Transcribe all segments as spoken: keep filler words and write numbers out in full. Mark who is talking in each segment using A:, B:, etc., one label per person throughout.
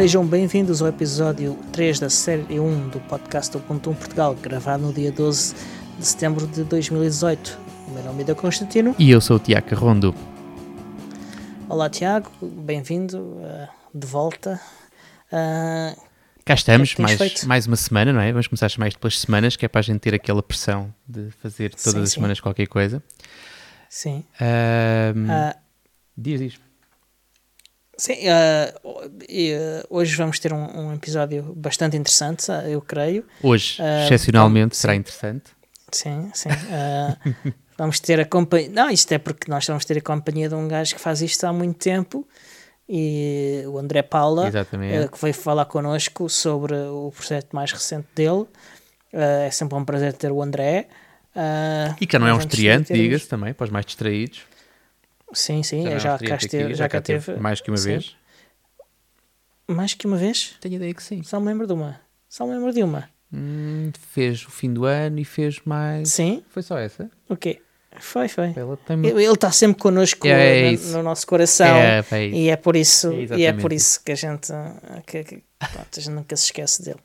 A: Sejam bem-vindos ao episódio três da série um do podcast Ubuntu um Portugal, gravado no dia doze de setembro de dois mil e dezoito. O meu nome é Constantino.
B: E eu sou o Tiago Carrondo.
A: Olá Tiago, bem-vindo uh, de volta. Uh,
B: Cá estamos,
A: que
B: mais, mais uma semana, não é? Vamos começar a chamar isto pelas semanas, que é para a gente ter aquela pressão de fazer todas
A: sim,
B: as
A: sim.
B: semanas qualquer coisa.
A: Sim.
B: Um,
A: Uh,
B: diz, diz.
A: Sim, uh, e, uh, hoje vamos ter um, um episódio bastante interessante, eu creio.
B: Hoje,
A: Uh,
B: excepcionalmente,
A: vamos,
B: será
A: sim.
B: interessante.
A: Sim, sim. Uh, vamos ter a companhia... Não, isto é porque nós vamos ter a companhia de um gajo que faz isto há muito tempo, e o André Paula, uh, que veio falar connosco sobre o projeto mais recente dele. Uh, é sempre um prazer ter o André. Uh,
B: e que não é um estreante,
A: termos...
B: diga-se também, para os mais distraídos.
A: Sim, sim,
B: já,
A: já, cá esteve,
B: aqui,
A: já, já cá teve.
B: teve mais que uma
A: sim.
B: vez.
A: Mais que uma vez?
B: Tenho ideia que sim.
A: Só me lembro de uma. Só me lembro de uma.
B: Hum, fez o fim do ano e fez mais...
A: Sim.
B: Foi só essa?
A: O quê? Foi, foi.
B: Tem...
A: Ele está sempre connosco
B: é
A: no, no nosso coração
B: é, é
A: e é por isso
B: é
A: e é por isso que a gente, que, que, pronto, a gente nunca se esquece dele.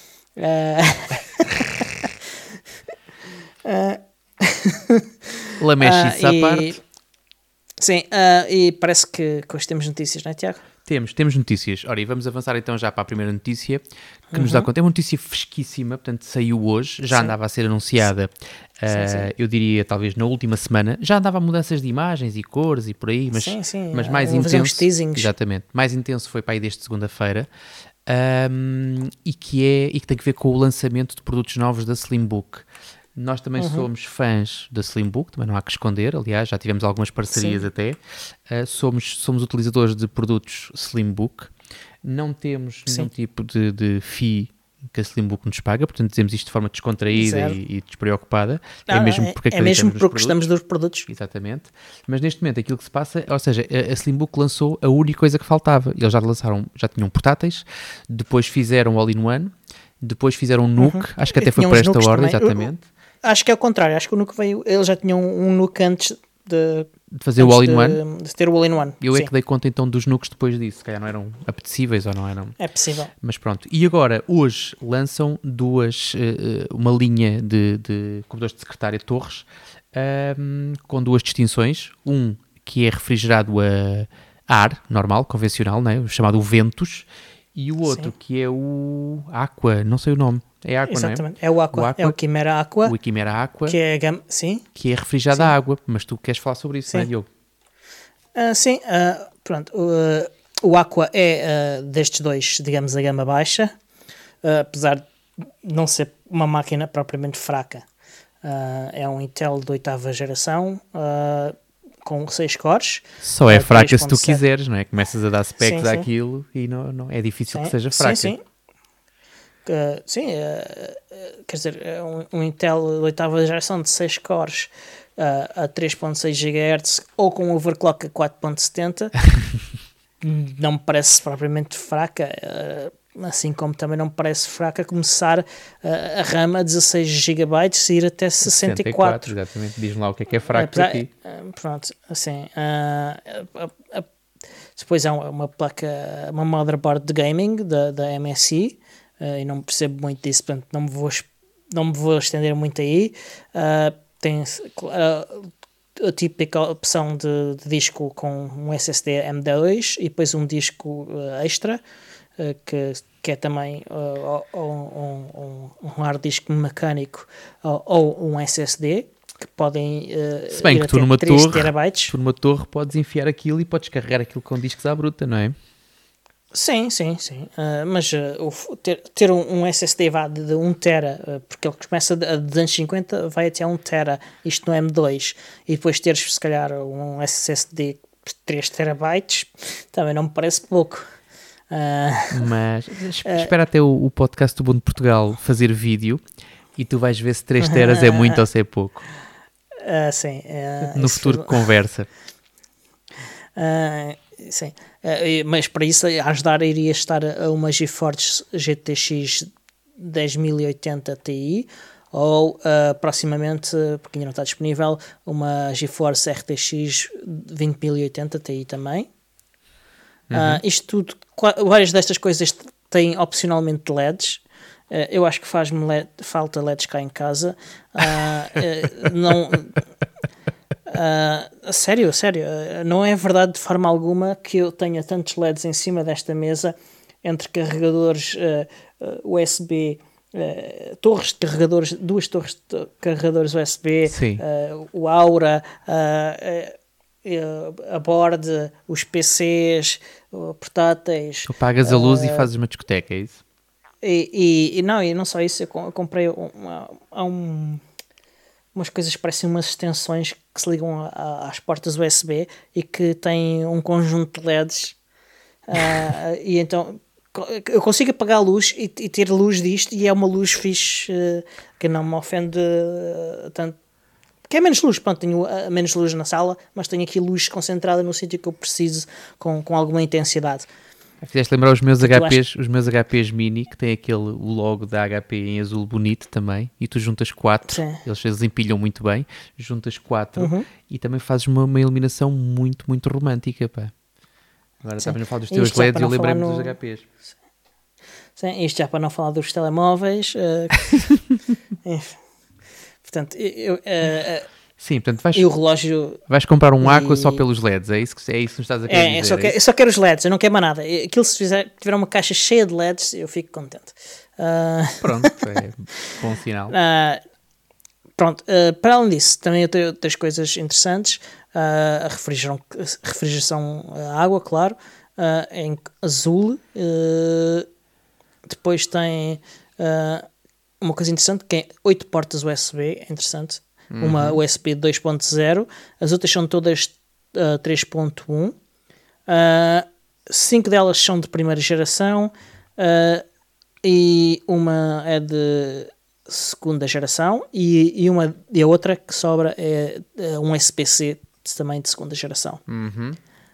A: Uh... uh...
B: Lamechice
A: uh,
B: à
A: e...
B: parte.
A: Sim, uh, e parece que, que hoje temos notícias, não é, Tiago?
B: Temos, temos notícias. Ora, e vamos avançar então já para a primeira notícia, que
A: uhum.
B: nos dá conta. É uma notícia fresquíssima, portanto saiu hoje, já sim. andava a ser anunciada, sim, uh, sim. eu diria talvez na última semana, já andava a mudanças de imagens e cores e por aí, mas,
A: sim, sim.
B: mas mais
A: Vamos
B: intenso, exatamente, mais intenso foi para aí desde segunda-feira, um, e, que é, e que tem que ver com o lançamento de produtos novos da Slimbook. Nós também uhum. somos fãs da Slimbook, também não há que esconder, aliás, já tivemos algumas parcerias Sim. até. Uh, somos, somos utilizadores de produtos Slimbook, não temos Sim. nenhum tipo de, de fee que a Slimbook nos paga, portanto dizemos isto de forma descontraída e, e despreocupada.
A: Não,
B: é mesmo porque,
A: é, é mesmo porque gostamos dos produtos.
B: Exatamente. Mas neste momento aquilo que se passa, ou seja, a, a Slimbook lançou a única coisa que faltava. Eles já lançaram, já tinham portáteis, depois fizeram All-in-One, depois fizeram um Nuke, uhum. acho que até foi para esta ordem, também. exatamente.
A: Acho que é o contrário, acho que o Nuke veio, eles já tinham um Nuke antes de,
B: de fazer o All-in-One.
A: De, de ter o All-in-One.
B: Eu
A: Sim.
B: é que dei conta então dos Nukes depois disso, se calhar não eram apetecíveis ou não eram.
A: É possível.
B: Mas pronto, e agora, hoje, lançam duas, uh, uma linha de, de computadores de secretária Torres, um, com duas distinções, um que é refrigerado a ar, normal, convencional, né? O chamado Ventus, e o outro Sim. que é o Aqua, não sei o nome. É Aqua,
A: Exatamente,
B: não é?
A: é o Aqua, o Aqua, é o Chimera Aqua.
B: O Chimera Aqua.
A: Que é, gam... sim?
B: que é refrigerado a água, mas tu queres falar sobre isso, sim. não é, Diogo?
A: Uh, sim, uh, pronto, uh, o Aqua é uh, destes dois, digamos, a gama baixa, uh, apesar de não ser uma máquina propriamente fraca. Uh, é um Intel de oitava geração, uh, com seis cores.
B: Só é
A: uh,
B: fraca
A: três.
B: se tu
A: sete.
B: Começas a dar specs sim, àquilo
A: sim.
B: e não, não, é difícil
A: sim,
B: que seja fraca.
A: Sim, sim. Uh, sim, uh, uh, quer dizer, um, um Intel de oitava geração de seis cores uh, a três vírgula seis gigahertz ou com overclock a quatro vírgula setenta não me parece propriamente fraca, uh, assim como também não me parece fraca começar uh, a RAM a dezasseis gigabytes e ir até sessenta e quatro.
B: Exatamente, diz-me lá o que é que é fraco
A: Apesar,
B: para ti.
A: Uh, pronto, assim, uh, uh, uh, uh, depois há uma placa, uma motherboard de gaming da, da M S I. Uh, e não percebo muito disso, portanto não me vou, não me vou estender muito aí. Uh, tem uh, a típica opção de, de disco com um S S D M dois e depois um disco uh, extra, uh, que, que é também uh, um, um, um hard disk mecânico uh, ou um S S D, que podem uh,
B: Se bem
A: ir
B: que tu
A: até
B: numa,
A: três
B: torre,
A: terabytes.
B: tu numa torre podes enfiar aquilo e podes carregar aquilo com discos à bruta, não é?
A: Sim, sim, sim. Uh, mas uh, ter, ter um, um S S D vá de, de um tera, uh, porque ele começa de, de duzentos e cinquenta, vai até um tera, isto no M dois, e depois teres, se calhar, um S S D de três terabytes, também não me parece pouco. Uh,
B: mas espera uh, até o, o podcast do Ubuntu Portugal fazer vídeo e tu vais ver se três teras é muito ou se é pouco.
A: Uh, sim. Uh,
B: no futuro de conversa.
A: Uh, sim. Uh, mas para isso a ajudar iria estar a uma GeForce G T X dez mil e oitenta Ti ou uh, proximamente, porque ainda não está disponível, uma GeForce R T X vinte mil e oitenta Ti também. Uhum. Uh, isto tudo várias destas coisas têm opcionalmente L E Ds. Uh, eu acho que faz-me L E D, falta L E Ds cá em casa. Uh, uh, não, uh, sério, sério, uh, não é verdade de forma alguma que eu tenha tantos L E Ds em cima desta mesa, entre carregadores uh, uh, U S B, uh, torres de carregadores, duas torres de carregadores U S B, uh, o Aura, uh, uh, a board, os P Cs, uh, portáteis.
B: Tu apagas a luz uh, e fazes uma discoteca, é isso?
A: E, e, e, não, e não só isso, eu comprei uma, um, umas coisas que parecem umas extensões que se ligam a, a, às portas U S B e que têm um conjunto de L E Ds. uh, e então eu consigo apagar a luz e, e ter luz disto, e é uma luz fixe, uh, que não me ofende uh, tanto, que é menos luz. Pronto, tenho uh, menos luz na sala, mas tenho aqui luz concentrada no sítio que eu preciso, com, com alguma intensidade.
B: Fizeste lembrar os meus H Ps, acho... os meus H Ps mini, que tem aquele, o logo da H P em azul bonito também, e tu juntas quatro, sim, eles desempilham muito bem, juntas quatro, uhum, e também fazes uma, uma iluminação muito, muito romântica, pá. Agora estavas a falar dos teus L E Ds e eu lembrei-me no... dos H Ps.
A: Sim, isto já para não falar dos telemóveis. Uh... Portanto, eu... Uh, uh...
B: Sim, portanto vais,
A: e o relógio
B: vais comprar um
A: e...
B: Aqua só pelos L E Ds, é isso que, é isso que estás a querer
A: é,
B: dizer?
A: Só que,
B: é
A: eu só quero os L E Ds, eu não quero mais nada. Aquilo, se fizer, tiver uma caixa cheia de L E Ds, eu fico contente. Uh...
B: Pronto, é bom sinal.
A: Uh, pronto, uh, para além disso, também eu tenho outras coisas interessantes. Uh, a refrigeração, refrigeração a água, claro, uh, em azul. Uh, depois tem uh, uma coisa interessante, que é oito portas U S B, é interessante. Uhum. Uma U S B dois ponto zero, as outras são todas uh, três ponto um, uh, cinco delas são de primeira geração, uh, e uma é de segunda geração, e, e, uma, e a outra que sobra é, é um U S B C também de segunda geração.
B: Uhum.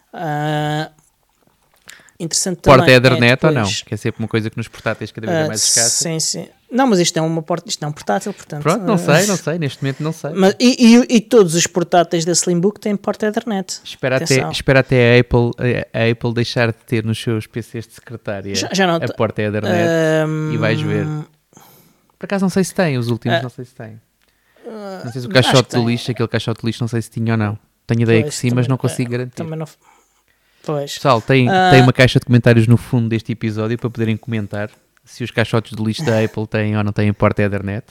A: Uh, interessante
B: porta
A: também
B: Ethernet é depois, ou não? Que é sempre uma coisa que nos portáteis cada vez é mais escassa.
A: Sim, sim. Não, mas isto é uma porta, isto é um portátil, portanto...
B: Pronto, não uh, sei, não sei, neste momento não sei.
A: Mas, e, e, e todos os portáteis da Slimbook têm porta Ethernet.
B: Espera até, espera até a Apple, a Apple deixar de ter nos seus P Cs de secretária já, já não a porta Ethernet uh, e vais ver. Por acaso não sei se tem, os últimos uh, não sei se tem. Uh, não sei se o caixote do lixo, aquele caixote do lixo, não sei se tinha ou não. Tenho ideia pois, que sim, também, mas não consigo uh, garantir. Também não...
A: Pois.
B: Pessoal, tem, uh, tem uma caixa de comentários no fundo deste episódio para poderem comentar se os caixotes de lixo da Apple têm ou não têm porta Ethernet.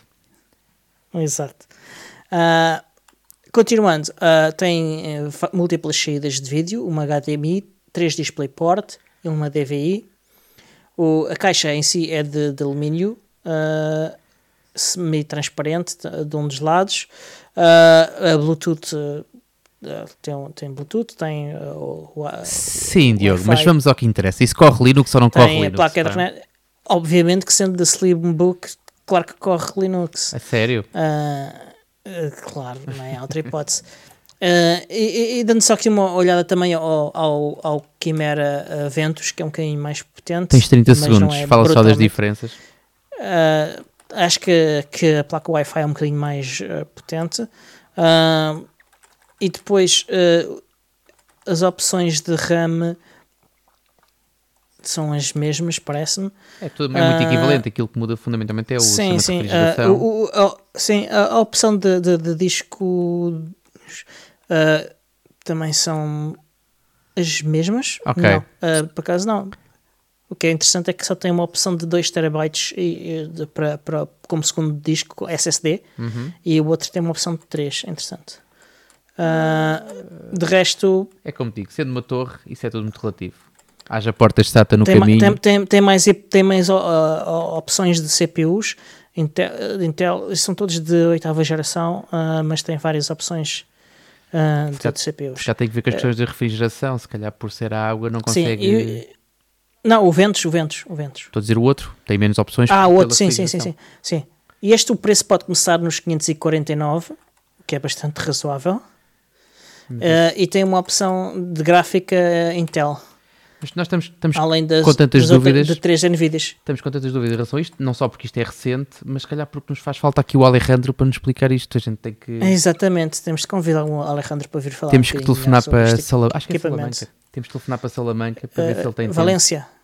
A: Exato. Uh, continuando, uh, tem uh, múltiplas saídas de vídeo, uma H D M I, três DisplayPort e uma D V I. O, a caixa em si é de, de alumínio, uh, semi-transparente de um dos lados. Uh, a Bluetooth... Uh, Tem, tem Bluetooth, tem uh, o, o,
B: sim, Diogo, mas vamos ao que interessa. Isso corre Linux ou não corre Linux?
A: Tem a placa Ethernet. Obviamente que sendo da Slimbook, claro que corre Linux.
B: É sério?
A: Uh, uh, claro, não é outra hipótese. Uh, e, e dando só aqui uma olhada também ao, ao, ao Chimera uh, Ventus, que é um bocadinho mais potente.
B: Tens trinta segundos, é fala só das diferenças.
A: Uh, acho que, que a placa Wi-Fi é um bocadinho mais uh, potente. Uh, E depois uh, as opções de RAM são as mesmas, parece-me.
B: É, tudo, é muito uh, equivalente, aquilo que muda fundamentalmente é o
A: sim,
B: sistema
A: sim,
B: de refrigeração.
A: Uh, o, o, a, sim, a, a opção de, de, de disco uh, também são as mesmas.
B: Ok.
A: Não, uh, por acaso não. O que é interessante é que só tem uma opção de dois terabytes e, de, para, para, como segundo disco S S D,
B: uhum,
A: e o outro tem uma opção de três. É interessante. Uh, de resto...
B: É como digo, sendo uma torre, isso é tudo muito relativo. Haja portas SATA no
A: tem,
B: caminho.
A: Tem, tem, tem mais, tem mais uh, uh, opções de C P Us. Intel, Intel são todos de oitava geração, uh, mas tem várias opções uh, de, de C P Us.
B: Já tem que ver com as questões uh, de refrigeração, se calhar por ser a água não consegue...
A: Sim, e, não, o Ventus, o Ventus, o Ventus.
B: Estou a dizer o outro, tem menos opções.
A: Ah, o outro, sim, sim, sim, sim, sim. E este o preço pode começar nos quinhentos e quarenta e nove, o que é bastante razoável. Uh, e tem uma opção de gráfica Intel.
B: Mas nós estamos, estamos
A: além das,
B: com tantas
A: das
B: dúvidas.
A: De três Nvidias.
B: Estamos com tantas dúvidas em relação a isto, não só porque isto é recente, mas se calhar porque nos faz falta aqui o Alejandro para nos explicar isto. A gente tem que.
A: Exatamente, temos de convidar o Alejandro para vir falar.
B: Temos
A: um
B: que telefonar para Salamanca. Acho que é Salamanca. Temos que telefonar para Salamanca para uh, ver se ele tem
A: Valência.
B: tempo.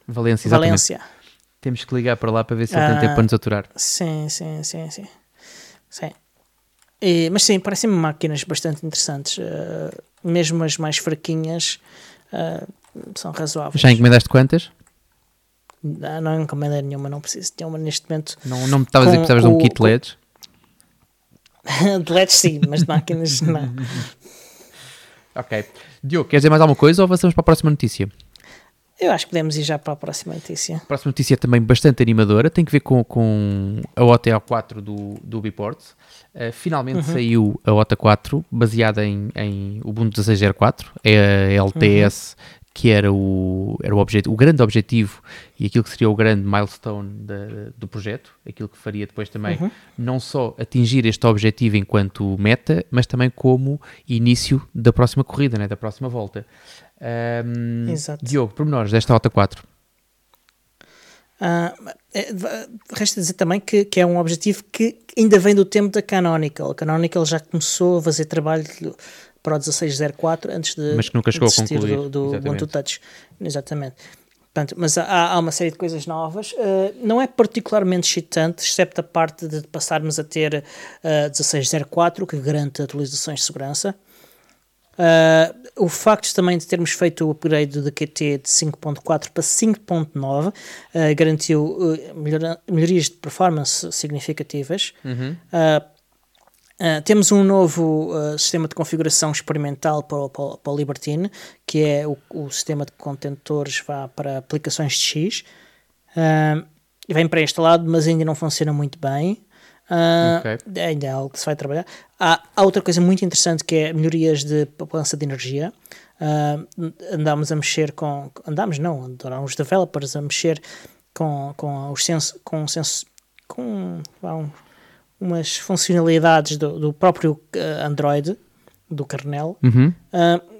B: Valência, exatamente.
A: Valência.
B: Temos que ligar para lá para ver se ele uh, tem tempo para nos aturar.
A: Sim, sim, sim, sim. sim. E, mas sim, parecem-me máquinas bastante interessantes. Uh, mesmo as mais fraquinhas uh, são razoáveis.
B: Já encomendaste quantas?
A: Não, não encomendei nenhuma, não preciso de nenhuma neste momento.
B: Não, não me estavas a dizer que precisavas de um kit de L E Ds?
A: De L E Ds sim, mas de máquinas não.
B: Ok. Diogo, queres dizer mais alguma coisa ou avançamos para a próxima notícia?
A: Eu acho que podemos ir já para a próxima notícia.
B: A próxima notícia é também bastante animadora, tem que ver com, com a O T A quatro do, do Ubiport. Uh, finalmente uhum. saiu a O T A quatro, baseada em, em Ubuntu dezasseis zero quatro, é a L T S, uhum. que era, o, era o, objetivo, o grande objetivo e aquilo que seria o grande milestone de, do projeto, aquilo que faria depois também uhum. não só atingir este objetivo enquanto meta, mas também como início da próxima corrida, né, da próxima volta. Um,
A: Exato.
B: Diogo, pormenores desta O T A quatro.
A: Uh, resta dizer também que, que é um objetivo que ainda vem do tempo da Canonical. A Canonical já começou a fazer trabalho para o dezasseis zero quatro antes de,
B: mas que nunca chegou a concluir
A: do, do Ubuntu Touch. Exatamente. Portanto, mas há, há uma série de coisas novas. Uh, não é particularmente excitante, excepto a parte de passarmos a ter uh, dezasseis zero quatro, que garante atualizações de segurança. Uh, o facto também de termos feito o upgrade do Q T de cinco ponto quatro para cinco ponto nove uh, garantiu uh, melhora, melhorias de performance significativas.
B: Uhum.
A: Uh, uh, temos um novo uh, sistema de configuração experimental para o, para, para o Libertine, que é o, o sistema de contentores vá, para aplicações de X. Uh, vem pré-instalado, mas ainda não funciona muito bem. Uh, okay. Ainda é algo que se vai trabalhar. Há, há outra coisa muito interessante que é melhorias de poupança de energia. Uh, andámos a mexer com. Andámos, não, andaram os developers a mexer com, com os senso, com, senso, com bom, umas funcionalidades do, do próprio uh, Android, do kernel,
B: uhum.
A: uh,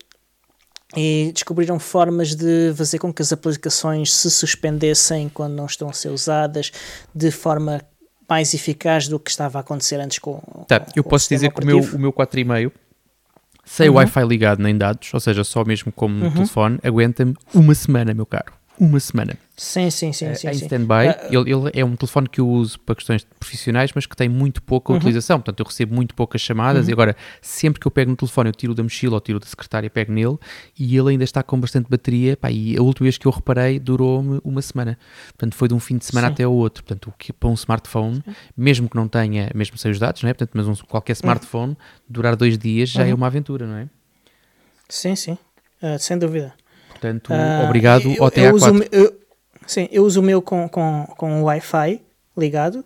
A: e descobriram formas de fazer com que as aplicações se suspendessem quando não estão a ser usadas de forma mais eficaz do que estava a acontecer antes com,
B: tá,
A: com
B: eu
A: com
B: posso
A: o
B: dizer
A: operativo.
B: que o meu, o meu quatro vírgula cinco sem
A: uhum.
B: o Wi-Fi ligado nem dados, ou seja, só mesmo como
A: uhum.
B: telefone, aguenta-me uma semana, meu caro. Uma semana.
A: Sim, sim, sim.
B: Uh,
A: sim
B: em
A: sim.
B: stand-by,
A: uh,
B: ele, ele é um telefone que eu uso para questões profissionais, mas que tem muito pouca
A: uhum.
B: utilização. Portanto, eu recebo muito poucas chamadas
A: uhum.
B: e agora, sempre que eu pego no telefone, eu tiro da mochila ou tiro da secretária, pego nele e ele ainda está com bastante bateria. Pá, e a última vez que eu reparei durou-me uma semana. Portanto, foi de um fim de semana sim. até ao outro. Portanto, o que para um smartphone, sim. mesmo que não tenha, mesmo sem os dados, não é? Portanto, mas um, qualquer smartphone, uhum. durar dois dias já uhum. é uma aventura, não é?
A: Sim, sim. Uh, sem dúvida.
B: Portanto,
A: uh,
B: obrigado
A: eu,
B: O T A quatro.
A: Eu, eu, sim, eu uso o meu com, com, com o Wi-Fi ligado.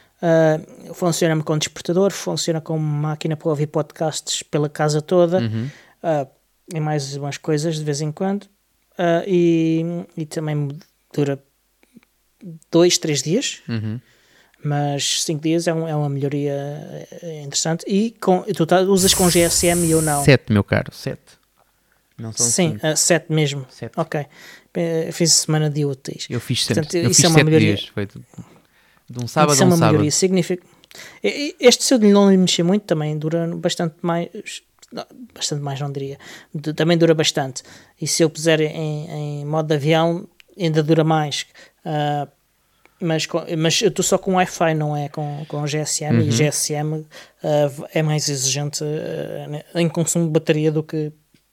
A: Uh, funciona-me com despertador, funciona com máquina para ouvir podcasts pela casa toda.
B: Uhum.
A: Uh, e mais umas coisas de vez em quando. Uh, e, e também dura dois, três dias.
B: Uhum.
A: Mas cinco dias é, um, é uma melhoria interessante. E com, tu tá, usas com G S M e eu não?
B: sete, meu caro, sete. Não são
A: Sim, uh, sete mesmo.
B: sete.
A: Ok. Eu fiz semana de úteis.
B: Eu fiz sempre.
A: Portanto,
B: eu
A: isso
B: fiz
A: é uma
B: sete
A: melhoria.
B: dias. Foi de, de um sábado
A: isso
B: a um
A: é uma
B: sábado.
A: Melhoria. Significa... Este, se eu não lhe mexer muito, também dura bastante mais. Não, bastante mais, não diria. De, também dura bastante. E se eu puser em, em modo de avião, ainda dura mais. Uh, mas, mas eu estou só com Wi-Fi, não é com, com G S M. Uhum. E G S M uh, é mais exigente uh, em consumo de bateria do que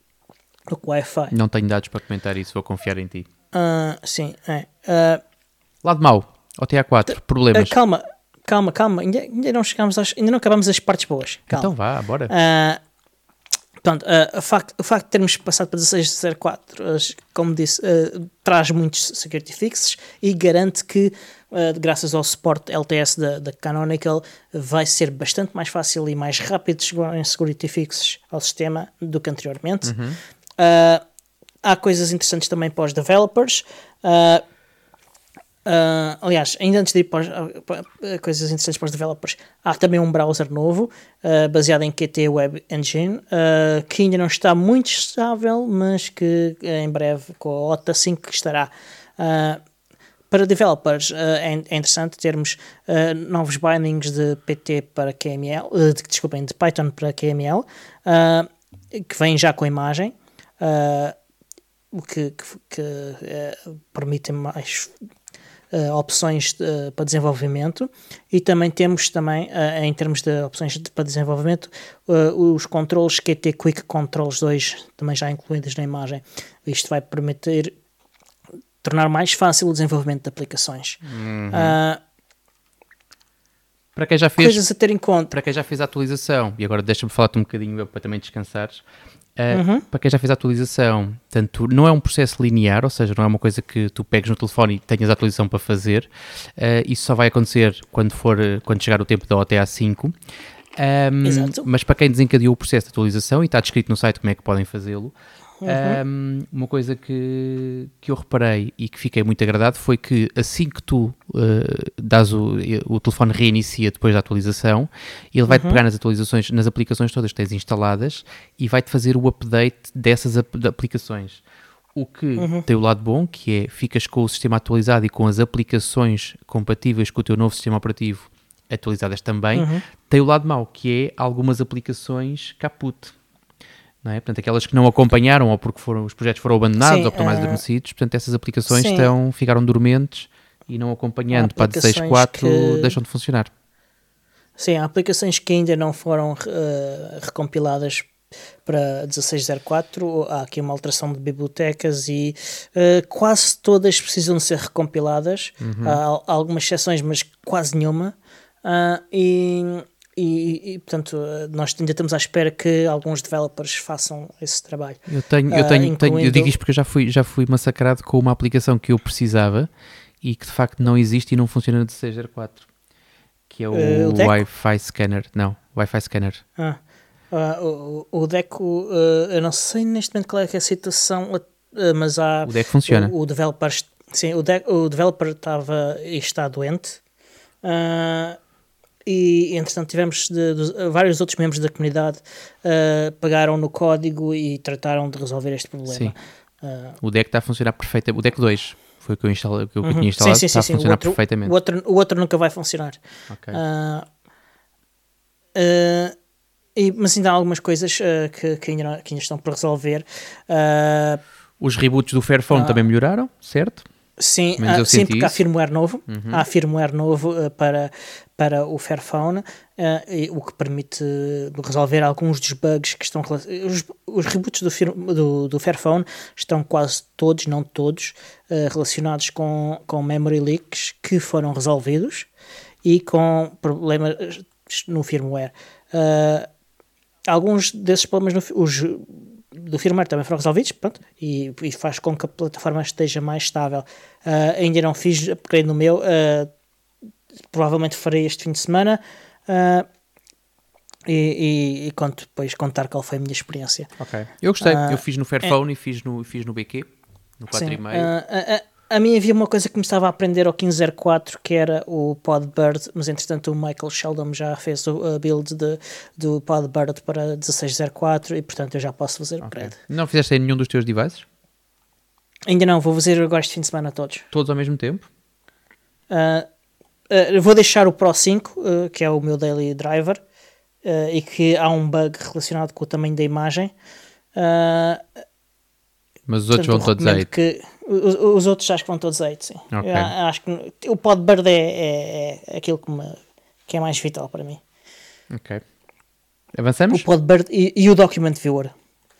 A: do que Wi-Fi.
B: Não tenho dados para comentar isso, vou confiar em ti.
A: Uh, sim, é. Uh,
B: Lado mau, O T A quatro, problemas.
A: Uh, calma, calma, calma, ainda, ainda não chegamos às, ainda não acabamos as partes boas. Calma.
B: Então vá, bora.
A: Uh, portanto, uh, o, facto, o facto de termos passado para dezasseis zero quatro, uh, como disse, uh, traz muitos security fixes e garante que, uh, graças ao suporte L T S da, da Canonical, vai ser bastante mais fácil e mais rápido chegar em security fixes ao sistema do que anteriormente.
B: Uhum.
A: Uh, há coisas interessantes também para os developers. Uh, uh, aliás, ainda antes de ir para, os, para coisas interessantes para os developers, há também um browser novo uh, baseado em Qt Web Engine uh, que ainda não está muito estável, mas que uh, em breve com a O T A cinco estará. Uh, para developers uh, é, é interessante termos uh, novos bindings de P T para Q M L, uh, de, desculpem, de Python para Q M L, uh, que vêm já com a imagem. Uh, o que, que, que uh, permitem mais uh, opções de, para desenvolvimento, e também temos também, uh, em termos de opções de, para desenvolvimento, uh, os controles Qt Quick Controls dois, também já incluídos na imagem. Isto vai permitir tornar mais fácil o desenvolvimento de aplicações.
B: Uhum.
A: Uh,
B: para quem já fez,
A: coisas a ter em conta.
B: Para quem já fez a atualização, e agora deixa-me falar-te um bocadinho para também descansares. Uh,
A: uhum.
B: Para quem já fez a atualização, tanto, não é um processo linear, ou seja, não é uma coisa que tu pegues no telefone e tenhas a atualização para fazer. Uh, isso só vai acontecer quando, for, quando chegar o tempo da O T A cinco. Um,
A: Exato.
B: Mas para quem desencadeou o processo de atualização, e está descrito no site como é que podem fazê-lo,
A: uhum.
B: um, uma coisa que, que eu reparei e que fiquei muito agradado foi que assim que tu uh, dás o, o telefone reinicia depois da atualização, ele vai-te uhum. pegar nas atualizações, nas aplicações todas que tens instaladas e vai-te fazer o update dessas ap- aplicações. O que uhum. tem o lado bom, que é ficas com o sistema atualizado e com as aplicações compatíveis com o teu novo sistema operativo atualizadas também. Uhum. Tem o lado mau, que é algumas aplicações caput. Não é? Portanto, aquelas que não acompanharam ou porque foram, os projetos foram abandonados sim, ou por mais uh, adormecidos, portanto, essas aplicações estão, ficaram dormentes e não acompanhando para dezasseis ponto quatro que... deixam de funcionar.
A: Sim, há aplicações que ainda não foram uh, recompiladas para dezasseis ponto zero quatro, há aqui uma alteração de bibliotecas e uh, quase todas precisam de ser recompiladas, uhum. há, há algumas exceções, mas quase nenhuma, uh, e... E, e, portanto, nós ainda estamos à espera que alguns developers façam esse trabalho.
B: Eu tenho, eu tenho, uh, incluindo... tenho eu digo isto porque eu já fui, já fui massacrado com uma aplicação que eu precisava e que de facto não existe e não funciona no dezasseis ponto zero quatro, que é o, uh, o Wi-Fi Scanner. Não, Wi-Fi Scanner.
A: Ah, uh, o, o Deco, uh, eu não sei neste momento qual é, que é a situação, uh, mas há...
B: O Deco funciona.
A: O, o developer, sim, o, de, o developer estava e está doente. Uh, E, entretanto, tivemos de, de, vários outros membros da comunidade uh, pegaram no código e trataram de resolver este problema.
B: Sim.
A: Uh,
B: o deck está a funcionar perfeitamente. O deck dois foi o que eu, instalei, que eu uhum. tinha instalado, sim, sim, está sim, a funcionar o outro, perfeitamente.
A: O outro, o outro nunca vai funcionar.
B: Okay.
A: Uh, uh, e, mas ainda há algumas coisas uh, que, que, ainda, que ainda estão por resolver. Uh,
B: Os reboots do Fairphone uh, também melhoraram, certo?
A: Sim, há, sim porque há firmware novo, uhum. há firmware novo uh, para, para o Fairphone, uh, e, o que permite resolver alguns dos bugs que estão... Os, os reboots do, fir, do, do Fairphone estão quase todos, não todos, uh, relacionados com, com memory leaks que foram resolvidos e com problemas no firmware. Uh, alguns desses problemas no, os, do firmware também foram resolvidos, pronto, e, e faz com que a plataforma esteja mais estável. Uh, ainda não fiz upgrade no meu, uh, provavelmente farei este fim de semana, uh, e, e, e conto depois contar qual foi a minha experiência.
B: Ok, eu gostei, uh, eu fiz no Fairphone é, e fiz no, fiz no B Q, no quatro
A: sim,
B: e meio.
A: Uh, uh, a mim havia uma coisa que me estava a aprender ao quinze ponto zero quatro, que era o Podbird, mas entretanto o Michael Sheldon já fez a build de, do Podbird para dezasseis ponto zero quatro e portanto eu já posso fazer upgrade.
B: Okay. Não fizeste em nenhum dos teus devices?
A: Ainda não, vou fazer agora este fim de semana todos.
B: Todos ao mesmo tempo?
A: Uh, uh, vou deixar o Pro cinco, uh, que é o meu daily driver, uh, e que há um bug relacionado com o tamanho da imagem. Uh,
B: Mas os outros vão todos oito?
A: Que, os, os outros acho que vão todos oito, sim.
B: Okay.
A: Eu acho que o Podbird é, é, é aquilo que, me, que é mais vital para mim.
B: Ok. Avançamos?
A: O Podbird e, e o Document Viewer.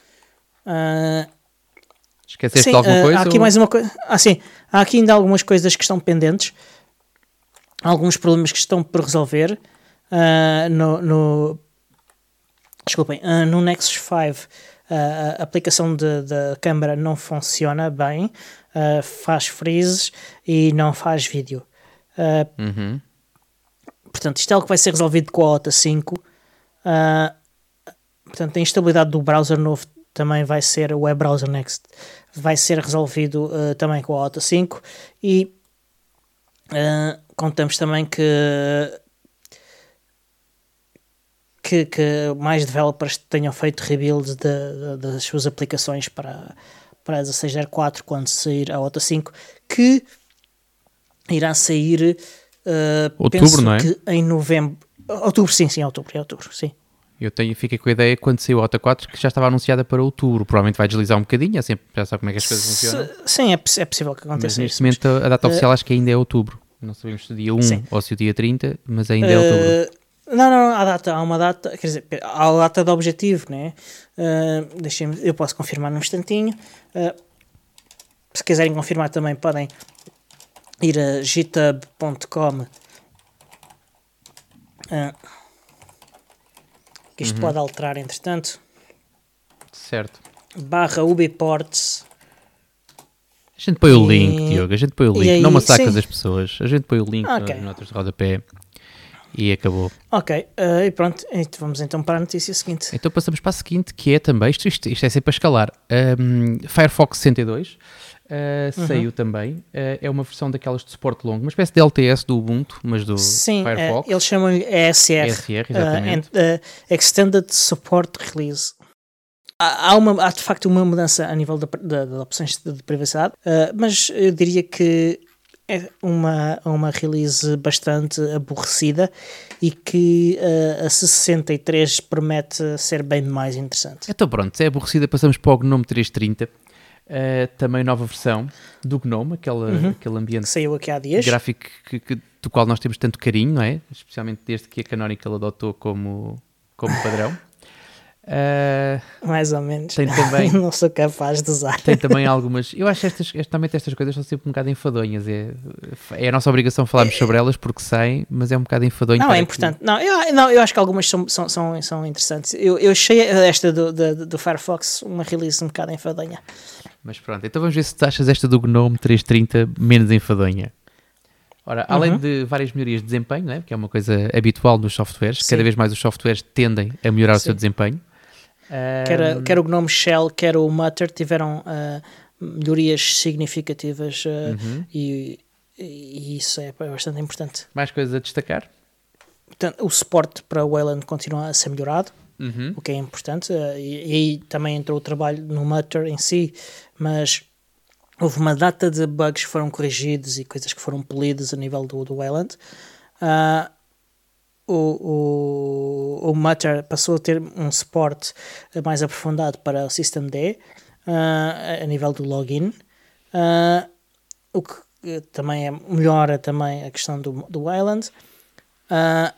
A: Uh,
B: Esqueceste
A: sim,
B: de alguma
A: uh,
B: coisa?
A: Há aqui
B: ou...
A: mais uma coisa. Ah, sim. Há aqui ainda algumas coisas que estão pendentes. Alguns problemas que estão por resolver. Uh, no, no, desculpem, uh, no Nexus cinco. Uh, a aplicação da câmera não funciona bem, uh, faz freezes e não faz vídeo. Uh,
B: uhum.
A: Portanto, isto é algo que vai ser resolvido com a O T A cinco. Uh, portanto, a instabilidade do browser novo também vai ser, o Web Browser Next, vai ser resolvido uh, também com a O T A cinco. E uh, contamos também que Que, que mais developers tenham feito rebuilds de, de, das suas aplicações para, para a dezasseis ponto zero quatro quando sair a O T A cinco, que irá sair uh,
B: outubro,
A: penso
B: não é?
A: Que em novembro, outubro, sim, sim, outubro, é outubro, sim.
B: Eu tenho, fiquei com a ideia quando saiu a Auto quatro que já estava anunciada para outubro. Provavelmente vai deslizar um bocadinho, é sempre, já sabe como é que as coisas funcionam.
A: Sim, é, é possível que aconteça.
B: Mas neste
A: isso,
B: momento
A: mas,
B: a data oficial
A: uh,
B: acho que ainda é outubro. Não sabemos se o dia um sim. ou se o dia trinta, mas ainda é
A: uh,
B: outubro.
A: Não, não, há data, há uma data, quer dizer, há a data de objetivo, né? Uh, deixem-me, eu posso confirmar num instantinho. Uh, se quiserem confirmar também podem ir a github ponto com. Uh, que isto uhum. pode alterar entretanto.
B: Certo.
A: Barra Ubiports.
B: A gente põe e... o link, Diogo, a gente põe o link.
A: Aí,
B: não massacras
A: sim.
B: as pessoas. A gente põe o link okay. nas notas de rodapé e acabou.
A: Ok, uh, e pronto, vamos então para a notícia seguinte.
B: Então passamos para a seguinte, que é também, isto, isto, isto é sempre a escalar. Um, Firefox sessenta e dois uh, uhum. saiu também. Uh, é uma versão daquelas de suporte longo, uma espécie de L T S do Ubuntu, mas do
A: Sim,
B: Firefox.
A: Sim, uh, eles chamam-lhe E S R.
B: E S R, exatamente.
A: Uh, and, uh, Extended Support Release. Há, uma, há de facto uma mudança a nível de, de, de opções de, de privacidade, uh, mas eu diria que é uma, uma release bastante aborrecida e que uh, a sessenta e três promete ser bem mais interessante.
B: Então pronto, se é aborrecida, passamos para o GNOME trezentos e trinta, uh, também nova versão do GNOME, aquela, uhum. aquele ambiente
A: saiu aqui há dias.
B: Gráfico que, que, do qual nós temos tanto carinho, não é? Especialmente desde que a Canonical adotou como, como padrão. Uh,
A: mais ou menos.
B: Tem também,
A: não sou capaz de usar.
B: Tem também algumas. Eu acho que estas, justamente estas coisas são sempre um bocado enfadonhas. É, é a nossa obrigação falarmos sobre elas porque saem, mas é um bocado enfadonho.
A: Não, é importante. Que... Não, eu, não, eu acho que algumas são, são, são, são interessantes. Eu, eu achei esta do, do, do Firefox uma release um bocado enfadonha.
B: Mas pronto, então vamos ver se tu achas esta do GNOME trezentos e trinta menos enfadonha. Ora, além uhum. de várias melhorias de desempenho, né, que é uma coisa habitual nos softwares, Sim. cada vez mais os softwares tendem a melhorar Sim. o seu desempenho.
A: Quer, um... quer o GNOME Shell, quer o Mutter tiveram uh, melhorias significativas uh, uhum. e, e isso é bastante importante.
B: Mais coisas a destacar?
A: Portanto, o suporte para o Wayland continua a ser melhorado,
B: uhum. o
A: que é importante, uh, e, e aí também entrou o trabalho no Mutter em si, mas houve uma data de bugs que foram corrigidos e coisas que foram polidas a nível do, do Wayland. Uh, O, o, o Mutter passou a ter um suporte mais aprofundado para o Systemd uh, a nível do login, uh, o que também é, melhora também a questão do, do Wayland. Uh,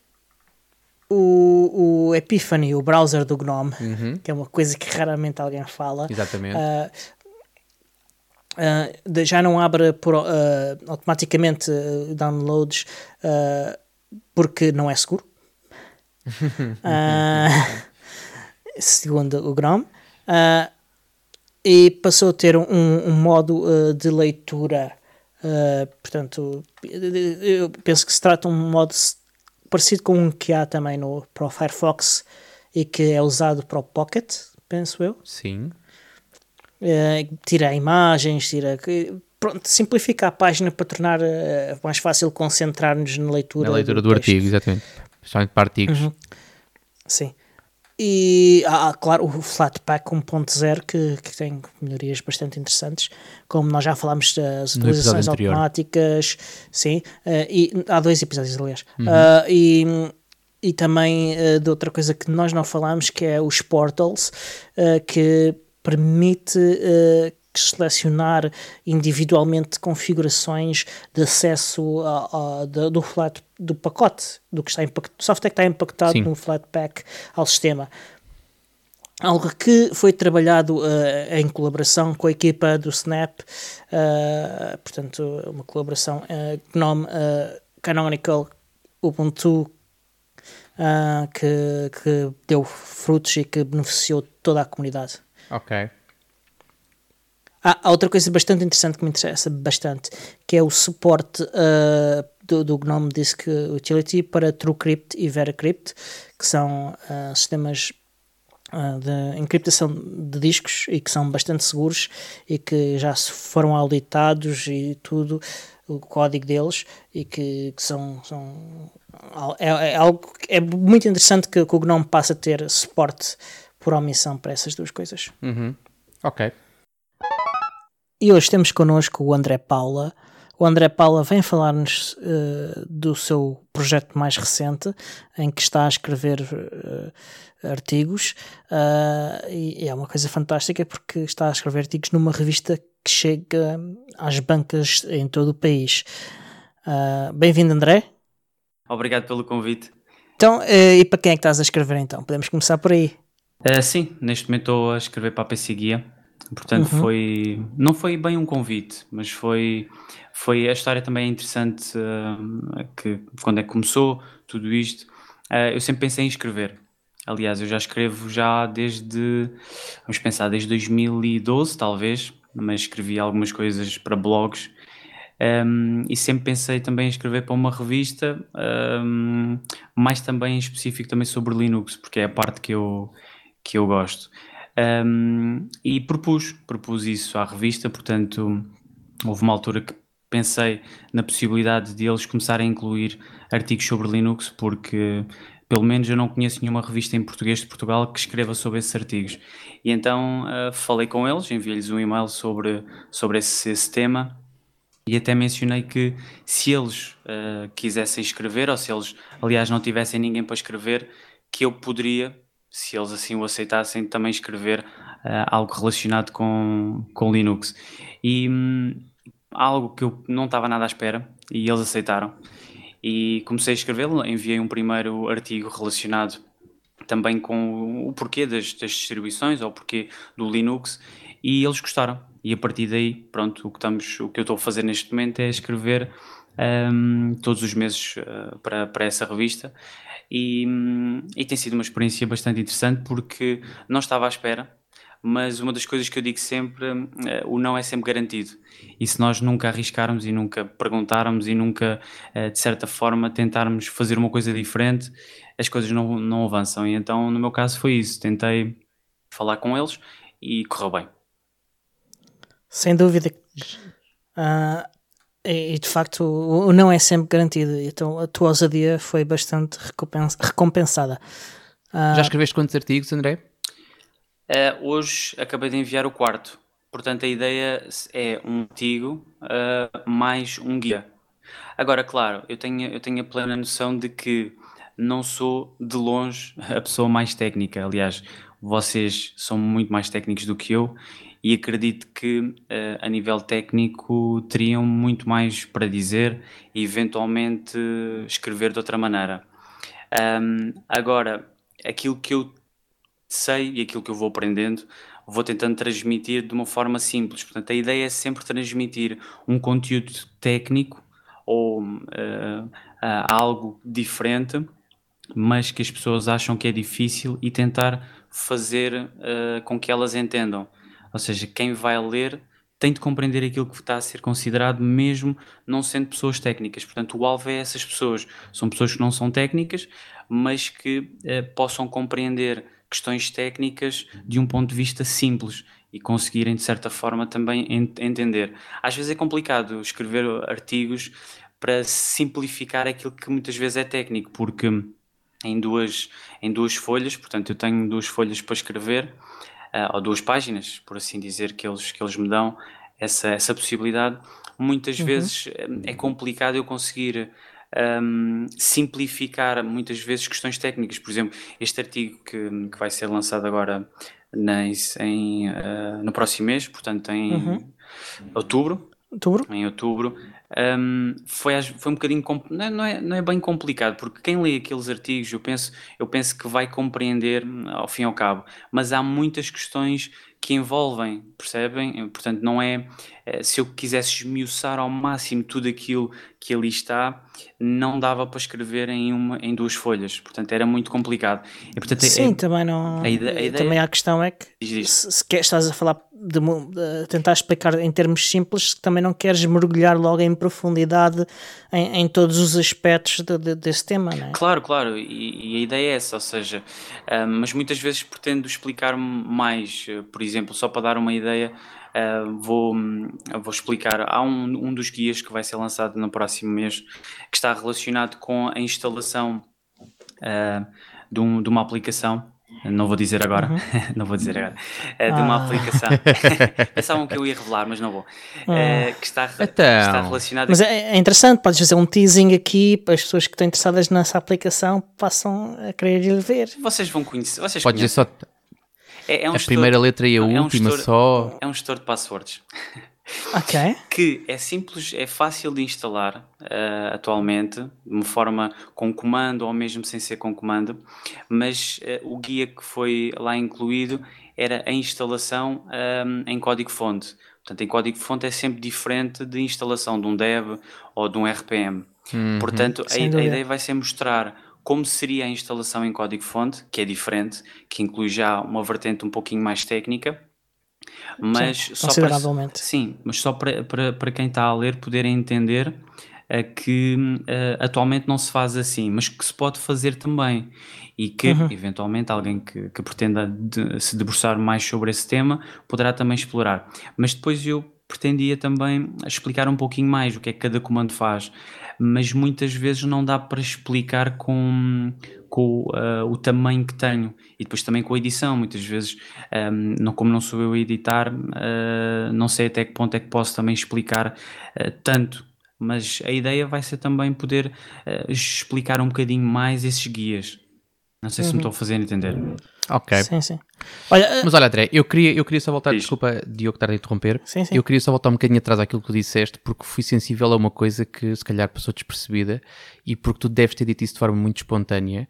A: o, o Epiphany, o browser do GNOME,
B: uhum.
A: que é uma coisa que raramente alguém fala.
B: Exatamente.
A: Uh, uh, já não abre por, uh, automaticamente uh, downloads uh, porque não é seguro, uh, segundo o GNOME, uh, e passou a ter um, um modo uh, de leitura, uh, portanto, eu penso que se trata de um modo parecido com um que há também no, para o Firefox e que é usado para o Pocket, penso eu.
B: Sim.
A: Uh, tira imagens, tira... Pronto, simplifica a página para tornar uh, mais fácil concentrar-nos na leitura,
B: na leitura do,
A: do
B: artigo, exatamente. Especialmente para artigos.
A: Uhum. Sim. E há, ah, claro, o Flatpak um ponto zero que, que tem melhorias bastante interessantes, como nós já falámos das atualizações automáticas. Sim, uh, e há dois episódios, aliás. Uhum. Uh, e, e também uh, de outra coisa que nós não falámos, que é os portals, uh, que permite... Uh, selecionar individualmente configurações de acesso a, a, do, do, flat, do pacote, do, que está impact, do software que está impactado Sim. no Flatpak ao sistema. Algo que foi trabalhado uh, em colaboração com a equipa do Snap, uh, portanto, uma colaboração uh, GNOME, uh, Canonical, Ubuntu, uh, que, que deu frutos e que beneficiou toda a comunidade.
B: Ok.
A: Há outra coisa bastante interessante que me interessa bastante, que é o suporte uh, do, do GNOME Disk Utility para TrueCrypt e VeraCrypt, que são uh, sistemas uh, de encriptação de discos e que são bastante seguros e que já foram auditados e tudo, o código deles, e que, que são... são é, é algo é muito interessante que, que o GNOME passe a ter suporte por omissão para essas duas coisas.
B: Uhum. Ok.
A: E hoje temos connosco o André Paula. O o André Paula vem falar-nos uh, do seu projeto mais recente, em que está a escrever uh, artigos, uh, e é uma coisa fantástica porque está a escrever artigos numa revista que chega às bancas em todo o país. Uh, bem-vindo, André.
C: Obrigado pelo convite.
A: Então, uh, e para quem é que estás a escrever então? Podemos começar por aí.
C: Uh, sim, neste momento estou a escrever para a P C Guia, portanto uhum. foi, não foi bem um convite, mas foi, foi a história também é interessante, uh, que quando é que começou tudo isto, uh, eu sempre pensei em escrever, aliás eu já escrevo já desde, vamos pensar, desde dois mil e doze talvez, mas escrevi algumas coisas para blogs, um, e sempre pensei também em escrever para uma revista, um, mais também em específico também sobre Linux, porque é a parte que eu que eu gosto, um, e propus, propus isso à revista, portanto houve uma altura que pensei na possibilidade de eles começarem a incluir artigos sobre Linux, porque pelo menos eu não conheço nenhuma revista em português de Portugal que escreva sobre esses artigos, e então uh, falei com eles, enviei-lhes um e-mail sobre, sobre esse, esse tema, e até mencionei que se eles uh, quisessem escrever, ou se eles aliás não tivessem ninguém para escrever, que eu poderia, se eles assim o aceitassem, também escrever uh, algo relacionado com, com Linux. E hum, algo que eu não estava nada à espera, e eles aceitaram. E comecei a escrevê-lo, enviei um primeiro artigo relacionado também com o porquê das, das distribuições, ou o porquê do Linux, e eles gostaram. E a partir daí, pronto, o que, estamos, o que eu estou a fazer neste momento é escrever um, todos os meses uh, para, para essa revista. E, e tem sido uma experiência bastante interessante porque não estava à espera, mas uma das coisas que eu digo sempre, uh, o não é sempre garantido, e se nós nunca arriscarmos e nunca perguntarmos e nunca, uh, de certa forma, tentarmos fazer uma coisa diferente, as coisas não, não avançam, e então no meu caso foi isso, tentei falar com eles e correu bem.
A: Sem dúvida. Uh... E de facto o não é sempre garantido, então a tua ousadia foi bastante recompensada.
B: Uh... Já escreveste quantos artigos, André?
C: Uh, hoje acabei de enviar o quarto, portanto a ideia é um artigo uh, mais um guia. Agora, claro, eu tenho, eu tenho a plena noção de que não sou de longe a pessoa mais técnica, aliás, vocês são muito mais técnicos do que eu, e acredito que uh, a nível técnico teriam muito mais para dizer e eventualmente uh, escrever de outra maneira. Um, agora, aquilo que eu sei e aquilo que eu vou aprendendo, vou tentando transmitir de uma forma simples. Portanto, a ideia é sempre transmitir um conteúdo técnico ou uh, uh, algo diferente, mas que as pessoas acham que é difícil, e tentar fazer uh, com que elas entendam. Ou seja, quem vai ler tem de compreender aquilo que está a ser considerado, mesmo não sendo pessoas técnicas. Portanto, o alvo é essas pessoas. São pessoas que não são técnicas, mas que eh, possam compreender questões técnicas de um ponto de vista simples e conseguirem, de certa forma, também ent- entender. Às vezes é complicado escrever artigos para simplificar aquilo que muitas vezes é técnico, porque em duas, em duas folhas, portanto, eu tenho duas folhas para escrever, Uh, ou duas páginas, por assim dizer, que eles, que eles me dão essa, essa possibilidade. Muitas uhum. vezes é complicado eu conseguir um, simplificar muitas vezes questões técnicas. Por exemplo, este artigo que, que vai ser lançado agora nas, em, uh, no próximo mês, portanto em uhum. outubro,
A: outubro,
C: em outubro, um, foi, foi um bocadinho, não é, não, é, não é bem complicado, porque quem lê aqueles artigos, eu penso, eu penso que vai compreender ao fim e ao cabo, mas há muitas questões que envolvem, percebem? Portanto, não é, se eu quisesse esmiuçar ao máximo tudo aquilo que ali está, não dava para escrever em, uma, em duas folhas, portanto era muito complicado. E, portanto,
A: Sim,
C: é,
A: também não.
C: A ideia, a ideia...
A: Também a questão é que se, se quer, estás a falar de, de tentar explicar em termos simples, também não queres mergulhar logo em profundidade em, em todos os aspectos de, de, desse tema, não é?
C: Claro, claro, e, e a ideia é essa, ou seja, uh, mas muitas vezes pretendo explicar mais, uh, por exemplo, só para dar uma ideia, uh, vou, vou explicar, há um, um dos guias que vai ser lançado no próximo mês, que está relacionado com a instalação uh, de, um, de uma aplicação, não vou dizer agora,
A: Uhum.
C: não vou dizer agora, uh, de uma
A: Ah.
C: aplicação, pensavam que eu ia revelar, mas não vou,
A: Ah.
C: uh, que está, que
B: Então.
C: está relacionada...
A: Mas é, é interessante, podes fazer um teasing aqui para as pessoas que estão interessadas nessa aplicação passam a querer ir ver.
C: Vocês vão conhecer, vocês
B: Podes dizer
C: conhecem.
B: só
C: É, é um
B: a
C: gestor-
B: primeira letra e a
C: não, é um
B: última
C: gestor-
B: só.
C: É um gestor de passwords.
A: Ok.
C: Que é simples, é fácil de instalar uh, atualmente, de uma forma com comando ou mesmo sem ser com comando, mas uh, o guia que foi lá incluído era a instalação um, em código-fonte. Portanto, em código-fonte é sempre diferente de instalação de um dev ou de um R P M.
B: Uhum.
C: Portanto, a,
A: Sem
C: a
A: dúvida.
C: ideia vai ser mostrar como seria a instalação em código-fonte, que é diferente, que inclui já uma vertente um pouquinho mais técnica, mas
A: Sim,
C: só para,
A: consideravelmente.
C: sim, mas só para, para, para quem está a ler poderem entender uh, que uh, atualmente não se faz assim, mas que se pode fazer também e que
A: Uhum.
C: eventualmente alguém que, que pretenda de, se debruçar mais sobre esse tema poderá também explorar. Mas depois eu pretendia também explicar um pouquinho mais o que é que cada comando faz, mas muitas vezes não dá para explicar com, com uh, o tamanho que tenho e depois também com a edição. Muitas vezes, um, não, como não sou eu a editar, uh, não sei até que ponto é que posso também explicar uh, tanto, mas a ideia vai ser também poder uh, explicar um bocadinho mais esses guias. Não sei se me
A: Uhum.
C: estou a fazer entender.
B: Ok.
A: Sim, sim. Olha, uh,
B: Mas olha, André, eu queria, eu queria só voltar,
C: Diz.
B: desculpa, Diogo, estar a interromper.
A: sim, sim.
B: Eu queria só voltar um bocadinho atrás àquilo que tu disseste, porque fui sensível a uma coisa que se calhar passou despercebida e porque tu deves ter dito isso de forma muito espontânea.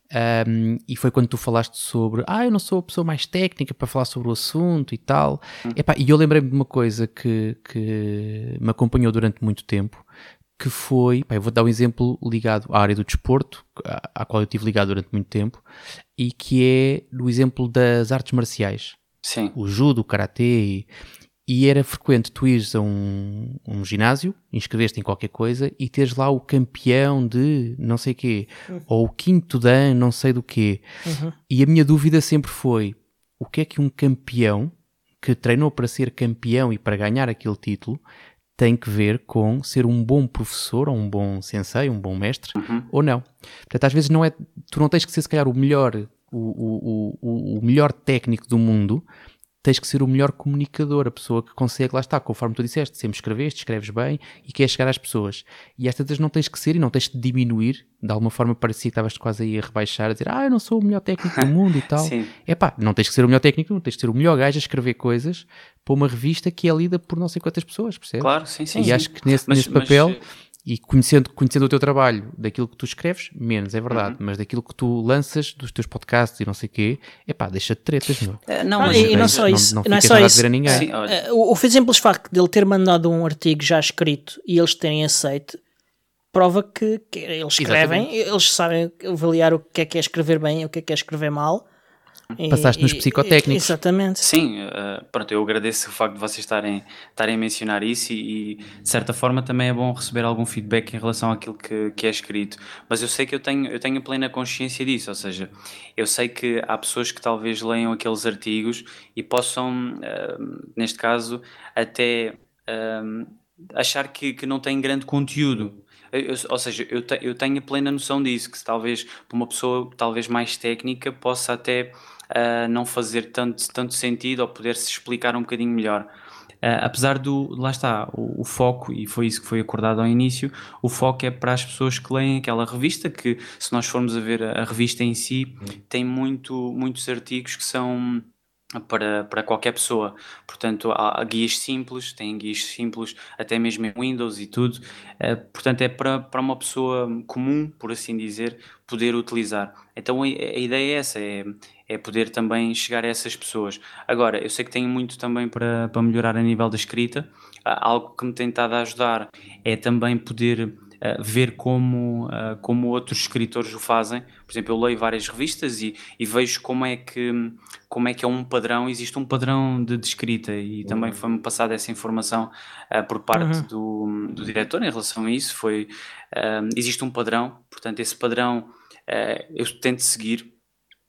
B: Um, e foi quando tu falaste sobre, ah, eu não sou a pessoa mais técnica para falar sobre o assunto e tal. Epá, e eu lembrei-me de uma coisa que, que me acompanhou durante muito tempo, que foi, pá, eu vou dar um exemplo ligado à área do desporto, à, à qual eu estive ligado durante muito tempo, e que é do exemplo das artes marciais.
C: Sim.
B: O judo, o karatê, e, e era frequente tu ires a um, um ginásio, inscreveste em qualquer coisa e teres lá o campeão de não sei quê, ou o quinto dan não sei do quê.
A: Uhum.
B: E a minha dúvida sempre foi, o que é que um campeão que treinou para ser campeão e para ganhar aquele título tem que ver com ser um bom professor, ou um bom sensei, um bom mestre,
C: Uhum.
B: ou não. Portanto, às vezes não é, tu não tens que ser se calhar o melhor, o, o, o, o melhor técnico do mundo, tens que ser o melhor comunicador, a pessoa que consegue, lá está, conforme tu disseste, sempre escreveste, escreves bem e queres chegar às pessoas. E às tantas não tens que ser e não tens de diminuir, de alguma forma parecia que estavas quase aí a rebaixar, a dizer, ah, eu não sou o melhor técnico do mundo e tal.
C: Sim.
B: É pá, não tens que ser o melhor técnico, não tens que ser o melhor gajo a escrever coisas para uma revista que é lida por não sei quantas pessoas, percebes?
C: Claro, sim, sim.
B: E
C: sim.
B: acho que nesse,
C: Mas-
B: nesse
C: mas,
B: papel,
C: eh,
B: e conhecendo, conhecendo o teu trabalho, daquilo que tu escreves, menos, é verdade,
C: Uhum.
B: mas daquilo que tu lanças, dos teus podcasts e não sei o quê, é pá, deixa de tretas, meu.
C: eh, não,
A: Ah,
C: mas,
A: e, e não
C: mas-
A: só isso,
B: não,
A: não é
B: ficas
A: só
B: nada a
A: isso.
B: dizer a ninguém.
C: Sim, olha,
A: Eh, o, o simples facto de ele ter mandado um artigo já escrito e eles terem aceito prova que, que eles escrevem, eles sabem avaliar o que é que é escrever bem e o que é que é escrever mal. E-
B: Passaste nos
A: e-
B: psicotécnicos.
A: Exatamente.
C: sim, eh, pronto, eu agradeço o facto de vocês estarem, estarem a mencionar isso e, e, de certa forma também é bom receber algum feedback em relação àquilo que, que é escrito, mas eu sei que eu tenho, eu tenho plena consciência disso, ou seja, eu sei que há pessoas que talvez leiam aqueles artigos e possam, eh, neste caso, até eh, achar que, que não tem grande conteúdo. Eu- eu- ou seja, eu, te- eu tenho a plena noção disso, que se talvez para uma pessoa talvez mais técnica possa até uh, não fazer tanto, tanto sentido ou poder-se explicar um bocadinho melhor. Uh, apesar do, lá está, o, o foco, e foi isso que foi acordado ao início, o foco é para as pessoas que leem aquela revista, que se nós formos a ver a, a revista em si, tem muito, muitos artigos que são para, para qualquer pessoa. Portanto, há, há guias simples, tem guias simples até mesmo em Windows e tudo. Uh, portanto, é para, para uma pessoa comum, por assim dizer, poder utilizar. Então, a, a ideia é essa, é, é poder também chegar a essas pessoas. Agora, eu sei que tenho muito também para, para melhorar a nível da escrita. Ah, algo que me tem estado a ajudar é também poder ah, ver como, ah, como outros escritores o fazem. Por exemplo, eu leio várias revistas e, e vejo como é, que, como é que é um padrão, existe um padrão de, de escrita e também foi-me passada essa informação ah, por parte
A: Uhum.
C: do, do diretor em relação a isso. Foi, ah, existe um padrão, portanto esse padrão ah, eu tento seguir.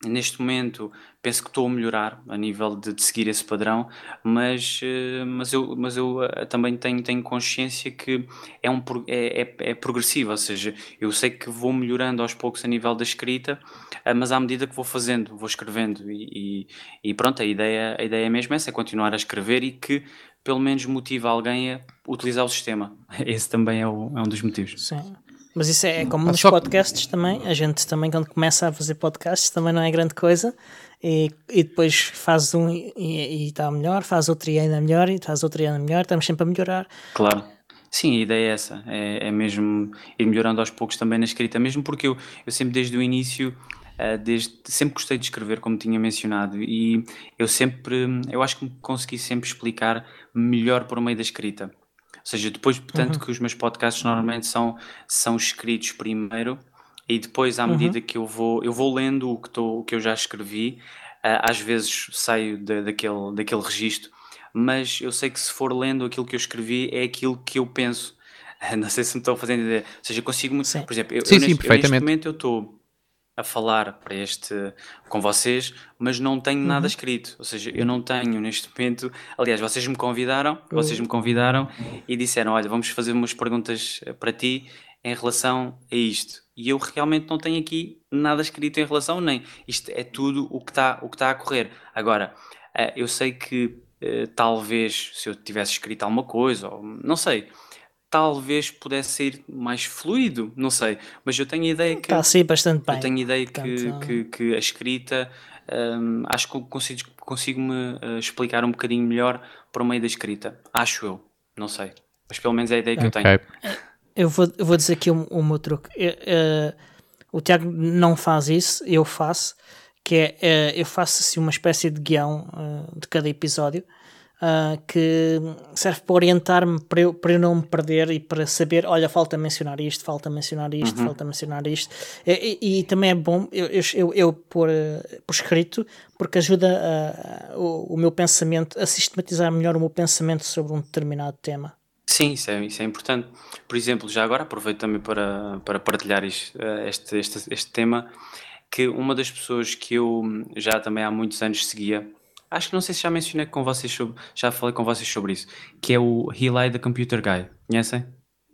C: neste momento penso que estou a melhorar a nível de, de seguir esse padrão, mas, eh, mas eu, mas eu eh, também tenho, tenho consciência que é, um, pro- é, é, é progressivo, ou seja, eu sei que vou melhorando aos poucos a nível da escrita, eh, mas à medida que vou fazendo, vou escrevendo e, e, e pronto, a ideia, a ideia é mesmo essa, é continuar a escrever e que pelo menos motive alguém a utilizar o sistema. Esse também é, o- é um dos motivos.
A: Sim. Mas isso é, é como
B: Ah,
A: nos
B: só que-
A: podcasts também. A gente também, quando começa a fazer podcasts, também não é grande coisa. E, e depois faz um e e está melhor, faz outro e ainda melhor, e faz outro e ainda melhor. Estamos sempre a melhorar.
C: Claro. Sim, a ideia é essa, é, é mesmo ir melhorando aos poucos também na escrita, mesmo porque eu, eu sempre desde o início, ah, desde, sempre gostei de escrever, como tinha mencionado, e eu sempre, eu acho que me consegui sempre explicar melhor por meio da escrita. Ou seja, depois, portanto, que os meus podcasts normalmente são, são escritos primeiro e depois, à medida que eu vou, eu vou lendo o que, tô, o que eu já escrevi, ah, às vezes saio da- daquele, daquele registro, mas eu sei que se for lendo aquilo que eu escrevi é aquilo que eu penso. Não sei se me estão fazendo ideia. Ou seja, eu consigo muito.
A: Sim.
C: Por exemplo, eu,
B: Sim,
C: eu
B: sim,
C: neste, eu neste
B: perfeitamente.
C: momento eu estou a falar para este com vocês, mas não tenho nada escrito. Ou seja, eu não tenho neste momento. Aliás, vocês me convidaram, vocês me convidaram e disseram: olha, vamos fazer umas perguntas eh, para ti em relação a isto. E eu realmente não tenho aqui nada escrito em relação, nem isto é tudo o que está o que está a correr. Agora, eh, eu sei que eh, talvez se eu tivesse escrito alguma coisa, ou não sei, talvez pudesse ir mais fluido, não sei, mas eu tenho a ideia
A: Está
C: que
A: assim bastante
C: eu
A: bem.
C: tenho a ideia
A: Portanto,
C: que, que, que a escrita, hum, acho que consigo, consigo-me eh, explicar um bocadinho melhor por meio da escrita. Acho eu, não sei. Mas pelo menos é a ideia que eu tenho.
B: Ok.
A: eu vou, eu vou dizer aqui o, o meu truque. Eu, eh, o Tiago não faz isso, eu faço. Que é, eh, eu faço assim uma espécie de guião eh, de cada episódio. ah, que serve para orientar-me, para eu, para eu não me perder e para saber, olha, falta mencionar isto, falta mencionar isto, falta mencionar isto. E, e- e também é bom eu, eu, eu, eu pôr eh, por escrito, porque ajuda a- a- o, o meu pensamento, a sistematizar melhor o meu pensamento sobre um determinado tema.
C: Sim, isso é, isso é importante. Por exemplo, já agora aproveito também para, para partilhar isto, eh, este, este, este tema, que uma das pessoas que eu hum, já também há muitos anos seguia, acho que não sei se já mencionei com vocês sobre, já falei com vocês sobre isso, que é o Eli the Computer Guy. Conhecem?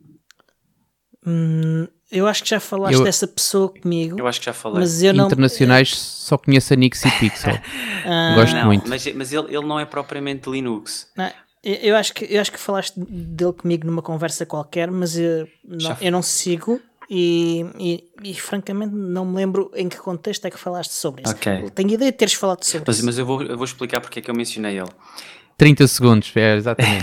A: Hum, eu acho que já falaste
B: Eu-
A: dessa pessoa comigo,
C: Eu acho que já falei.
A: mas eu não.
B: Internacionais só conheço a Nix e Pixel.
A: Ah,
B: Gosto
C: Não,
B: muito.
C: mas, mas ele, ele não é propriamente Linux.
A: Não, eu eu acho que eu acho que falaste dele comigo numa conversa qualquer, mas eu não,
C: Já-
A: eu não sigo e, e, e, francamente não me lembro em que contexto é que falaste sobre isso.
C: Ok.
A: Tenho ideia de teres falado sobre
C: Mas,
A: isso.
C: mas eu, vou, eu vou explicar porque é que eu mencionei ele.
B: trinta segundos, é, exatamente.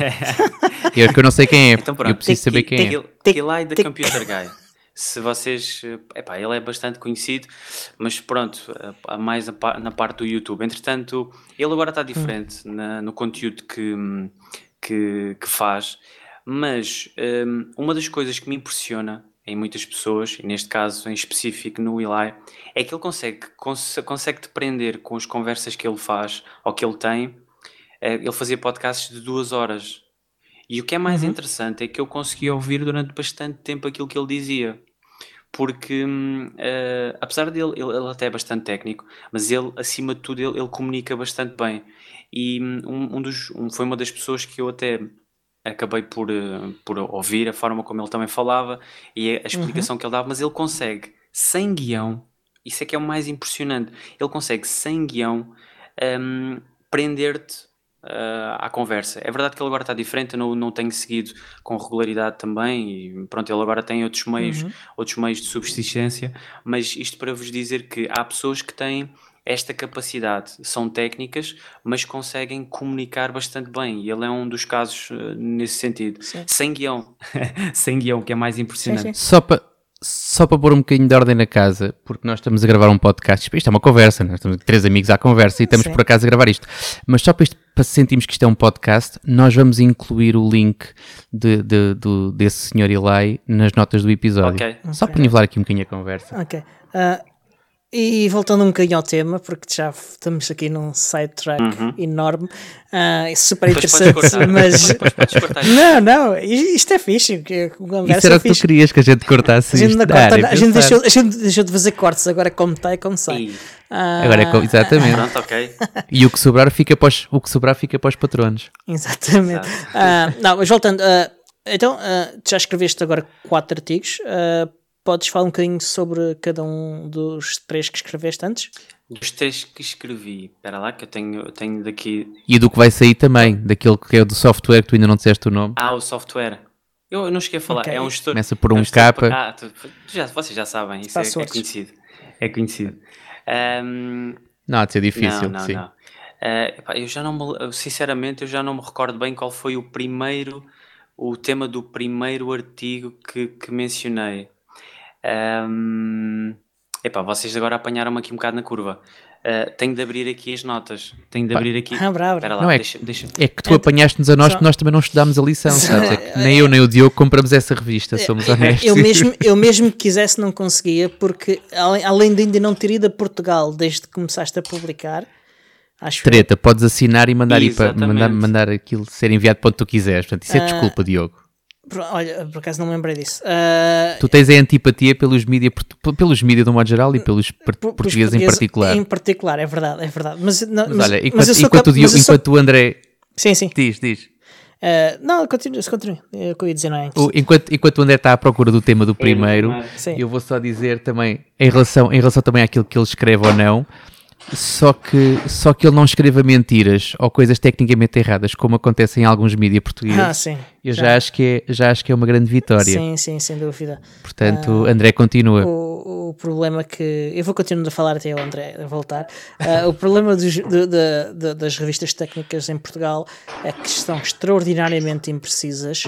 B: Eu que eu não sei quem é,
C: Então pronto.
B: eu preciso saber quem é.
C: Ele,
A: Tic,
C: Eli the
A: tic.
C: Computer Guy. Se vocês... eh, Epá, ele é bastante conhecido, mas pronto, a- mais a pa- na parte do YouTube. Entretanto, ele agora está diferente na- no conteúdo que, hum, que, que faz, mas hum, uma das coisas que me impressiona em muitas pessoas, e neste caso em específico no Eli, é que ele consegue, cons consegue te prender com as conversas que ele faz ou que ele tem. Eh, Ele fazia podcasts de duas horas. E o que é mais interessante é que eu consegui ouvir durante bastante tempo aquilo que ele dizia. Porque, hum, eh, apesar dele, ele, ele até é bastante técnico, mas ele, acima de tudo, ele, ele comunica bastante bem. E hum, um, um dos, um- foi uma das pessoas que eu até acabei por, eh, por ouvir a forma como ele também falava e a, a explicação que ele dava, mas ele consegue, sem guião, isso é que é o mais impressionante, ele consegue, sem guião, hum, prender-te ah, à conversa. É verdade que ele agora está diferente, eu não, não tenho seguido com regularidade também e pronto, ele agora tem outros meios, outros meios de subsistência, mas isto para vos dizer que há pessoas que têm esta capacidade, são técnicas, mas conseguem comunicar bastante bem e ele é um dos casos ah, nesse sentido.
A: Sim.
C: Sem guião, sem guião, que é mais impressionante.
A: sim.
B: Só para só para pôr um bocadinho de ordem na casa, porque nós estamos a gravar um podcast, isto é uma conversa, nós estamos três amigos à conversa e estamos
A: Sim.
B: por acaso a gravar isto, mas só para, isto, para sentirmos que isto é um podcast, nós vamos incluir o link de, de- do- desse senhor Eli nas notas do episódio.
C: Ok.
B: Só para nivelar aqui um bocadinho a conversa.
A: Ok. Ah, E voltando um bocadinho ao tema, porque já estamos aqui num sidetrack uhum. enorme, uh, é super
C: depois
A: interessante, mas...
C: Depois podes cortar isto.
A: Não, não, isto é fixe.
B: Isso era o que tu querias, que a gente cortasse
A: a gente
B: isto.
A: Corta, ah, a, gente deixou, a gente deixou de fazer cortes, agora como está e como sai.
C: E...
B: Uh, agora é como, exatamente.
C: Pronto, ok.
B: E o que sobrar fica para os, o que sobrar fica para os patronos.
A: Exatamente. Uh, não, mas voltando, uh, então, uh, já escreveste agora quatro artigos, uh, podes falar um bocadinho sobre cada um dos três que escreveste antes?
C: Dos três que escrevi, espera lá que eu tenho, eu tenho daqui...
B: E do que vai sair também, daquele que é do software que tu ainda não disseste o nome.
C: Ah, o software. Eu não cheguei a falar, okay. é um gestor...
B: Começa por
C: é
B: um, um capa.
C: Ah, tu, tu já, vocês já sabem, isso é, é conhecido. É conhecido. Um,
B: não, há de ser difícil,
C: não, não,
B: sim.
C: Não. Uh, epá, eu já não me, sinceramente, eu já não me recordo bem qual foi o primeiro, o tema do primeiro artigo que, que mencionei. Um, epá, vocês agora apanharam-me aqui um bocado na curva. Uh, tenho de abrir aqui as notas. Tenho de
B: Pá.
C: abrir aqui.
A: Ah, bravo.
C: Espera lá,
B: não é,
C: deixa, deixa.
B: é que tu apanhaste-nos a nós porque nós também não estudámos a lição, sabes? É que nem eu nem o Diogo compramos essa revista, somos honestos.
A: Eu mesmo, eu mesmo que quisesse não conseguia, porque além, além de ainda não ter ido a Portugal desde que começaste a publicar, acho
B: Treta, eu... podes assinar e mandar, ir para,
C: Exatamente.
B: mandar, mandar aquilo ser enviado para onde tu quiseres. Portanto, isso é desculpa, uh... Diogo.
A: Olha, por acaso não me lembrei disso. Uh...
B: Tu tens a antipatia pelos mídia, pelos mídia de um modo geral e pelos por, portugueses em particular.
A: Em particular, é verdade, é verdade. Mas, não,
B: mas,
A: mas
B: olha, enquanto,
A: mas eu sou
B: enquanto,
A: cap...
B: o, Diogo,
A: mas
B: enquanto
A: sou...
B: o André...
A: Sim, sim.
B: Diz, diz.
A: Uh, não, continua, continua. É o que eu ia dizer, não é?
B: O, enquanto, enquanto o André está à procura do tema do primeiro,
A: Sim.
B: eu vou só dizer também, em relação, em relação também àquilo que ele escreve ou não, Só que, só que ele não escreva mentiras ou coisas tecnicamente erradas, como acontece em alguns mídias portugueses.
A: Ah, sim.
B: Eu já, já, acho que é, já acho que é uma grande vitória.
A: Sim, sim, sem dúvida.
B: Portanto,
A: uh,
B: André continua.
A: O, o problema que... Eu vou continuar a falar até o André voltar. Uh, o problema dos, de, de, de, das revistas técnicas em Portugal é que estão extraordinariamente imprecisas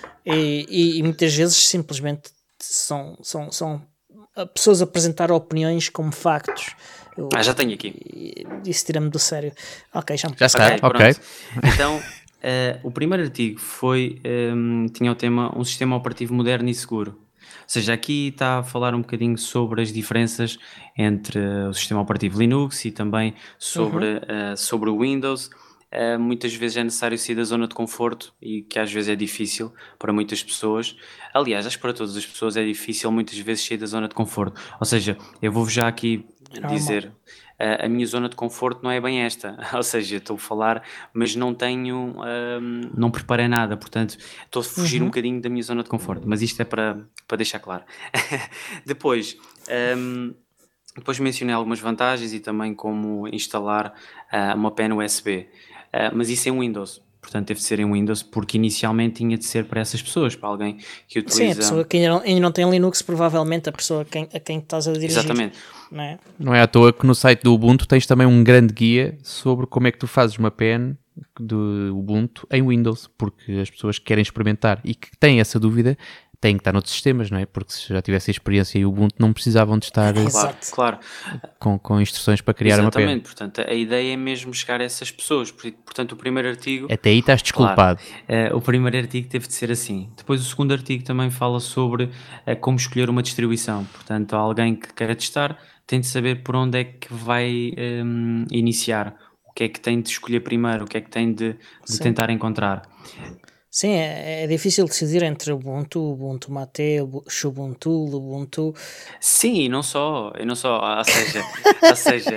A: e, e, e muitas vezes simplesmente são, são, são pessoas a apresentar opiniões como factos. Eu,
C: ah, já tenho aqui.
A: Isso tira-me do sério. Ok, já,
B: já está, ok.
C: okay. Então, uh, o primeiro artigo foi, um, tinha o tema um sistema operativo moderno e seguro. Ou seja, aqui está a falar um bocadinho sobre as diferenças entre uh, o sistema operativo Linux e também sobre, uhum. uh, sobre o Windows. Uh, muitas vezes é necessário sair da zona de conforto e que às vezes é difícil para muitas pessoas. Aliás, acho que para todas as pessoas é difícil muitas vezes sair da zona de conforto. Ou seja, eu vou já aqui dizer, uh, a minha zona de conforto não é bem esta. Ou seja, estou a falar, mas não tenho, um, não preparei nada, portanto estou a fugir uhum. um bocadinho da minha zona de conforto. Mas isto é para, para deixar claro. Depois... Um, Depois mencionei algumas vantagens e também como instalar uh, uma pen U S B, uh, mas isso em Windows, portanto teve de ser em Windows porque inicialmente tinha de ser para essas pessoas, para alguém que utiliza...
A: Sim, a pessoa que ainda não, ainda não tem Linux, provavelmente a pessoa a quem, a quem estás a dirigir.
C: Exatamente.
A: Não é?
B: Não é à toa que no site do Ubuntu tens também um grande guia sobre como é que tu fazes uma pen do Ubuntu em Windows, porque as pessoas que querem experimentar e que têm essa dúvida têm que estar noutros sistemas, não é? Porque se já tivessem experiência em Ubuntu não precisavam de estar
C: claro, claro.
B: Com, com instruções para criar
C: Exatamente,
B: uma pen.
C: Portanto, a ideia é mesmo chegar a essas pessoas. Portanto, o primeiro artigo...
B: Até aí estás desculpado.
C: Claro, uh, o primeiro artigo teve de ser assim. Depois o segundo artigo também fala sobre uh, como escolher uma distribuição. Portanto, alguém que queira testar tem de saber por onde é que vai um, iniciar. O que é que tem de escolher primeiro, o que é que tem de, de tentar encontrar.
A: Sim, é, é difícil decidir entre Ubuntu, Ubuntu Mate, Xubuntu, Ubuntu.
C: Sim, e não só, e não só, ou seja, ou seja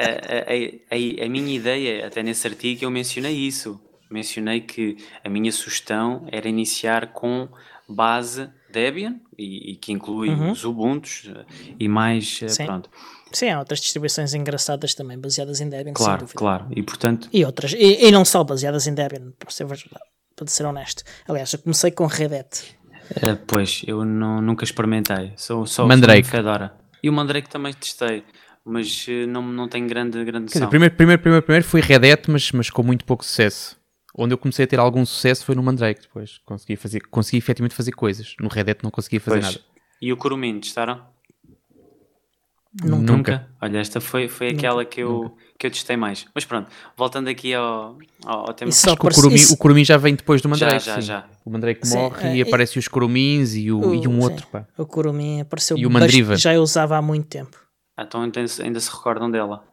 C: a, a, a, a minha ideia, até nesse artigo eu mencionei isso, mencionei que a minha sugestão era iniciar com base Debian, e, e que inclui uhum. os Ubuntus e mais,
A: Sim.
C: pronto.
A: Sim, há outras distribuições engraçadas também, baseadas em Debian,
C: claro,
A: sem dúvida.
C: Claro, e portanto...
A: E outras, e, e não só baseadas em Debian, para ser verdade. Para ser honesto. Aliás, eu comecei com Red Hat.
C: Uh, pois, eu não, nunca experimentei. Sou só
B: Mandrake.
C: Fedora. E o Mandrake também testei, mas uh, não, não tenho grande, grande noção.
B: Dizer, primeiro, primeiro, primeiro, primeiro foi Red Hat, mas, mas com muito pouco sucesso. Onde eu comecei a ter algum sucesso foi no Mandrake depois. Consegui, fazer, consegui efetivamente fazer coisas. No Red Hat não conseguia fazer
C: pois.
B: nada.
C: E o Kurumin, testaram?
A: Nunca.
C: Nunca. Olha, esta foi, foi aquela que eu, que eu testei mais. Mas pronto, voltando aqui ao, ao, ao tema.
B: Isso Acho que o Kurumin, isso... o Kurumin já vem depois do Mandrake.
C: Já, já,
B: sim.
C: já.
B: O Mandrake
A: sim,
B: morre
A: é,
B: e aparecem aparece os Kurumins e, o,
A: o,
B: e um
A: sim.
B: outro. Pá.
A: O Kurumin apareceu
B: e o Mandriva.
A: Já eu usava há muito tempo.
C: Então ainda, ainda se recordam dela.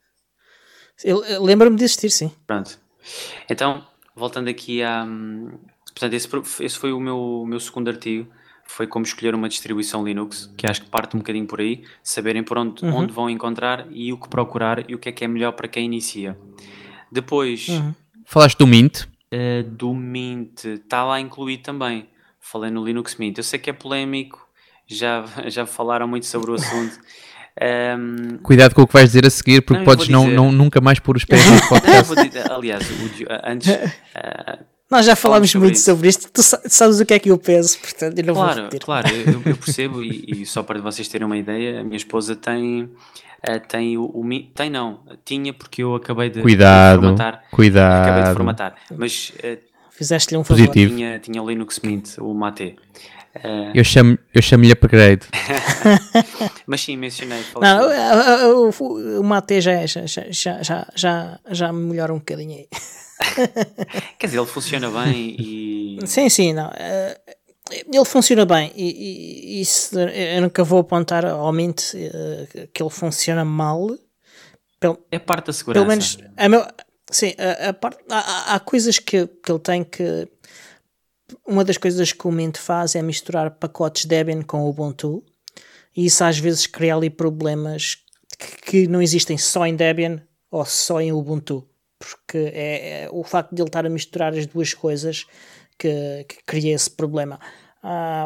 A: Eu, eu lembro-me de existir, sim.
C: Pronto. Então, voltando aqui a... Portanto, esse, esse foi o meu, o meu segundo artigo. Foi como escolher uma distribuição Linux, que acho que parte um bocadinho por aí. Saberem por onde,
A: Uhum.
C: onde vão encontrar e o que procurar e o que é que é melhor para quem inicia. Depois...
A: Uhum.
B: Falaste do Mint.
C: Uh, do Mint, está lá incluído também. Falei no Linux Mint. Eu sei que é polémico, já, já falaram muito sobre o assunto. Um,
B: Cuidado com o que vais dizer a seguir, porque
C: não,
B: podes não,
C: dizer...
B: não, nunca mais pôr os pés no podcast.
C: Não, dizer, aliás, o, antes... Uh,
A: Nós já falámos
C: sobre
A: muito
C: isso.
A: sobre isto. Tu sabes o que é que eu penso, portanto eu não
C: claro,
A: vou repetir.
C: Claro, eu, eu percebo e, e só para vocês terem uma ideia, a minha esposa tem... Uh, tem o, o tem não, tinha porque eu acabei de,
B: cuidado,
C: de formatar.
B: Cuidado.
C: Acabei de formatar, mas... Uh,
A: Fizeste-lhe um favor.
B: Positivo.
C: Tinha, tinha o Linux Mint, o Mate. Uh...
B: Eu chamo-lhe eu chamo upgrade.
C: Mas sim, mencionei.
A: Não, o, o, o Mate já, já, já, já, já, já me melhora um bocadinho aí.
C: Quer dizer, ele funciona bem e...
A: Sim, sim, não. Uh, ele funciona bem e, e isso, eu nunca vou apontar ao Mint uh, que ele funciona mal.
C: Pel, é parte da segurança.
A: Pelo menos, a meu, sim, a, a parte, há, há coisas que, que ele tem que... Uma das coisas que o Mint faz é misturar pacotes Debian com o Ubuntu e isso às vezes cria ali problemas que, que não existem só em Debian ou só em Ubuntu, porque é, é o facto de ele estar a misturar as duas coisas que, que cria esse problema. Ah,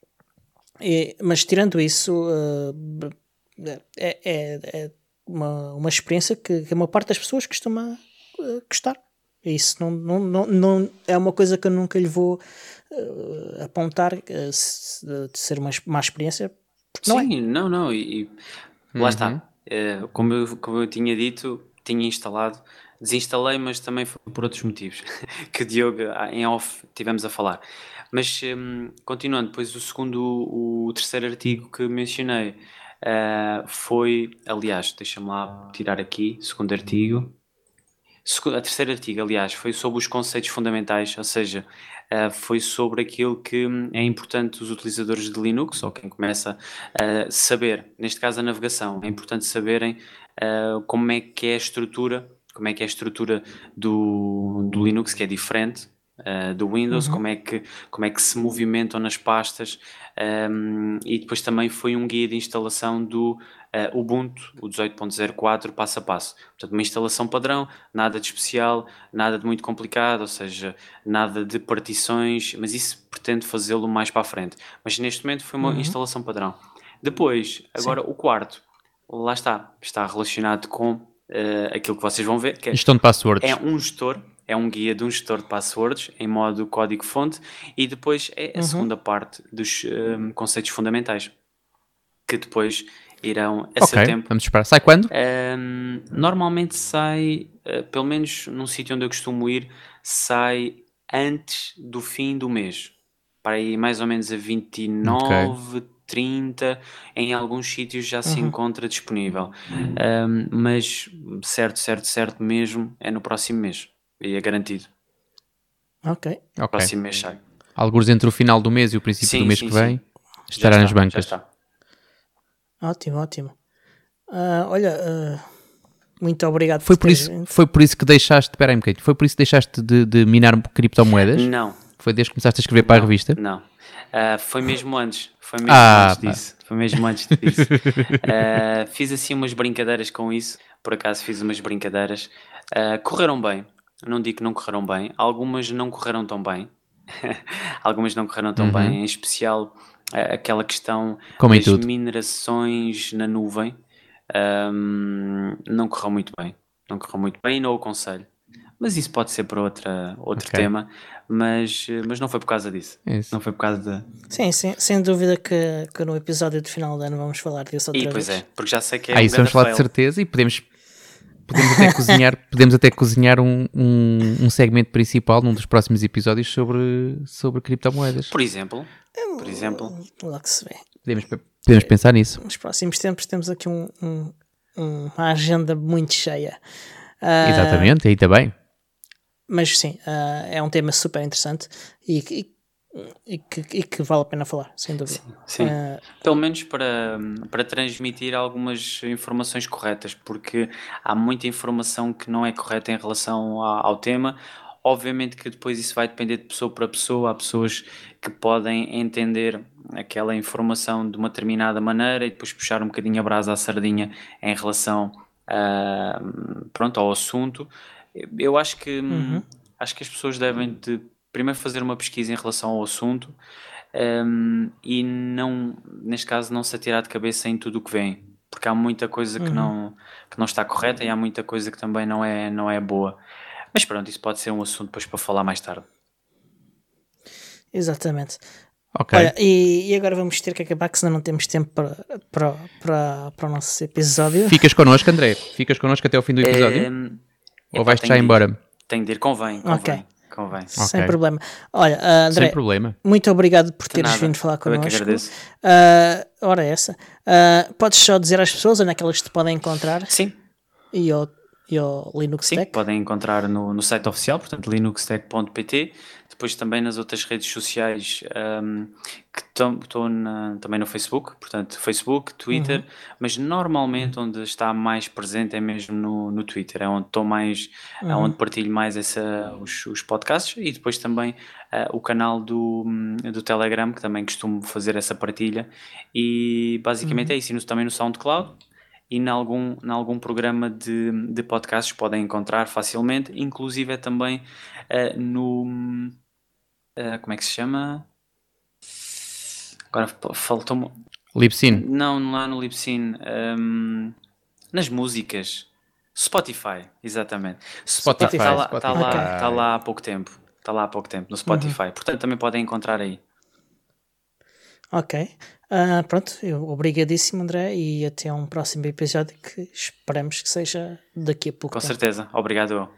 A: e, mas tirando isso, uh, é, é, é uma, uma experiência que, que a maior parte das pessoas costuma uh, gostar. Isso não, não, não, não é uma coisa que eu nunca lhe vou uh, apontar uh, se, de ser uma má experiência. Não
C: Sim,
A: é.
C: não, não. E, e lá
B: Uhum.
C: está. Uh, como, eu, como eu tinha dito, tinha instalado, desinstalei, mas também foi por outros motivos que o Diogo em off tivemos a falar. Mas um, continuando, depois o segundo, o, o terceiro artigo que mencionei uh, foi, aliás, deixa-me lá tirar aqui, segundo artigo. A terceira artigo, aliás, foi sobre os conceitos fundamentais, ou seja, uh, foi sobre aquilo que é importante os utilizadores de Linux, ou quem começa a saber, neste caso a navegação, é importante saberem uh, como é que é a estrutura, como é que é a estrutura do, do Linux, que é diferente uh, do Windows,
A: Uhum.
C: como, é que, como é que se movimentam nas pastas, um, e depois também foi um guia de instalação do Uh, Ubuntu, o dezoito ponto zero quatro, passo a passo. Portanto, uma instalação padrão, nada de especial, nada de muito complicado, ou seja, nada de partições, mas isso pretendo fazê-lo mais para a frente. Mas neste momento foi uma uhum. instalação padrão. Depois, agora Sim. o quarto, lá está, está relacionado com uh, aquilo que vocês vão ver, que é,
B: gestão de passwords.
C: É um gestor, é um guia de um gestor de passwords em modo código-fonte, e depois é a uhum. segunda parte dos um, conceitos fundamentais, que depois irão a
B: okay,
C: seu tempo.
B: Vamos esperar. Sai quando?
C: Um, normalmente sai, uh, pelo menos num sítio onde eu costumo ir, sai antes do fim do mês. Para aí mais ou menos a vinte e nove, okay. trinta, em alguns sítios já uhum. se encontra disponível. Um, mas certo, certo, certo mesmo é no próximo mês. E é garantido.
A: Ok.
C: No
B: okay.
C: próximo mês sai.
B: Alguns entre o final do mês e o princípio
C: sim,
B: do mês
C: sim,
B: que vem
C: sim.
B: estará
C: já
B: nas
C: está,
B: bancas.
C: Já está.
A: Ótimo, ótimo. Uh, olha, uh, muito obrigado
B: foi
A: por,
B: por isso Foi por isso que deixaste, espera aí um bocadinho, foi por isso que deixaste de, de minar criptomoedas?
C: Não.
B: Foi desde que começaste a escrever para
C: não,
B: a revista?
C: Não, uh, foi mesmo antes, foi mesmo
B: ah,
C: antes disso, foi mesmo antes disso. uh, fiz assim umas brincadeiras com isso, por acaso fiz umas brincadeiras, uh, correram bem, não digo que não correram bem, algumas não correram tão bem, algumas não correram tão uhum. bem, em especial aquela questão
B: Como
C: das
B: tudo.
C: minerações na nuvem, um, não correu muito bem, não correu muito bem e não o aconselho, mas isso pode ser para outra, outro okay. tema, mas, mas não foi por causa disso, isso. Não foi por causa de...
A: Sim, sim, sem dúvida que, que no episódio de final de ano vamos falar disso outra
C: e, pois
A: vez.
C: é, porque já sei que é
B: ah,
C: um
B: isso vamos falar
C: fail.
B: de certeza e podemos... Podemos até cozinhar, podemos até cozinhar um, um, um segmento principal num dos próximos episódios sobre, sobre criptomoedas.
C: Por exemplo, por exemplo.
A: Logo se vê.
B: Podemos, podemos pensar nisso.
A: Nos próximos tempos temos aqui um, um, uma agenda muito cheia. Uh,
B: Exatamente, aí também.
A: Mas sim, uh, é um tema super interessante e, e e que, e que vale a pena falar, sem dúvida.
C: Sim, sim.
A: Uh,
C: Pelo menos para, para transmitir algumas informações corretas, porque há muita informação que não é correta em relação a- ao tema. Obviamente que depois isso vai depender de pessoa para pessoa. Há pessoas que podem entender aquela informação de uma determinada maneira e depois puxar um bocadinho a brasa à sardinha em relação a, pronto, ao assunto. Eu acho que,
A: Uhum.
C: acho que as pessoas devem de primeiro fazer uma pesquisa em relação ao assunto, um, e não, neste caso, não se atirar de cabeça em tudo o que vem, porque há muita coisa que,
A: Uhum.
C: não, que não está correta e há muita coisa que também não é, não é boa. Mas pronto, isso pode ser um assunto depois para falar mais tarde.
A: Exatamente.
B: Ok.
A: Olha, e, e agora vamos ter que acabar, que senão não temos tempo para, para, para, para o nosso episódio.
B: Ficas connosco, André? Ficas connosco até ao fim do episódio?
C: Um,
B: Ou
C: epá,
B: vais-te
C: tenho
B: já
C: de ir.
B: embora?
C: Tenho de ir, convém, convém,
A: Ok.
C: convém.
A: Sem
B: Ok.
A: problema. Olha, ah, André,
B: Sem problema.
A: muito obrigado por
C: De
A: teres
C: nada,
A: vindo falar
C: eu é que
A: connosco.
C: agradeço.
A: Ah, ora, essa. Ah, podes só dizer às pessoas onde é que elas te podem encontrar
C: Sim,
A: e ao, e ao Linux
C: sim,
A: Tech.
C: podem encontrar no, no site oficial, portanto linuxtech ponto pt, depois também nas outras redes sociais, um, que estou também no Facebook, portanto Facebook, Twitter, mas normalmente onde está mais presente é mesmo no, no Twitter, é onde estou mais, é onde partilho mais essa, os, os podcasts, e depois também uh, o canal do, do Telegram, que também costumo fazer essa partilha, e basicamente é isso, e no- também no SoundCloud. E em algum, em algum programa de, de podcasts podem encontrar facilmente, inclusive é também eh, no... eh, como é que se chama? Agora f- faltou-me...
B: Libsyn.
C: Não, não é no Libsyn. ehm, nas músicas. Spotify, exatamente.
B: Spotify,
C: Está lá,
B: Spotify.
C: tá lá,
A: Ok.
C: tá lá há pouco tempo. Está lá há pouco tempo, no Spotify. Portanto, também podem encontrar aí.
A: Ok. Ah, pronto, eu, obrigadíssimo, André, e até um próximo episódio que esperamos que seja daqui a pouco
C: Com
A: tempo.
C: certeza. Obrigado. eu.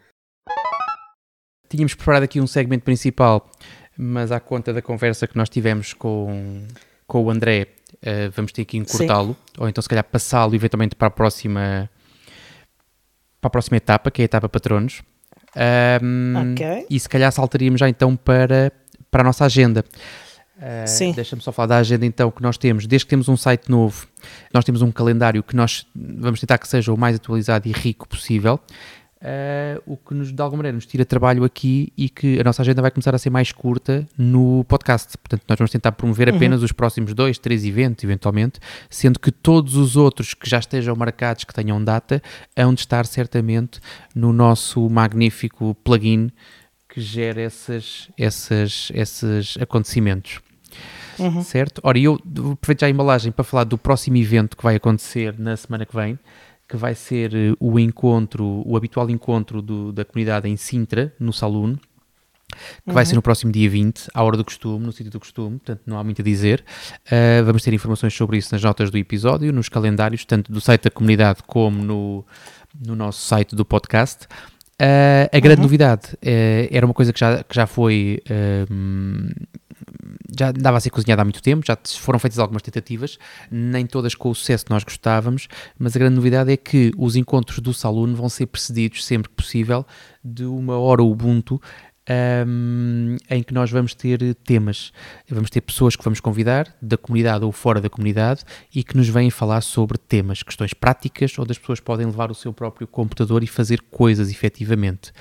B: Tínhamos preparado aqui um segmento principal, mas à conta da conversa que nós tivemos com, com o André, eh, vamos ter que encurtá-lo, ou então se calhar passá-lo eventualmente para a próxima para a próxima etapa, que é a etapa patronos. Ahm,
A: Ok.
B: E se calhar saltaríamos já então para, para a nossa agenda. Uh,
A: Sim.
B: Deixa-me só falar da agenda então que nós temos. Desde que temos um site novo, nós temos um calendário que nós vamos tentar que seja o mais atualizado e rico possível. Uh, o que nos, de alguma maneira nos tira trabalho aqui e que a nossa agenda vai começar a ser mais curta no podcast. Portanto, nós vamos tentar promover apenas os próximos dois, três eventos, eventualmente, sendo que todos os outros que já estejam marcados, que tenham data, hão de estar certamente no nosso magnífico plugin que gera esses, esses, esses acontecimentos.
A: Uhum.
B: Certo? Ora, eu aproveito já a embalagem para falar do próximo evento que vai acontecer na semana que vem, que vai ser o encontro, o habitual encontro do, da comunidade em Sintra, no Saloon, que
A: Uhum.
B: vai ser no próximo dia vinte, à hora do costume, no sítio do costume, portanto não há muito a dizer. Uh, vamos ter informações sobre isso nas notas do episódio, nos calendários, tanto do site da comunidade como no, no nosso site do podcast. Uh, a grande
A: Uhum.
B: novidade uh, era uma coisa que já, que já foi... Uh, já andava a ser cozinhada há muito tempo, já foram feitas algumas tentativas, nem todas com o sucesso que nós gostávamos, mas a grande novidade é que os encontros do Saloon vão ser precedidos, sempre que possível, de uma hora Ubuntu, um, em que nós vamos ter temas, vamos ter pessoas que vamos convidar, da comunidade ou fora da comunidade, e que nos vêm falar sobre temas, questões práticas, onde as pessoas podem levar o seu próprio computador e fazer coisas efetivamente.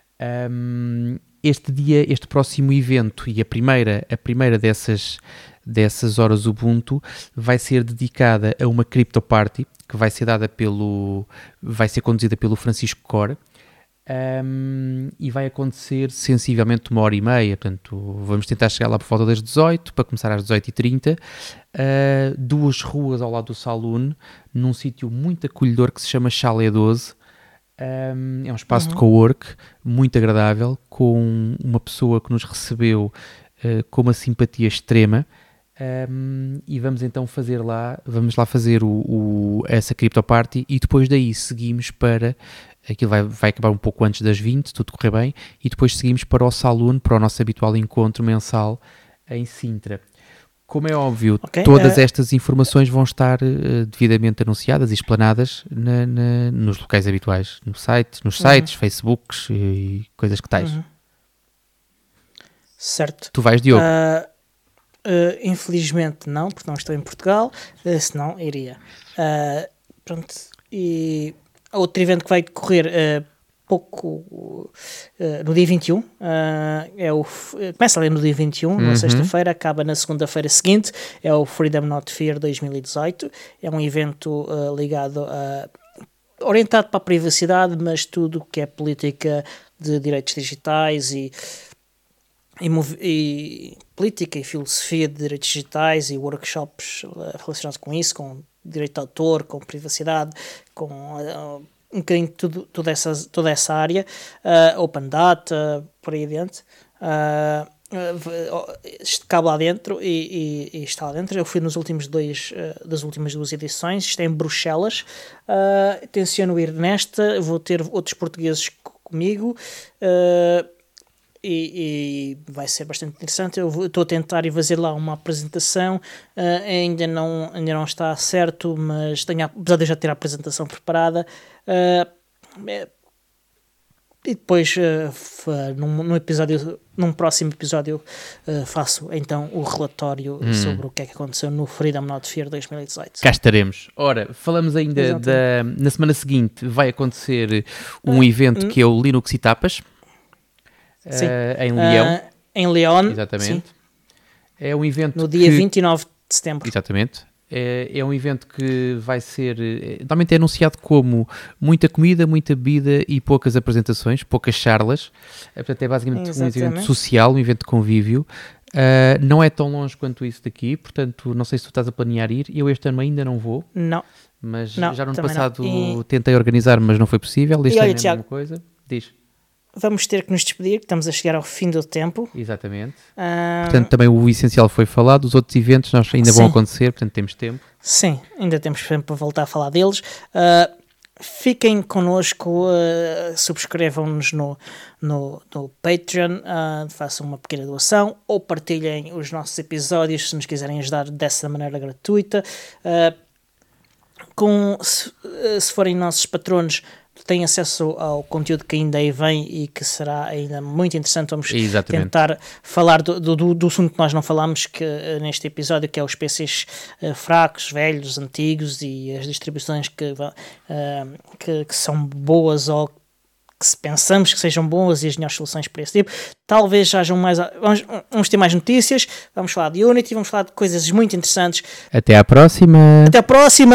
B: Um, este dia, este próximo evento e a primeira, a primeira dessas, dessas horas Ubuntu vai ser dedicada a uma crypto party que vai ser dada pelo, vai ser conduzida pelo Francisco Cora, um, e vai acontecer sensivelmente uma hora e meia, portanto vamos tentar chegar lá por volta das dezoito, para começar às dezoito e trinta, uh, duas ruas ao lado do Saloon, num sítio muito acolhedor que se chama Chalé doze. Um, é um espaço uhum. de cowork muito agradável, com uma pessoa que nos recebeu uh, com uma simpatia extrema, um, e vamos então fazer lá, vamos lá fazer o, o, essa crypto party, e depois daí seguimos para, aquilo vai, vai acabar um pouco antes das vinte, tudo correr bem, e depois seguimos para o Saloon, para o nosso habitual encontro mensal em Sintra. Como é óbvio, okay, todas uh... estas informações vão estar uh, devidamente anunciadas e explanadas na, na, nos locais habituais, no site, nos sites, uhum. Facebooks e coisas que tais. Uhum.
A: Certo.
B: Tu vais, Diogo?
A: Uh, uh, infelizmente não, porque não estou em Portugal, uh, senão iria. Uh, pronto, e outro evento que vai decorrer uh, pouco uh, no dia vinte e um, uh, é o, começa ali no dia vinte e um,
B: uhum.
A: na sexta-feira, acaba na segunda-feira seguinte, é o Freedom Not Fear dois mil e dezoito, é um evento uh, ligado a, orientado para a privacidade, mas tudo que é política de direitos digitais e, e, e política e filosofia de direitos digitais e workshops uh, relacionados com isso, com direito de autor, com privacidade, com uh, um bocadinho tudo, toda, essa, toda essa área, uh, open data, por aí adiante. Uh, uh, cabe lá dentro e, e, e está lá dentro. Eu fui nos últimos dois, uh, das últimas duas edições, isto é em Bruxelas. Uh, tenciono ir nesta, vou ter outros portugueses comigo. Uh, E, e vai ser bastante interessante. Eu estou a tentar ir fazer lá uma apresentação, uh, ainda, não, ainda não está certo, mas tenho, apesar de eu já ter a apresentação preparada, uh, é, e depois uh, num, num episódio, num próximo episódio uh, faço então o relatório hum. sobre o que é que aconteceu no Freedom Not Fear dois mil e dezoito.
B: Cá estaremos. Ora, falamos ainda Exatamente. da... Na semana seguinte vai acontecer um uh, evento uh, que é o Linux e Tapas.
A: Sim.
B: Uh, em Leão.
A: Uh, em León.
B: Exatamente. Sim. É um evento
A: no dia
B: que...
A: vinte e nove de setembro.
B: Exatamente. É, é um evento que vai ser... É, normalmente é anunciado como muita comida, muita bebida e poucas apresentações, poucas charlas. É, portanto, é basicamente Exatamente. um evento social, um evento de convívio. Uh, não é tão longe quanto isso daqui, portanto, não sei se tu estás a planear ir. Eu este ano ainda não vou.
A: Não.
B: Mas
A: não,
B: já no ano passado
A: e...
B: tentei organizar, mas não foi possível. Este
A: e olha,
B: ano é a
A: Tiago,
B: mesma coisa. Diz.
A: Vamos ter que nos despedir, estamos a chegar ao fim do tempo.
B: Exatamente.
A: Uh...
B: Portanto, também o essencial foi falado, os outros eventos nós ainda
A: Sim.
B: vão acontecer, portanto temos tempo.
A: Sim, ainda temos tempo para voltar a falar deles. Uh, fiquem connosco, uh, subscrevam-nos no, no, no Patreon, uh, façam uma pequena doação ou partilhem os nossos episódios se nos quiserem ajudar dessa maneira gratuita. Uh, com, se, se forem nossos patronos, têm acesso ao conteúdo que ainda aí vem e que será ainda muito interessante. Vamos
B: Exatamente.
A: tentar falar do, do, do assunto que nós não falámos que, uh, neste episódio, que é os P Cs uh, fracos, velhos, antigos e as distribuições que, uh, que, que são boas ou que se pensamos que sejam boas e as melhores soluções para esse tipo. Talvez hajam mais... Vamos, vamos ter mais notícias, vamos falar de Unity, vamos falar de coisas muito interessantes.
B: Até à próxima!
A: Até à próxima!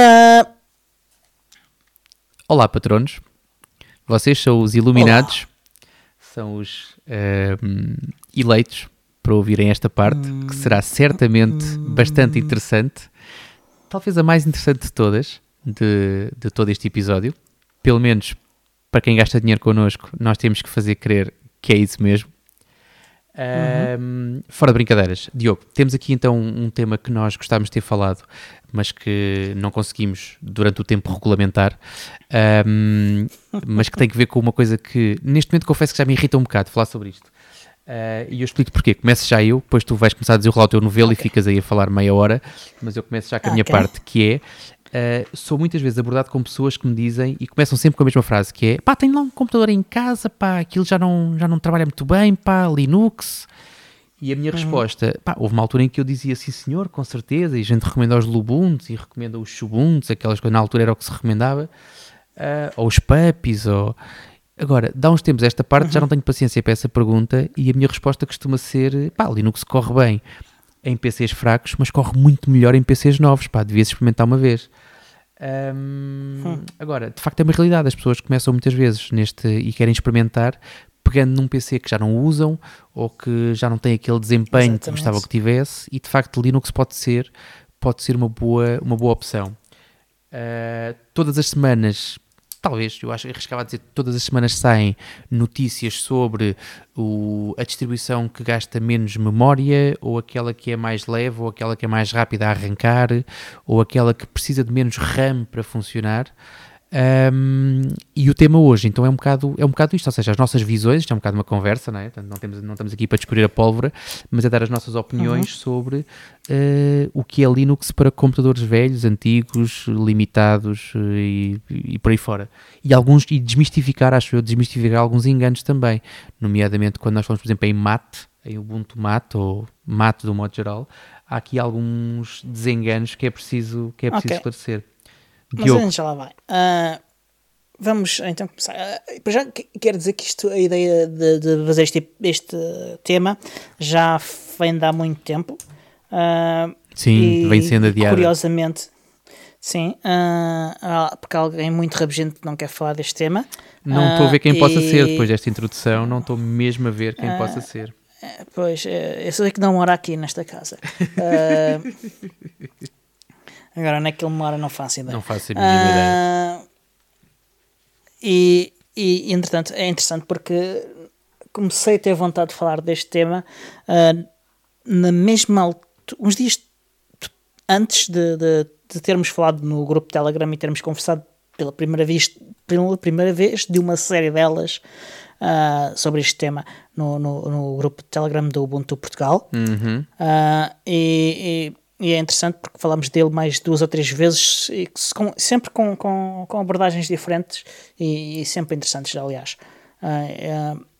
B: Olá, patronos! Vocês são os iluminados, Olá. são os uh, eleitos para ouvirem esta parte, hum, que será certamente hum, bastante interessante, talvez a mais interessante de todas, de, de todo este episódio. Pelo menos para quem gasta dinheiro connosco, nós temos que fazer crer que é isso mesmo. Uhum. Uh, fora de brincadeiras, Diogo, temos aqui então um, um tema que nós gostávamos de ter falado, mas que não conseguimos durante o tempo regulamentar, um, mas que tem que ver com uma coisa que neste momento confesso que já me irrita um bocado falar sobre isto. Uh, e eu explico porquê. Começo já eu, depois tu vais começar a desenrolar o teu novelo okay. e ficas aí a falar meia hora, mas eu começo já com a minha okay. parte, que é, uh, sou muitas vezes abordado com pessoas que me dizem, e começam sempre com a mesma frase, que é, pá, tenho lá um computador em casa, pá, aquilo já não, já não trabalha muito bem, pá, Linux. E a minha uhum. resposta, pá, houve uma altura em que eu dizia, sim senhor, com certeza, e a gente recomenda os Lubuntu, e recomenda os Xubuntu, aquelas coisas, na altura era o que se recomendava, uh, ou os Puppies, ou... Agora, dá uns tempos esta parte, uhum. já não tenho paciência para essa pergunta, e a minha resposta costuma ser, pá, Linux corre bem em P Cs fracos, mas corre muito melhor em P Cs novos, pá, devias experimentar uma vez. Um, hum. Agora, de facto é uma realidade, as pessoas começam muitas vezes neste e querem experimentar, pegando num P C que já não usam, ou que já não tem aquele desempenho Exatamente. que gostava que tivesse, e de facto Linux pode ser, pode ser uma boa, uma boa opção. Uh, todas as semanas... Talvez, eu acho, eu arriscava a dizer que todas as semanas saem notícias sobre o, a distribuição que gasta menos memória, ou aquela que é mais leve, ou aquela que é mais rápida a arrancar, ou aquela que precisa de menos RAM para funcionar. Um, e o tema hoje, então, é um bocado, é um bocado isto, ou seja, as nossas visões, isto é um bocado uma conversa, não é? Portanto, não, temos, não estamos aqui para descobrir a pólvora, mas é dar as nossas opiniões uhum. sobre uh, o que é Linux para computadores velhos, antigos, limitados uh, e, e por aí fora. E, alguns, e desmistificar, acho eu, desmistificar alguns enganos também, nomeadamente quando nós falamos, por exemplo, em Mate, em Ubuntu Mate ou Mate do modo geral, há aqui alguns desenganos que é preciso, que é preciso okay. esclarecer.
A: Mas a gente já lá vai. Uh, vamos então começar. Uh, já quero dizer que isto, a ideia de, de fazer este, este tema já vem de há muito tempo. Uh,
B: sim, vem sendo adiada.
A: Curiosamente, sim, uh, porque alguém muito rabugento não quer falar deste tema.
B: Não estou uh, a ver quem e... possa ser depois desta introdução, não estou mesmo a ver quem uh, possa ser.
A: Uh, pois, uh, eu sei que não mora aqui nesta casa. Uh, Agora, onde é que ele mora, não faço ideia.
B: Não faço a mínima uh, ideia.
A: E, e, entretanto, é interessante porque comecei a ter vontade de falar deste tema uh, na mesma altura, uns dias antes de, de, de termos falado no grupo Telegram e termos conversado pela primeira vez, pela primeira vez de uma série delas uh, sobre este tema no, no, no grupo Telegram do Ubuntu Portugal.
B: Uhum.
A: Uh, e... e E é interessante porque falamos dele mais duas ou três vezes, e com, sempre com, com, com abordagens diferentes e, e sempre interessantes, aliás. Uh, uh,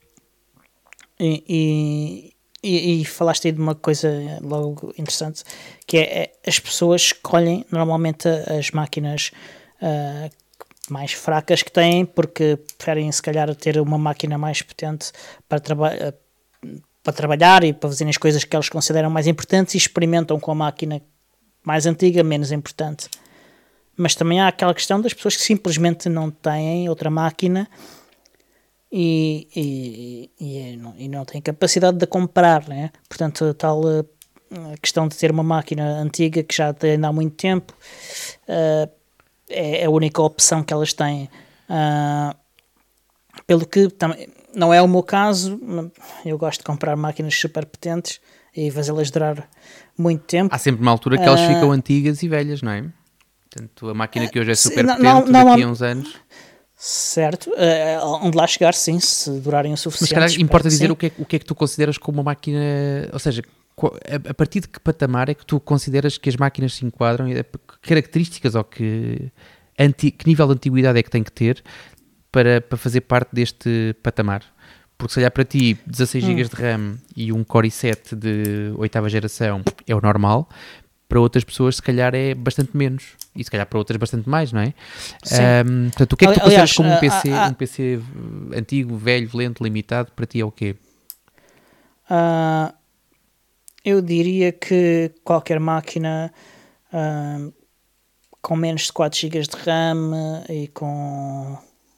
A: e, e, e falaste aí de uma coisa logo interessante, que é, é as pessoas escolhem normalmente as máquinas uh, mais fracas que têm, porque preferem se calhar ter uma máquina mais potente para trabalhar, para trabalhar e para fazerem as coisas que eles consideram mais importantes, e experimentam com a máquina mais antiga, menos importante. Mas também há aquela questão das pessoas que simplesmente não têm outra máquina e, e, e, não, e não têm capacidade de comprar, né? Portanto, a tal a questão de ter uma máquina antiga que já tem há muito tempo uh, é a única opção que elas têm. Uh, pelo que também não é o meu caso, eu gosto de comprar máquinas super potentes e fazê-las durar muito tempo.
B: Há sempre uma altura que elas uh, ficam antigas e velhas, não é? Portanto, a máquina que hoje é super
A: não,
B: potente,
A: não, não,
B: daqui
A: a uns
B: anos...
A: Certo, uh, onde lá chegar, sim, se durarem o suficiente.
B: Mas, calhar, importa dizer o que, é, o que é que tu consideras como uma máquina... Ou seja, a, a partir de que patamar é que tu consideras que as máquinas se enquadram? Que características ou que, anti, que nível de antiguidade é que tem que ter para, para fazer parte deste patamar? Porque se calhar para ti dezasseis gigas hum. de RAM e um Core i sete de oitava geração é o normal, para outras pessoas se calhar é bastante menos, e se calhar para outras bastante mais, não é? Um, portanto, o que é que tu consideras como um P C, uh, uh, um P C antigo, velho, lento, limitado, para ti é o quê?
A: Uh, eu diria que qualquer máquina uh, com menos de quatro gigas de RAM e com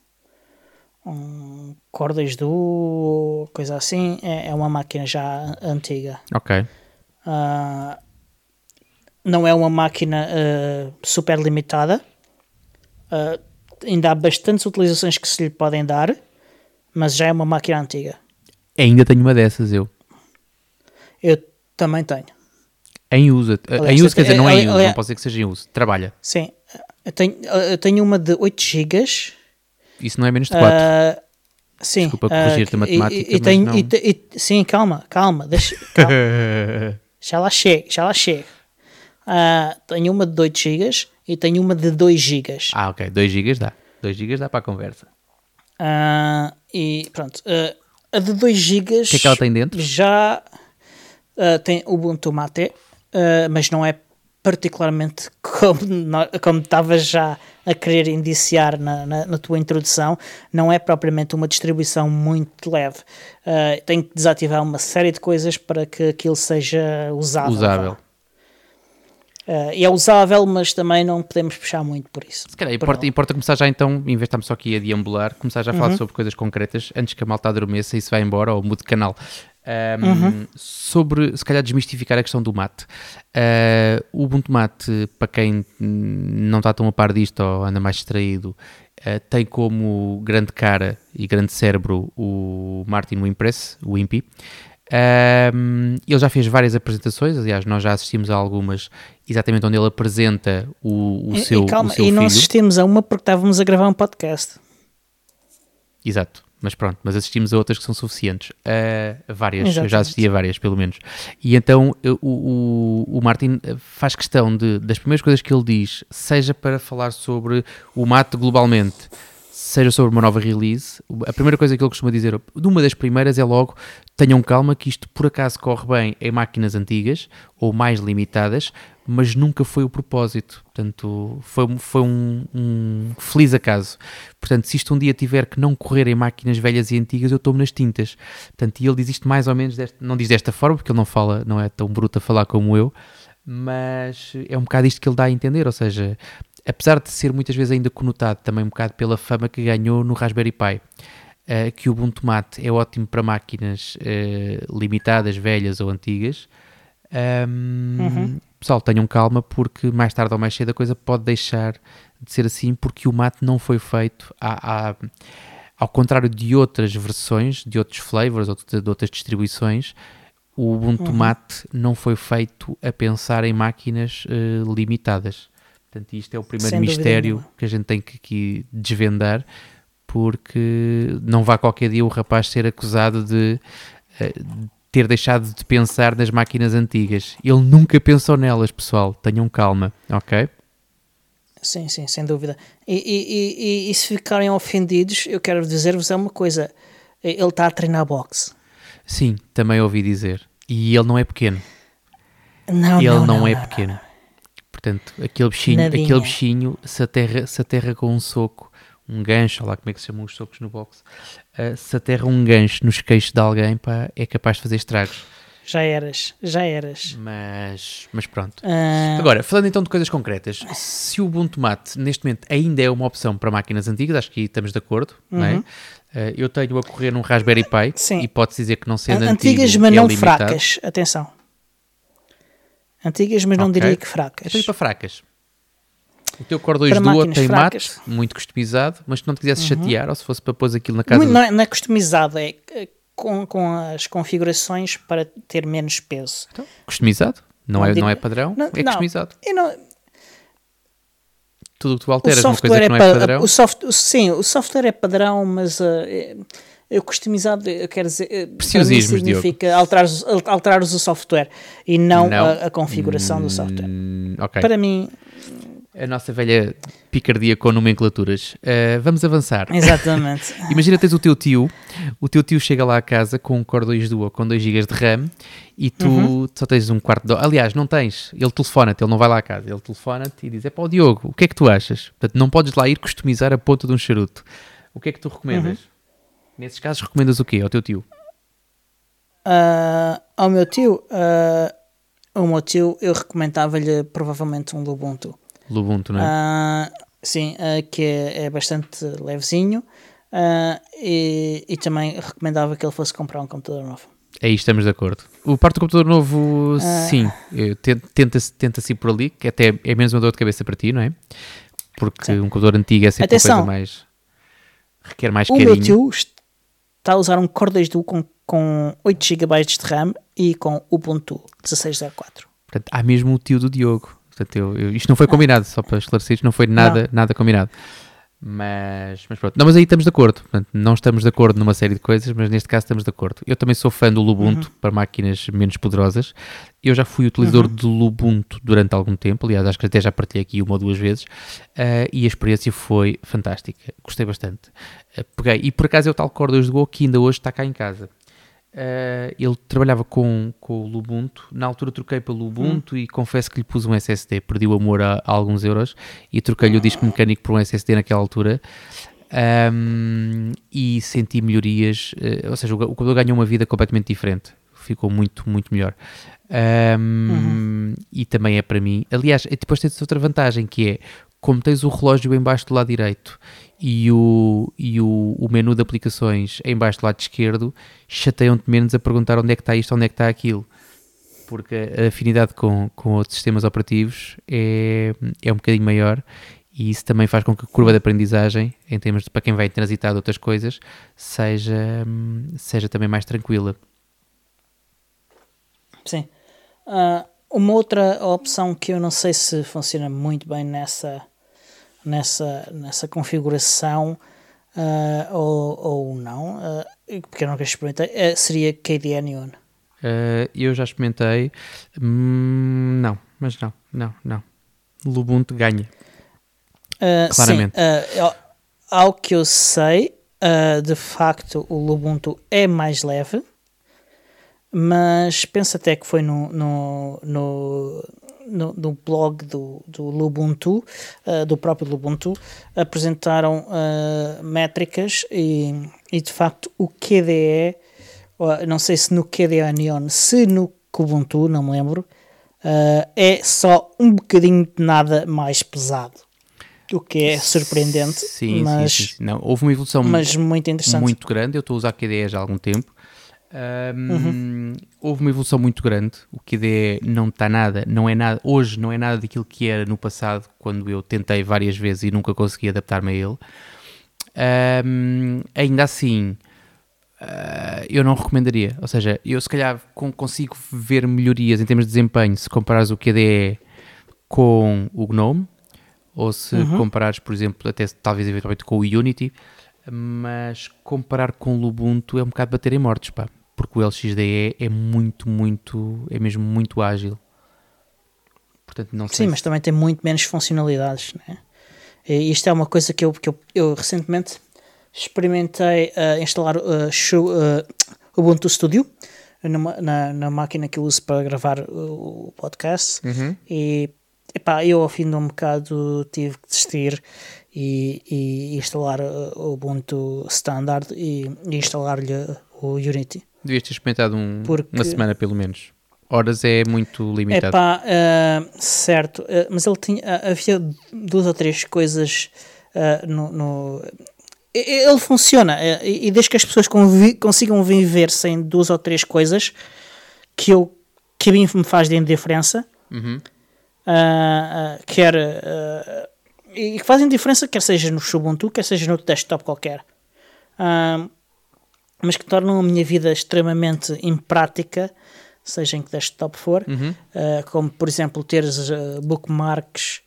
A: um Core dois Duo, coisa assim, é, é uma máquina já antiga.
B: Ok.
A: Uh, não é uma máquina uh, super limitada. Uh, ainda há bastantes utilizações que se lhe podem dar, mas já é uma máquina antiga.
B: Ainda tenho uma dessas, eu.
A: Eu também tenho.
B: Em uso. Aliás, em uso, quer dizer, não é em uso, aliás, não pode ser que seja em uso. Trabalha.
A: Sim. Eu tenho, eu tenho uma de oito gigas.
B: Isso não é menos de quatro. Uh,
A: sim.
B: Desculpa corrigir-te uh, a matemática,
A: e, e tenho,
B: não...
A: e, e, sim, calma, calma. Deixa, calma. já lá chego, já lá chego. Uh, tenho uma de oito gigas e tenho uma de dois gigas.
B: Ah, ok. dois gigas dá. dois gigas dá para a conversa.
A: Uh, e pronto. Uh, a de dois gigas...
B: O que é que ela tem dentro?
A: Já uh, tem Ubuntu Mate, uh, mas não é particularmente como, como estavas já a querer indiciar na, na, na tua introdução, não é propriamente uma distribuição muito leve. Uh, tenho que desativar uma série de coisas para que aquilo seja usável.
B: Usável.
A: Uh, e é usável, mas também não podemos puxar muito por isso.
B: Se calhar importa, importa começar já então, em vez de estarmos só aqui a deambular, começar já a falar uhum. sobre coisas concretas, antes que a malta adormeça e se vá embora ou mude de canal. Um, uhum. Sobre, se calhar, desmistificar a questão do mate. Uh, o Ubuntu Mate, para quem não está tão a par disto ou anda mais distraído, uh, tem como grande cara e grande cérebro o Martin Wimpress, o Wimpy. Um, ele já fez várias apresentações, aliás, nós já assistimos a algumas, exatamente onde ele apresenta o, o
A: e,
B: seu,
A: e calma,
B: o seu
A: e
B: filho.
A: não assistimos a uma porque estávamos a gravar um podcast.
B: Exato, mas pronto, mas assistimos a outras que são suficientes, a várias,
A: Exatamente.
B: Eu já assisti a várias, pelo menos. E então o, o, o Martin faz questão de, das primeiras coisas que ele diz, seja para falar sobre o mate globalmente, seja sobre uma nova release, a primeira coisa que ele costuma dizer, uma das primeiras é logo, tenham calma que isto por acaso corre bem em máquinas antigas ou mais limitadas, mas nunca foi o propósito, portanto foi, foi um, um feliz acaso. Portanto, se isto um dia tiver que não correr em máquinas velhas e antigas, eu estou-me nas tintas. Portanto, e ele diz isto mais ou menos, desta, não diz desta forma, porque ele não fala, não é tão bruto a falar como eu, mas é um bocado isto que ele dá a entender, ou seja, apesar de ser muitas vezes ainda conotado também um bocado pela fama que ganhou no Raspberry Pi, uh, que o Ubuntu Mate é ótimo para máquinas uh, limitadas, velhas ou antigas, um,
A: Uhum.
B: pessoal, tenham calma porque mais tarde ou mais cedo a coisa pode deixar de ser assim, porque o Mate não foi feito a, a, ao contrário de outras versões, de outros flavors ou de, de outras distribuições. O Ubuntu
A: Uhum.
B: Mate não foi feito a pensar em máquinas uh, limitadas. Portanto, isto é o primeiro
A: Sem dúvida
B: mistério
A: nenhuma.
B: que a gente tem que aqui desvendar, porque não vá qualquer dia o rapaz ser acusado de uh, ter deixado de pensar nas máquinas antigas. Ele nunca pensou nelas, pessoal. Tenham calma, ok?
A: Sim, sim, sem dúvida. E, e, e, e se ficarem ofendidos, eu quero dizer-vos é uma coisa. Ele está a treinar boxe.
B: Sim, também ouvi dizer. E ele não é pequeno.
A: Não,
B: ele
A: não,
B: não,
A: não
B: é
A: não,
B: pequeno.
A: não, não.
B: Portanto, aquele bichinho,
A: Nadinha.
B: aquele bichinho se aterra, se aterra com um soco, um gancho, olha lá como é que se chamam os socos no boxe, uh, se aterra um gancho nos queixos de alguém, pá, é capaz de fazer estragos.
A: Já eras, já eras.
B: Mas, mas pronto.
A: Uh...
B: Agora, falando então de coisas concretas, se o Ubuntu Mate neste momento ainda é uma opção para máquinas antigas, acho que estamos de acordo,
A: Uhum.
B: não é? Uh, eu tenho a correr num Raspberry Pi,
A: Sim.
B: e pode-se dizer que não sendo
A: Antigas,
B: antigo,
A: mas
B: é
A: não
B: limitado.
A: fracas. Atenção. Antigas, mas não
B: Ok.
A: diria que fracas.
B: Então e para fracas? O teu Core dois
A: Para
B: Duo
A: máquinas
B: tem
A: fracas.
B: mate, muito customizado, mas se não te quisesse
A: Uhum.
B: chatear, ou se fosse para pôr aquilo na casa...
A: Não, é- não é customizado, é é com, com as configurações para ter menos peso.
B: Então, customizado? Não,
A: Não
B: é,
A: diria-
B: não é padrão,
A: Não,
B: é
A: não.
B: customizado.
A: Eu não,
B: Tudo o que tu
A: o
B: alteras numa coisa
A: software
B: que
A: é
B: não é
A: pa-
B: padrão...
A: o soft, o- sim, o software é padrão, mas uh, é, é customizado, eu quero dizer, eh, para mim
B: Preciosismos,
A: significa alterar, alterar o software e não,
B: Não.
A: A, a configuração do software.
B: Hum, ok.
A: Para mim,
B: A nossa velha picardia com nomenclaturas. Uh, vamos avançar.
A: exatamente.
B: Imagina tens o teu tio, o teu tio chega lá a casa com um Core dois Duo com dois gigas de RAM e tu
A: Uhum.
B: só tens um quarto de... Aliás, não tens. Ele telefona-te, ele não vai lá a casa. Ele telefona-te e diz, é pá, Diogo, o que é que tu achas? Portanto, não podes lá ir customizar a ponta de um charuto. O que é que tu recomendas?
A: Uhum.
B: Nesses casos, recomendas o quê ao teu tio?
A: Uh, ao meu tio, uh, ao meu tio, eu recomendava-lhe provavelmente um Lubuntu.
B: Lubuntu, não é?
A: Ah, sim, ah, que é, é bastante levezinho, ah, e, e também recomendava que ele fosse comprar um computador novo.
B: Aí estamos de acordo. O parte do computador novo,
A: Ah.
B: sim, eu tento- tenta-se tenta-se ir por ali, que até é menos uma dor de cabeça para ti, não é? Porque
A: Sim.
B: um computador antigo é sempre
A: Atenção.
B: uma coisa mais... requer mais
A: O
B: carinho.
A: meu tio está a usar um Core dois Duo com, com oito gigabytes de RAM e com Ubuntu dezasseis zero quatro.
B: Portanto, há mesmo o tio do Diogo. Portanto, eu, eu- isto não foi combinado, só para esclarecer, isto não foi nada, nada combinado. Mas, mas pronto. Não, mas aí estamos de acordo. Portanto, não estamos de acordo numa série de coisas, mas neste caso estamos de acordo. Eu também sou fã do Lubuntu para máquinas menos poderosas. Eu já fui utilizador do Lubuntu durante algum tempo. Aliás, acho que até já partilhei aqui uma ou duas vezes. Uh, e a experiência foi fantástica. Gostei bastante. Uh, peguei. E por acaso é o tal Core dois Duo que ainda hoje está cá em casa. Uh, ele trabalhava com, com o Lubuntu. Na altura troquei pelo Ubuntu e confesso que lhe pus um S S D. Perdi o amor a, a alguns euros e troquei-lhe o disco mecânico por um S S D naquela altura. Um, e senti melhorias, uh, ou seja, o, o computador ganhou uma vida completamente diferente. Ficou muito, muito melhor. Um,
A: Uhum.
B: E também é para mim. Aliás, depois tens outra vantagem que é, como tens o relógio em baixo do lado direito e o, e o, o menu de aplicações em baixo do lado esquerdo, chateiam-te menos a perguntar onde é que está isto, onde é que está aquilo. Porque a afinidade com, com outros sistemas operativos é, é um bocadinho maior e isso também faz com que a curva de aprendizagem, em termos de para quem vai transitar de outras coisas, seja, seja também mais tranquila.
A: sim. Uh, uma outra opção que eu não sei se funciona muito bem nessa, nessa, nessa configuração uh, ou, ou não, uh, porque eu nunca experimentei, uh, seria K D E Neon.
B: Uh, eu já experimentei. Hum, não, mas não, não, não. Lubuntu ganha.
A: Uh,
B: Claramente.
A: Sim, uh, ao que eu sei, uh, de facto o Lubuntu é mais leve, mas penso até que foi no, no, no, no, no blog do, do Lubuntu, uh, do próprio Lubuntu, apresentaram uh, métricas e, e de facto o K D E, uh, não sei se no K D E Neon, se no Kubuntu, não me lembro, uh, é só um bocadinho de nada mais pesado. O que é surpreendente,
B: sim,
A: mas,
B: sim, sim, sim. Não, houve uma evolução
A: mas muito interessante.
B: Muito grande. Eu estou a usar K D E já há algum tempo. Um,
A: uhum.
B: Houve uma evolução muito grande. O K D E não está nada, não é nada, hoje não é nada daquilo que era no passado, quando eu tentei várias vezes e nunca consegui adaptar-me a ele. Um, ainda assim, uh, eu não recomendaria. Ou seja, eu se calhar consigo ver melhorias em termos de desempenho se comparares o K D E com o GNOME. Ou se uhum. comparares, por exemplo, até talvez eventualmente com o Unity, mas comparar com o Lubuntu é um bocado bater em mortos, pá, porque o L X D E é muito, muito, é mesmo muito ágil. Portanto, não sei.
A: Sim,
B: se...
A: mas também tem muito menos funcionalidades, né? E isto é uma coisa que eu, que eu, eu recentemente experimentei uh, instalar uh, show, uh, Ubuntu Studio numa, na, na máquina que eu uso para gravar o podcast
B: uhum.
A: e epá, eu ao fim de um bocado tive que desistir e, e instalar o Ubuntu Standard e, e instalar-lhe o Unity.
B: Devias ter experimentado um,
A: Porque,
B: uma semana pelo menos. Horas é muito limitado.
A: Epá, uh, certo, uh, mas ele tinha, uh, havia duas ou três coisas uh, no, no... Ele funciona uh, e desde que as pessoas convi- consigam viver sem duas ou três coisas que, eu, que a mim me faz de diferença.
B: Uhum.
A: Uh, uh, quer uh, e que fazem diferença, quer seja no Ubuntu, quer seja no desktop qualquer, uh, mas que tornam a minha vida extremamente imprática, seja em que desktop for,
B: uhum.
A: uh, como por exemplo teres uh, bookmarks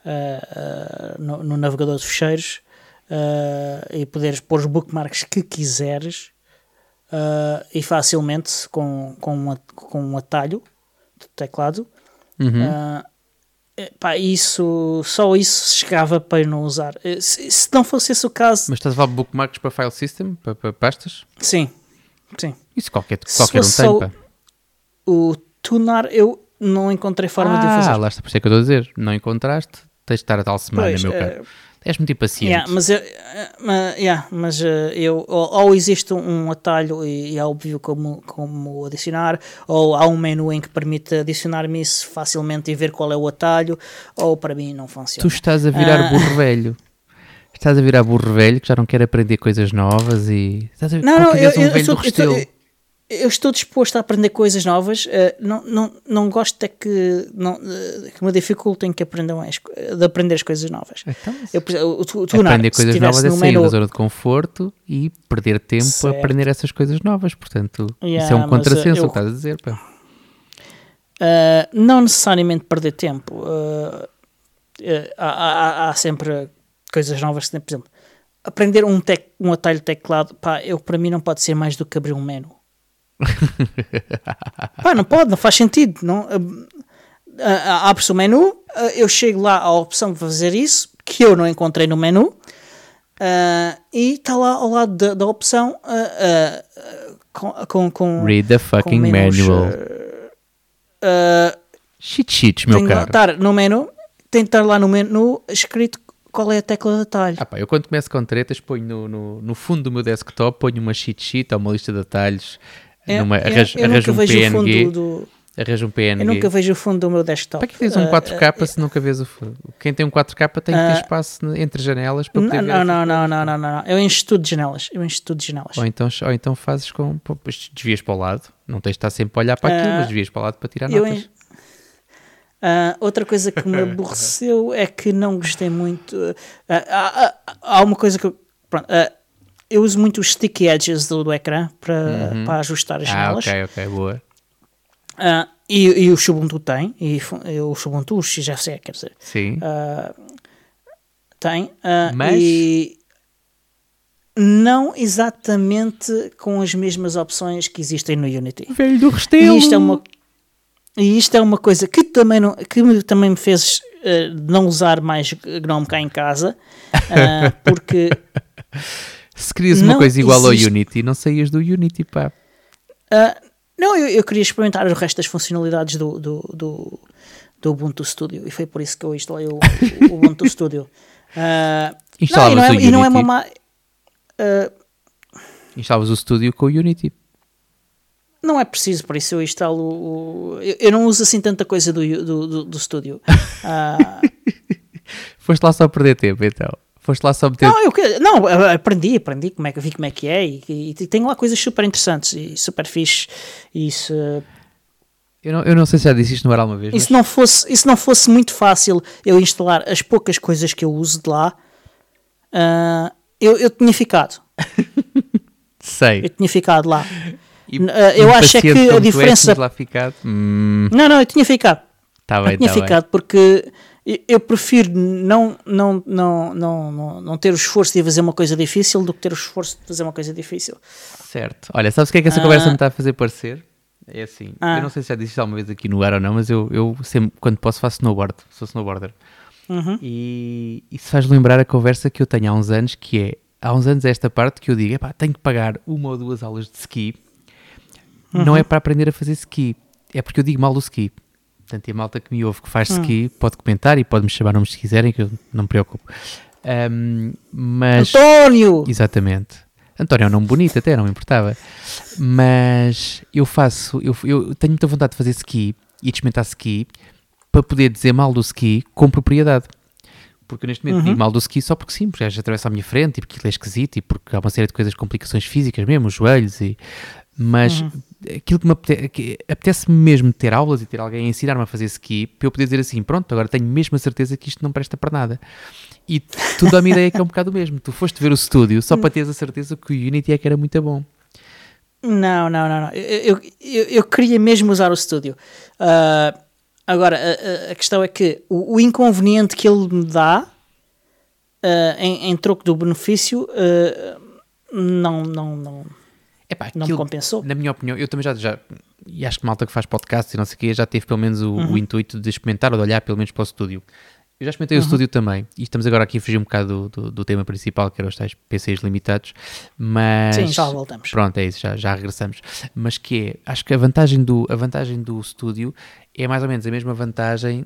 A: uh, uh, no, no navegador de ficheiros uh, e poderes pôr os bookmarks que quiseres uh, e facilmente com, com, um, com um atalho de teclado.
B: Uhum.
A: Uh, Pá, isso, só isso chegava para eu não usar. Se, se não fosse esse o caso...
B: Mas estás a falar de bookmarks para file system? Para, para pastas?
A: Sim, sim.
B: Isso qualquer, qualquer um tem, pá.
A: O tunar, eu não encontrei forma
B: ah,
A: de o fazer.
B: Ah, lá está, por isso é que eu estou a dizer. Não encontraste, tens de estar a tal semana, pois, meu caro. Uh... És muito impaciente.
A: Yeah, mas eu, uh, yeah, mas, uh, eu ou, ou existe um atalho e, e é óbvio como, como adicionar, ou há um menu em que permite adicionar-me isso facilmente e ver qual é o atalho, ou para mim não funciona.
B: Tu estás a virar uh, burro velho. Estás a virar burro velho que já não quer aprender coisas novas e... Estás a...
A: Não, não, eu,
B: um
A: eu,
B: velho
A: eu,
B: do Restelo.
A: eu, eu estou disposto a aprender coisas novas, uh, não, não, não gosto é que, não, uh, que me dificultem que aprendam as, de aprender as coisas novas.
B: Então,
A: eu, o, o, tunar,
B: aprender coisas novas é sair
A: menu...
B: da zona de conforto e perder tempo certo. a aprender essas coisas novas, portanto, yeah, isso é um contrassenso o que estás a dizer, pá.
A: Uh, não necessariamente perder tempo, uh, uh, há, há, há sempre coisas novas, por exemplo, aprender um, tec, um atalho de teclado, pá, eu, para mim não pode ser mais do que abrir um menu. Pá, não pode, não faz sentido. Não, uh, uh, abre-se o menu, uh, eu chego lá à opção de fazer isso, que eu não encontrei no menu, uh, e está lá ao lado da, da opção uh, uh, com, com, com
B: read the fucking menus, manual.
A: Uh,
B: cheat sheets, meu caro.
A: Estar no menu, tem de estar lá no menu escrito qual é a tecla de atalho.
B: Ah, pá, eu quando começo com tretas ponho no, no, no fundo do meu desktop, ponho uma cheat sheet ou uma lista de atalhos.
A: É,
B: numa,
A: é,
B: arranjo,
A: eu
B: arranjo
A: nunca
B: um
A: vejo
B: P N G,
A: o fundo do...
B: arranjo um P N G.
A: Eu nunca vejo o fundo do meu desktop.
B: Para que tens um quatro K uh, uh, se
A: uh,
B: nunca vês o fundo? Quem tem um quatro K tem que ter uh, espaço entre janelas para poder
A: não,
B: ver.
A: Não, não, não, não, não, não. Eu encho tudo de janelas. Eu encho tudo de janelas.
B: Ou então, ou então fazes com... Pois, desvias para o lado. Não tens de estar sempre a olhar para aquilo, uh, mas desvias para o lado para tirar notas.
A: Encho, uh, outra coisa que me aborreceu é que não gostei muito... Uh, uh, uh, uh, há uma coisa que... Eu, pronto, uh, eu uso muito os sticky edges do, do ecrã para, uhum. para ajustar as janelas.
B: Ah, ok, ok, boa.
A: Uh, e, e o Xubuntu tem, e, e o Xubuntu, o X F C E, quer dizer,
B: Sim.
A: Uh, tem, uh,
B: Mas...
A: e não exatamente com as mesmas opções que existem no Unity.
B: Velho do Restelo!
A: E isto é uma, e isto é uma coisa que também, não, que me, também me fez uh, não usar mais GNOME cá em casa, uh, porque...
B: Se querias uma coisa igual existe... ao Unity, não saías do Unity, pá.
A: Uh, não, eu, eu queria experimentar o resto das funcionalidades do, do, do, do Ubuntu Studio, e foi por isso que eu instalei o, o Ubuntu Studio. Uh,
B: Instalavas
A: não, e, não é,
B: o Unity.
A: E não é uma má... Uh,
B: Instalavas o Studio com o Unity.
A: Não é preciso, por isso eu instalo o... Eu, eu não uso assim tanta coisa do, do, do, do Studio. Uh,
B: Foste lá só perder tempo, então. Foste lá só meter...
A: Não, eu, não, aprendi, aprendi como é que vi como é que é e, e, e tenho lá coisas super interessantes e super fixe. E isso,
B: eu, não, eu não sei se já disse isto no ar alguma vez.
A: E
B: mas...
A: se não fosse, e se não fosse muito fácil eu instalar as poucas coisas que eu uso de lá, uh, eu, eu tinha ficado.
B: Sei.
A: Eu tinha ficado lá.
B: E,
A: uh, eu acho é que a diferença...
B: lá ficado? Hum...
A: Não, não, eu tinha ficado.
B: Tá bem,
A: eu tinha
B: tá
A: ficado
B: bem.
A: porque... Eu prefiro não, não, não, não, não, não ter o esforço de fazer uma coisa difícil do que ter o esforço de fazer uma coisa difícil.
B: Certo. Olha, sabes o que é que essa
A: ah,
B: conversa me está a fazer parecer? É assim,
A: ah,
B: eu não sei se já disse isto alguma vez aqui no ar ou não, mas eu, eu sempre, quando posso, faço snowboard. Sou snowboarder.
A: uhum.
B: E isso faz lembrar a conversa que eu tenho há uns anos, que é, há uns anos esta parte que eu digo, epá, tenho que pagar uma ou duas aulas de ski.
A: Uhum.
B: Não é para aprender a fazer ski, é porque eu digo mal do ski. Portanto, e a malta que me ouve que faz
A: hum.
B: ski pode comentar e pode-me chamar nomes se quiserem, que eu não me preocupo. Um, mas...
A: António!
B: Exatamente. António é um nome bonito até, não me importava. Mas eu faço, eu, eu tenho muita vontade de fazer ski e de experimentar ski para poder dizer mal do ski com propriedade. Porque eu neste momento
A: uhum.
B: digo mal do ski só porque sim, porque já atravessa à minha frente e porque aquilo é esquisito e porque há uma série de coisas, complicações físicas mesmo, os joelhos e... Mas
A: uhum.
B: aquilo que me apetece, apetece-me mesmo ter aulas e ter alguém a ensinar-me a fazer ski para eu poder dizer assim, pronto, agora tenho mesmo a certeza que isto não presta para nada. E tu dá-me a ideia que é um bocado o mesmo. Tu foste ver o estúdio só para teres a certeza que o Unity é que era muito bom.
A: Não, não, não. não. Eu, eu, eu, eu queria mesmo usar o estúdio. Uh, agora, a, a questão é que o, o inconveniente que ele me dá uh, em, em troco do benefício uh, não... não, não
B: Epá,
A: não
B: aquilo,
A: me compensou.
B: Na minha opinião, eu também já, já e acho que malta que faz podcast e não sei o quê, já teve pelo menos o, uhum. o intuito de experimentar ou de olhar pelo menos para o estúdio. Eu já experimentei uhum. o estúdio também, e estamos agora aqui a fugir um bocado do, do, do tema principal, que eram os tais P Cs limitados, mas...
A: Sim, já voltamos.
B: Pronto, é isso, já, já regressamos. Mas que é, acho que a vantagem do, a vantagem do estúdio é mais ou menos a mesma vantagem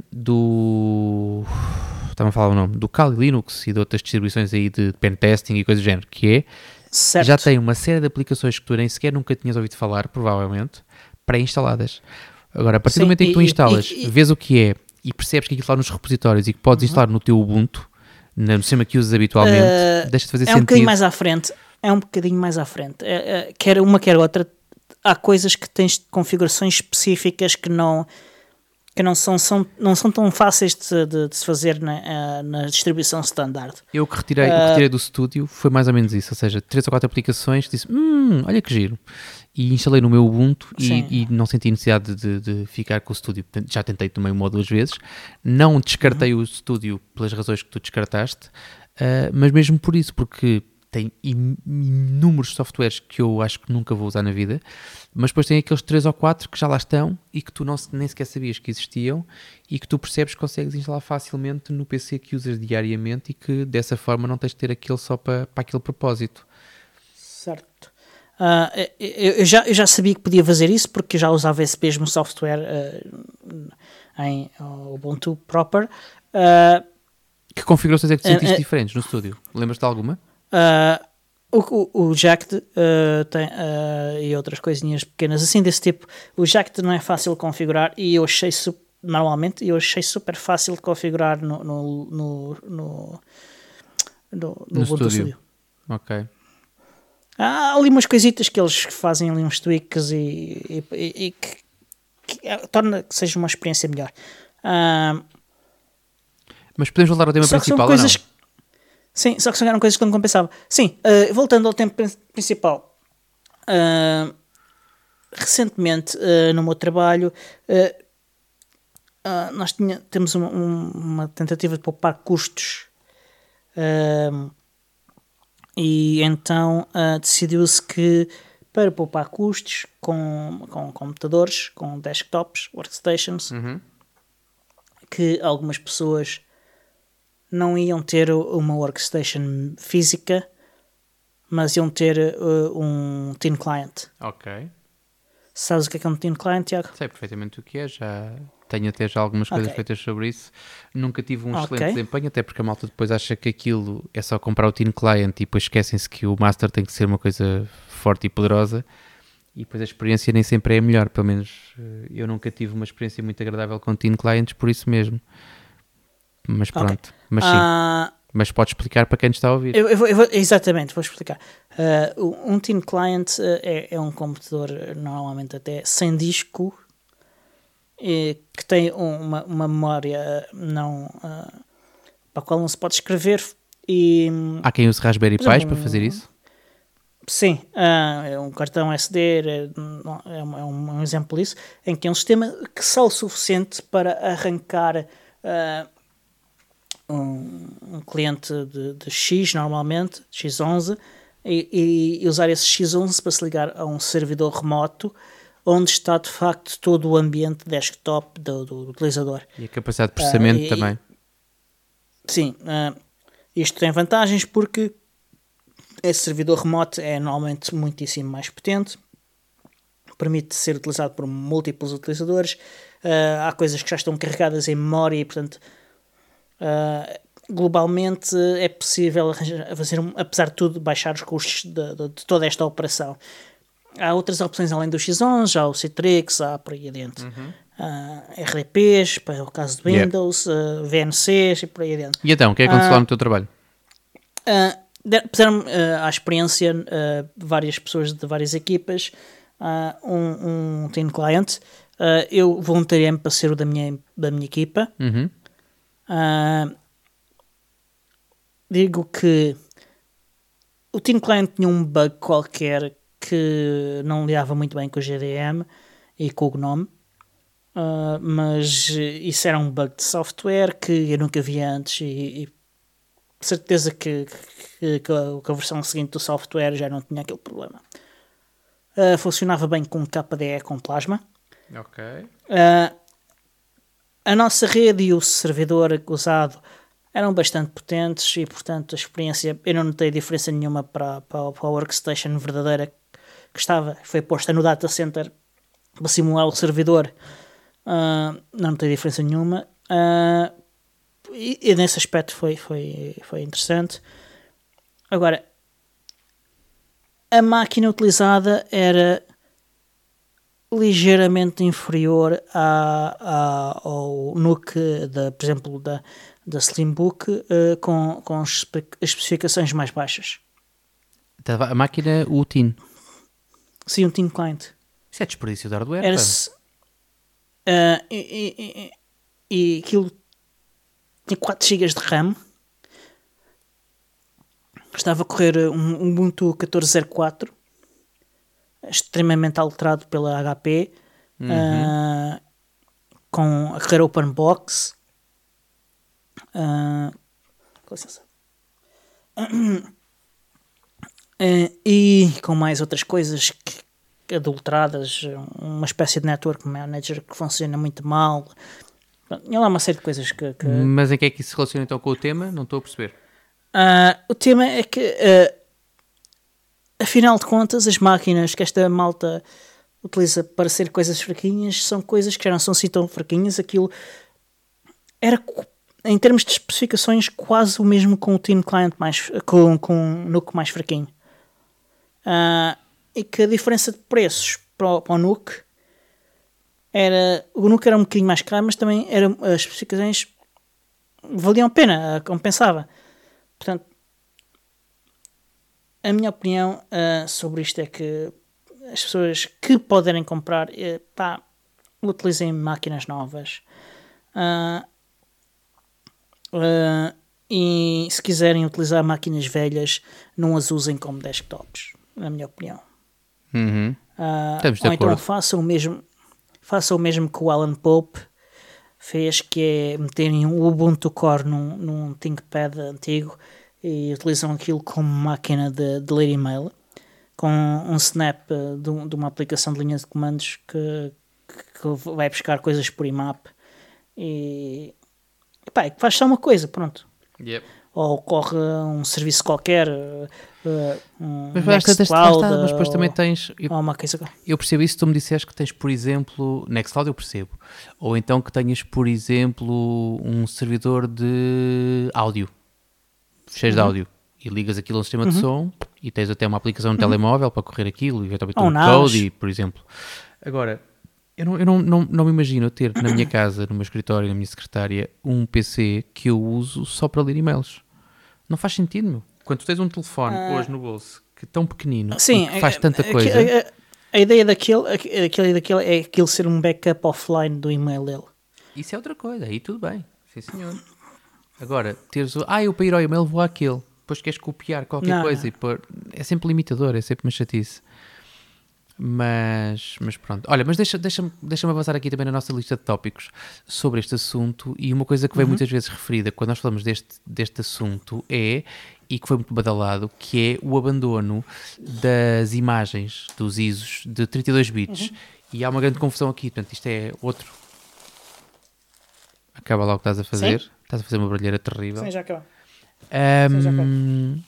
B: do... Estava a falar o nome, do Kali Linux e de outras distribuições aí de pentesting e coisas do género, que é...
A: Certo.
B: Já tem uma série de aplicações que tu nem sequer nunca tinhas ouvido falar, provavelmente, pré-instaladas. Agora, a partir Sim, do momento em que tu e, instalas, e, e, vês o que é e percebes que aquilo está nos repositórios e que podes uhum. instalar no teu Ubuntu, no sistema que usas habitualmente, uh, deixa de fazer
A: é
B: sentido.
A: É um bocadinho mais à frente. É um bocadinho mais à frente. É, é, quer uma, quer outra. Há coisas que tens de configurações específicas que não... que não são, são, não são tão fáceis de, de, de se fazer na, na distribuição standard.
B: Eu que retirei, uh, o que retirei do estúdio foi mais ou menos isso, ou seja, três ou quatro aplicações, disse, hum, olha que giro, e instalei no meu Ubuntu e, e não senti necessidade de, de ficar com o estúdio. Já tentei também uma ou duas vezes, não descartei uhum. o estúdio pelas razões que tu descartaste, uh, mas mesmo por isso, porque tem inúmeros softwares que eu acho que nunca vou usar na vida, mas depois tem aqueles três ou quatro que já lá estão e que tu não, nem sequer sabias que existiam e que tu percebes que consegues instalar facilmente no P C que usas diariamente e que dessa forma não tens de ter aquele só para, para aquele propósito.
A: Certo. Uh, eu, eu, já, eu já sabia que podia fazer isso porque já usava esse mesmo software uh, em Ubuntu proper. Uh,
B: que configurações é que tu sentiste
A: uh, uh,
B: diferentes no estúdio? Lembras-te de alguma?
A: Uh, o, o, o Jacked uh, tem, uh, e outras coisinhas pequenas assim desse tipo. O Jacked não é fácil de configurar e eu achei su- normalmente eu achei super fácil de configurar no no no, no, no, no, no Ubuntu Studio.
B: Ok.
A: Há ali umas coisitas que eles fazem ali uns tweaks e, e, e, e que, que torna que seja uma experiência melhor. Uh,
B: Mas podemos voltar ao tema principal ou não? Que,
A: sim, só que são coisas que não compensava. Sim, uh, voltando ao tema principal. Uh, recentemente, uh, no meu trabalho, uh, uh, nós tinha, temos uma, um, uma tentativa de poupar custos. Uh, e então uh, decidiu-se que para poupar custos com, com computadores, com desktops, workstations,
B: Uhum.
A: que algumas pessoas não iam ter uma workstation física, mas iam ter uh, um Thin Client.
B: Ok.
A: Sabes o que é, que é um Thin Client, Tiago?
B: Sei perfeitamente o que é, já tenho até já algumas coisas
A: Ok.
B: feitas sobre isso. Nunca tive um
A: Ok.
B: excelente desempenho, até porque a malta depois acha que aquilo é só comprar o Thin Client e depois esquecem-se que o Master tem que ser uma coisa forte e poderosa e depois a experiência nem sempre é a melhor, pelo menos eh, eu nunca tive uma experiência muito agradável com Thin Clients por isso mesmo. Mas pronto,
A: Ok.
B: mas sim,
A: Ah,
B: mas podes explicar para quem nos está a ouvir.
A: eu, eu vou, eu vou- exatamente, vou explicar. Uh, um Thin Client uh, é, é um computador uh, normalmente até sem disco, e que tem um- uma, uma memória uh, não, uh, para a qual não se pode escrever. E,
B: Há quem use Raspberry
A: por exemplo,
B: Pis para fazer
A: um-
B: isso?
A: Sim, ah, é um cartão S D, é, não, é um, é um- um exemplo disso, em que é um sistema que só o suficiente para arrancar ah, um, um cliente de, de X, normalmente, X onze, e, e usar esse X onze para se ligar a um servidor remoto, onde está de facto todo o ambiente desktop do, do utilizador.
B: E a capacidade de
A: Ah,
B: processamento
A: e-
B: também.
A: Sim, ah, isto tem vantagens porque esse servidor remoto é normalmente muitíssimo mais potente, permite ser utilizado por múltiplos utilizadores, uh, há coisas que já estão carregadas em memória e, portanto, uh, globalmente é possível arranjar- fazer, um- apesar de tudo, baixar os custos de, de- de toda esta operação. Há outras opções além do X onze, há o Citrix, há por aí adiante. Uh, R D Ps, para o caso de
B: Yeah.
A: Windows, uh, V N Cs e por aí adiante.
B: E então, o que é que aconteceu
A: Ah,
B: lá no teu trabalho?
A: Uh, de- puseram uh, à experiência uh, várias pessoas de várias equipas uh, um, um Thin Client. Uh, eu voluntariei-me para ser o da minha, da minha equipa.
B: Uhum.
A: Uh, digo que o Thin Client tinha um bug qualquer que não lidava muito bem com o G D M e com o GNOME. Uh, mas isso era um bug de software que eu nunca vi antes e, e de certeza que, que, que, a, que a versão seguinte do software já não tinha aquele problema. Uh, funcionava bem com K D E com Plasma.
B: Ok.
A: Uh, a nossa rede e o servidor usado eram bastante potentes e, portanto, a experiência, eu não notei diferença nenhuma para, para, para a workstation verdadeira que estava, foi posta no data center para simular o servidor. Uh, não notei diferença nenhuma. Uh, e, e nesse aspecto foi, foi, foi interessante. Agora, a máquina utilizada era ligeiramente inferior à, à, ao N U C, da, por exemplo, da, da Slimbook, uh, com, com as especificações mais baixas.
B: Estava a máquina, o Thin.
A: Sim, um Thin Client.
B: Isso é desperdício de hardware,
A: Era
B: pá.
A: uh, e, e, e, e aquilo tinha quatro gigas de RAM. Estava a correr um Ubuntu catorze zero quatro, extremamente alterado pela H P,
B: Uhum.
A: uh, com a correr OpenBox. Uh, com licença. Uh, e com mais outras coisas que, adulteradas, uma espécie de network manager que funciona muito mal. Tinha lá uma série de coisas que... que...
B: Mas em que é que isso se relaciona então com o tema? Não estou a perceber.
A: Uh, o tema é que, uh, afinal de contas, as máquinas que esta malta utiliza para ser coisas fraquinhas são coisas que já não são assim tão fraquinhas. Aquilo era, em termos de especificações, quase o mesmo com o Thin Client mais, com, com o N U C mais fraquinho. Uh, e que a diferença de preços para o, para o N U C era, o N U C era um bocadinho mais caro, mas também era, as especificações valiam a pena, compensava. Portanto, a minha opinião uh, sobre isto é que as pessoas que poderem comprar, uh, pá, utilizem máquinas novas. Uh, uh, e se quiserem utilizar máquinas velhas, não as usem como desktops, na minha opinião.
B: Uhum.
A: Uh,
B: Estamos de
A: ou então
B: acordo.
A: faça o mesmo, faça o mesmo que o Alan Pope fez, que é meterem um Ubuntu Core num, num ThinkPad antigo e utilizam aquilo como máquina de, de ler e-mail, com um snap de, de uma aplicação de linha de comandos que, que vai buscar coisas por I M A P e, e pá, que faz só uma coisa, pronto.
B: Yep.
A: Ou corre um serviço qualquer, uh, um
B: Mas, mas,
A: Nextcloud,
B: está, mas depois
A: ou,
B: também tens... Eu,
A: ou uma coisa.
B: eu percebo isso se tu me disseste que tens, por exemplo... Nextcloud eu percebo. Ou então que tenhas, por exemplo, um servidor de áudio. Cheios
A: Uhum.
B: de áudio. E ligas aquilo a um sistema
A: Uhum.
B: de som e tens até uma aplicação no
A: Uhum.
B: telemóvel para correr aquilo, eventualmente
A: Ou
B: um
A: NAS.
B: Code, por exemplo. Agora, eu não, eu não, não, não me imagino ter na minha casa, no meu escritório, na minha secretária, um P C que eu uso só para ler e-mails. Não faz sentido, meu. Quando tu tens um telefone
A: Ah.
B: hoje no bolso que é tão pequenino
A: Sim,
B: e que faz
A: a-
B: tanta
A: a-
B: coisa...
A: A, a, a ideia daquele, a, a ideia daquele é aquilo ser um backup offline do e-mail dele.
B: Isso é outra coisa, aí tudo bem. Sim, senhor. Agora, teres o... Ah, eu para ir ao e-mail vou àquele. Depois queres copiar qualquer
A: Não,
B: coisa
A: não.
B: e pôr... É sempre limitador, é sempre uma chatice. Mas, mas pronto. Olha, mas deixa, deixa-me, deixa-me avançar aqui também na nossa lista de tópicos sobre este assunto, e uma coisa que vem
A: Uhum.
B: muitas vezes referida quando nós falamos deste, deste assunto é, e que foi muito badalado, que é o abandono das imagens, dos I S Os de trinta e dois bits.
A: Uhum.
B: E há uma grande confusão aqui, portanto isto é outro... Acaba lá o que estás a fazer.
A: Sim?
B: Estás a fazer uma brilheira terrível.
A: Sim, já acabou.
B: Um,
A: Sim, já acabou.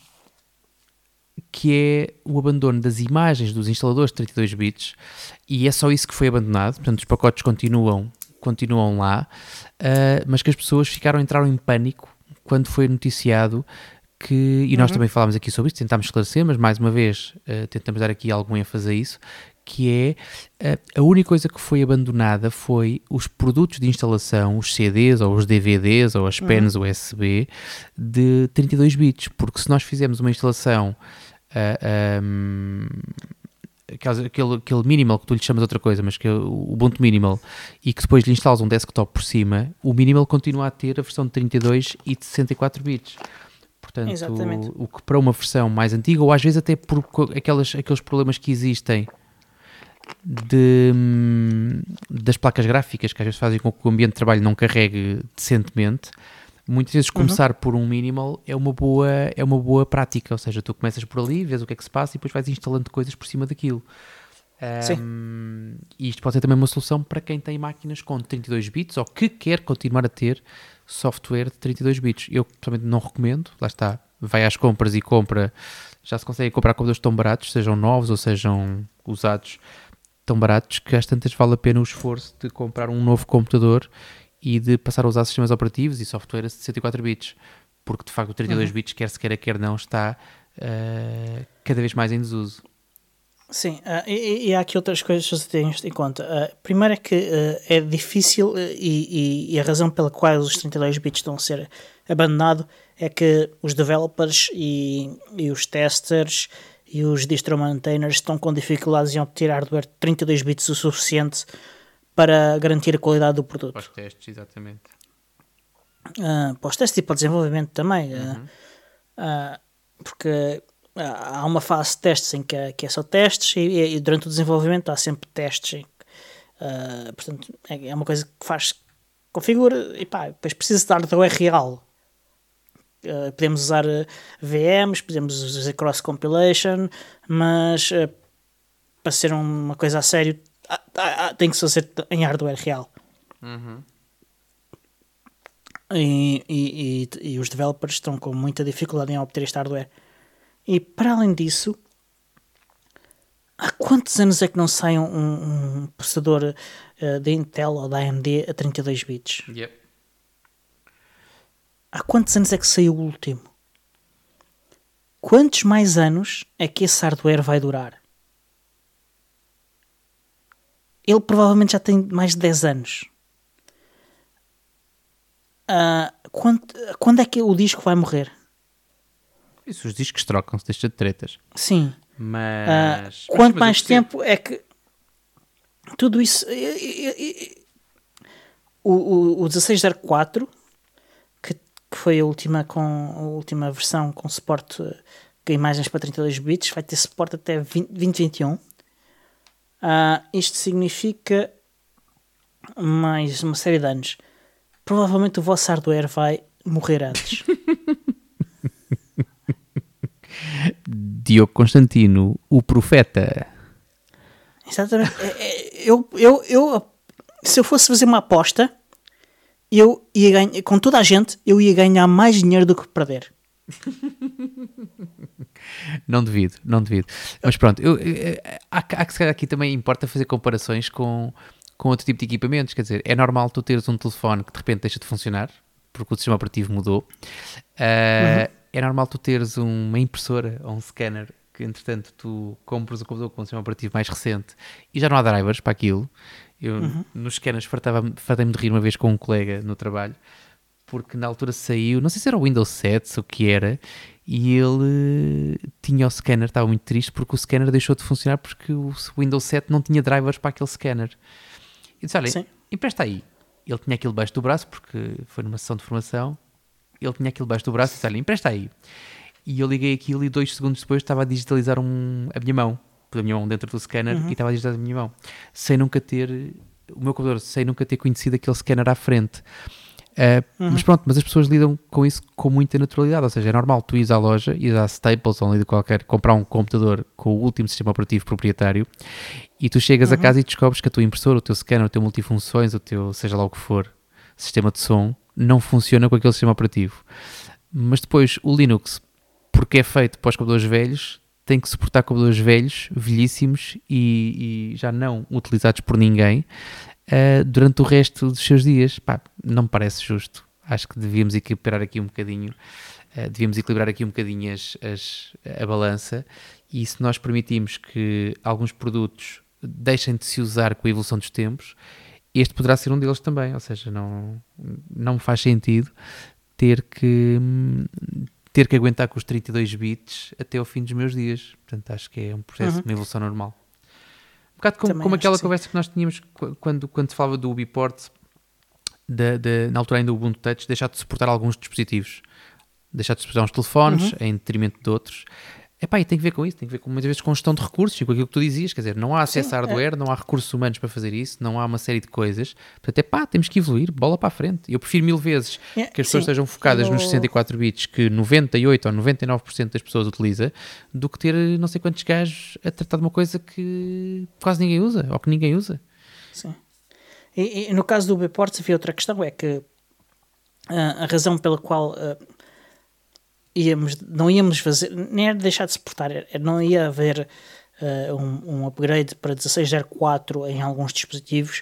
B: que é o abandono das imagens dos instaladores de trinta e dois bits, e é só isso que foi abandonado. Portanto, os pacotes continuam, continuam lá, uh, mas que as pessoas ficaram, entraram em pânico quando foi noticiado que, e nós
A: Uhum.
B: também falámos aqui sobre isso, tentámos esclarecer, mas mais uma vez uh, tentamos dar aqui algum ênfase a isso, que é uh, a única coisa que foi abandonada foi os produtos de instalação, os C Ds ou os D V Ds ou as pens
A: Uhum.
B: U S B de trinta e dois bits, porque se nós fizermos uma instalação Uh, um, aquele, aquele minimal que tu lhe chamas outra coisa, mas que é o Ubuntu Minimal, e que depois lhe instalas um desktop por cima, o Minimal continua a ter a versão de trinta e dois e de sessenta e quatro bits. Portanto,
A: Exatamente.
B: o, o que para uma versão mais antiga, ou às vezes até por co- aquelas, aqueles problemas que existem de, hum, das placas gráficas, que às vezes fazem com que o ambiente de trabalho não carregue decentemente, muitas vezes começar uhum. por um minimal é uma, boa, é uma boa prática, ou seja, tu começas por ali, vês o que é que se passa e depois vais instalando coisas por cima daquilo. Um, e isto pode ser também uma solução para quem tem máquinas com trinta e dois bits ou que quer continuar a ter software de trinta e dois bits. Eu pessoalmente não recomendo, lá está, vai às compras e compra, já se consegue comprar computadores tão baratos, sejam novos ou sejam usados, tão baratos que às tantas vale a pena o esforço de comprar um novo computador e de passar a usar sistemas operativos e software a sessenta e quatro bits, porque de facto o trinta e dois bits, quer se queira, quer não, está uh, cada vez mais em desuso.
A: Sim, uh, e, e há aqui outras coisas que você tem em conta. Uh, primeiro é que uh, é difícil uh, e, e, e a razão pela qual os trinta e dois bits estão a ser abandonados é que os developers e, e os testers e os distro maintainers estão com dificuldades em obter hardware de trinta e dois bits o suficiente para garantir a qualidade do produto.
B: Para os testes, exatamente.
A: Uh, para os testes e para o desenvolvimento também.
B: Uhum.
A: Uh, uh, porque há uma fase de testes em que é, que é só testes e, e durante o desenvolvimento há sempre testes. Em, uh, portanto, é, é uma coisa que faz, configura e pá, depois precisa de hardware real. Uh, podemos usar uh, V Ms, podemos usar cross-compilation, mas uh, para ser uma coisa a sério ah, ah, tem que ser em hardware real.
B: Uhum.
A: E, e, e, e os developers estão com muita dificuldade em obter este hardware. E para além disso, há quantos anos é que não sai um, um processador uh, da Intel ou da A M D a trinta e dois bits?
B: Yep.
A: Há quantos anos é que saiu o último? Quantos mais anos é que esse hardware vai durar? Ele provavelmente já tem mais de dez anos. Uh, quando, quando é que o disco vai morrer?
B: Isso, os discos trocam-se, deixa de tretas.
A: Sim.
B: Mas...
A: Uh, quanto
B: mas, mas
A: mais tempo é que... Tudo isso... E, e, e, o, o, o dezasseis zero quatro, que, que foi a última, com, a última versão com suporte de imagens para trinta e dois bits, vai ter suporte até vinte vinte e um. Uh, isto significa mais uma série de anos. Provavelmente o vosso hardware vai morrer antes.
B: Diogo Constantino, o profeta.
A: Exatamente. Eu, eu, eu, se eu fosse fazer uma aposta, eu ia ganhar, com toda a gente, eu ia ganhar mais dinheiro do que perder.
B: Não devido, não devido. Mas pronto, eu, eu, há, há que aqui também importa fazer comparações com, com outro tipo de equipamentos. Quer dizer, é normal tu teres um telefone que de repente deixa de funcionar porque o sistema operativo mudou. Uh, uhum. É normal tu teres uma impressora ou um scanner que, entretanto, tu compras o computador com um sistema operativo mais recente e já não há drivers para aquilo. Eu, uhum. nos scanners, fartei-me de rir uma vez com um colega no trabalho, porque na altura saiu, não sei se era o Windows sete, ou o que era, e ele tinha o scanner, estava muito triste porque o scanner deixou de funcionar porque o Windows sete não tinha drivers para aquele scanner. E disse, olha, Sim. empresta aí. Ele tinha aquilo debaixo do braço, porque foi numa sessão de formação, ele tinha aquilo debaixo do braço e disse, olha, empresta aí. E eu liguei aquilo e dois segundos depois estava a digitalizar um, a minha mão, a minha mão dentro do scanner, uhum. e estava a digitalizar a minha mão, sem nunca ter, o meu computador, sem nunca ter conhecido aquele scanner à frente. Uh, uhum. Mas pronto, mas as pessoas lidam com isso com muita naturalidade, ou seja, é normal tu ires à loja, ires à Staples ou ali qualquer, comprar um computador com o último sistema operativo proprietário e tu chegas uhum. a casa e descobres que a tua impressora, o teu scanner, o teu multifunções, o teu, seja lá o que for, sistema de som, não funciona com aquele sistema operativo. Mas depois o Linux, porque é feito para os computadores velhos, tem que suportar computadores velhos, velhíssimos e, e já não utilizados por ninguém Uh, durante o resto dos seus dias. Pá, não me parece justo. Acho que devíamos equilibrar aqui um bocadinho, uh, devíamos equilibrar aqui um bocadinho as, as, a balança, e se nós permitimos que alguns produtos deixem de se usar com a evolução dos tempos, este poderá ser um deles também. Ou seja, não, não faz sentido ter que ter que aguentar com os trinta e dois bits até ao fim dos meus dias. Portanto, acho que é um processo, uhum. uma evolução normal. Um bocado como, como aquela que conversa que nós tínhamos quando, quando se falava do UbiPort, de, de, na altura ainda o Ubuntu Touch, deixar de suportar alguns dispositivos, deixar de suportar uns telefones uhum. em detrimento de outros. Epá, e tem que ver com isso, tem que ver com, muitas vezes com gestão de recursos e com aquilo que tu dizias, quer dizer, não há acesso Sim, a hardware, é. não há recursos humanos para fazer isso, não há uma série de coisas, portanto é pá, temos que evoluir, bola para a frente. Eu prefiro mil vezes é, que as pessoas sim, estejam focadas eu... nos sessenta e quatro bits que noventa e oito ou noventa e nove por cento das pessoas utiliza, do que ter não sei quantos gajos a tratar de uma coisa que quase ninguém usa, ou que ninguém usa.
A: Sim. E, e no caso do UbiPort havia outra questão, é que uh, a razão pela qual... Uh, Íamos, não íamos fazer, nem era deixar de suportar, era, não ia haver uh, um, um upgrade para dezasseis zero quatro em alguns dispositivos,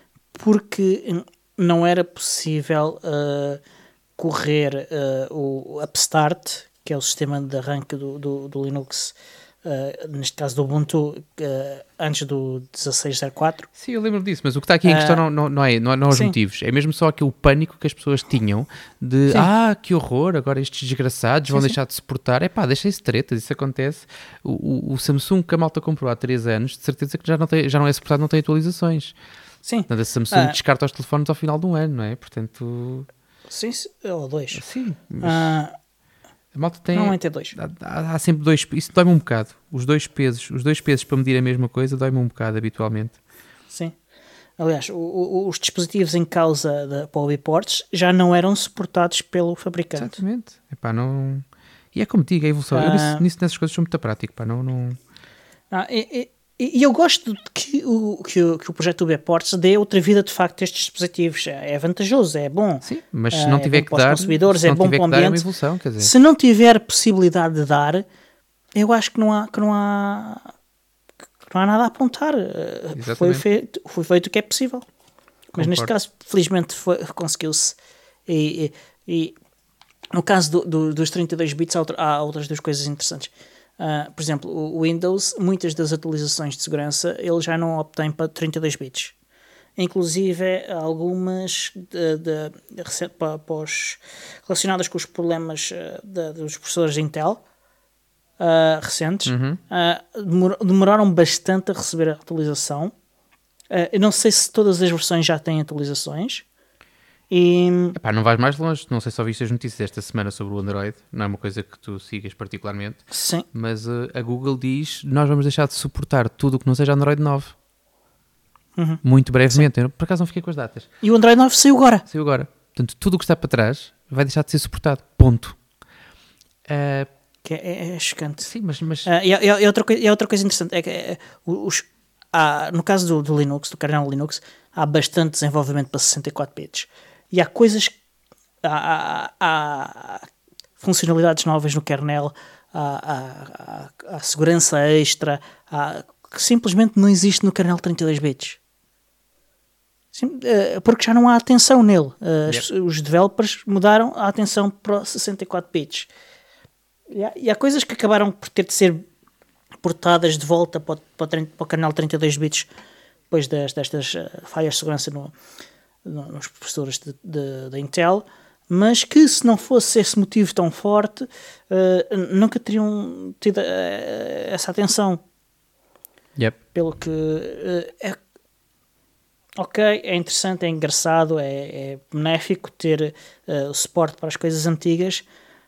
A: porque não era possível uh, correr uh, o Upstart, que é o sistema de arranque do, do, do Linux, uh, neste caso do Ubuntu, uh, antes do dezasseis zero quatro.
B: Sim, eu lembro disso, mas o que está aqui em questão uh, não, não, não é, não, não é os sim. motivos, é mesmo só aquele pânico que as pessoas tinham de, sim. ah, que horror, agora estes desgraçados sim, vão sim. deixar de suportar. É pá, deixa isso treta, isso acontece. O, o, o Samsung que a malta comprou há três anos, de certeza que já não, tem, já não é suportado, não tem atualizações.
A: Sim.
B: Portanto, a Samsung uh, descarta os telefones ao final de um ano, não é? Portanto...
A: Sim, ou dois.
B: Sim, mas... Uh, A malta tem...
A: Normalmente é dois.
B: Há, há sempre dois... Isso dói-me um bocado. Os dois pesos. Os dois pesos para medir a mesma coisa dói-me um bocado, habitualmente.
A: Sim. Aliás, o, o, os dispositivos em causa da, para o UbiPorts já não eram suportados pelo fabricante.
B: Exatamente. Epá, não... E é como digo, a evolução. Ah. Eu nisso, nisso, nessas coisas sou muito prático. Pá, não... não...
A: Ah, e, e, e eu gosto que o, que, o, que o projeto UbiPorts dê outra vida de facto a estes dispositivos. É vantajoso, é bom.
B: Sim, mas se não tiver
A: é
B: que dar,
A: consumidores, é bom para o ambiente.
B: É uma evolução, quer dizer.
A: Se não tiver possibilidade de dar, eu acho que não há, que não há, que não há nada a apontar. Foi feito, foi feito o que é possível. Concordo. Mas neste caso, felizmente, conseguiu-se. E, e, e no caso do, do, dos trinta e dois bits, há, outra, há outras duas coisas interessantes. Uh, por exemplo, o Windows, muitas das atualizações de segurança, ele já não obtém para trinta e dois bits. Inclusive, algumas de, de, de, para, para os, relacionadas com os problemas de, dos processadores Intel uh, recentes,
B: uhum.
A: uh, demor, demoraram bastante a receber a atualização. Uh, eu não sei se todas as versões já têm atualizações. E...
B: Epá, não vais mais longe, não sei se só viste as notícias esta semana sobre o Android, não é uma coisa que tu sigas particularmente,
A: Sim.
B: mas uh, a Google diz, nós vamos deixar de suportar tudo o que não seja Android nove. Uhum. Muito brevemente. Eu, por acaso não fiquei com as datas.
A: E o Android nove saiu agora.
B: Saiu agora. Portanto, tudo o que está para trás vai deixar de ser suportado. Ponto. Uh,
A: que é, é chocante.
B: Sim, mas... mas...
A: Uh, e, e, e, outra coisa, e outra coisa interessante é que é, os, há, no caso do, do Linux, do kernel Linux, há bastante desenvolvimento para sessenta e quatro bits. E há coisas... Há, há, há funcionalidades novas no kernel, há, há, há, há segurança extra, há, que simplesmente não existe no kernel trinta e dois bits. Sim, porque já não há atenção nele. Yep. Os developers mudaram a atenção para sessenta e quatro bits. E há, e há coisas que acabaram por ter de ser portadas de volta para o, para o, para o kernel trinta e dois bits depois das, destas falhas de segurança no, no, nos processadores da Intel, mas que se não fosse esse motivo tão forte, uh, nunca teriam tido uh, essa atenção.
B: Yep.
A: Pelo que uh, é ok, é interessante, é engraçado, é, é benéfico ter uh, o suporte para as coisas antigas,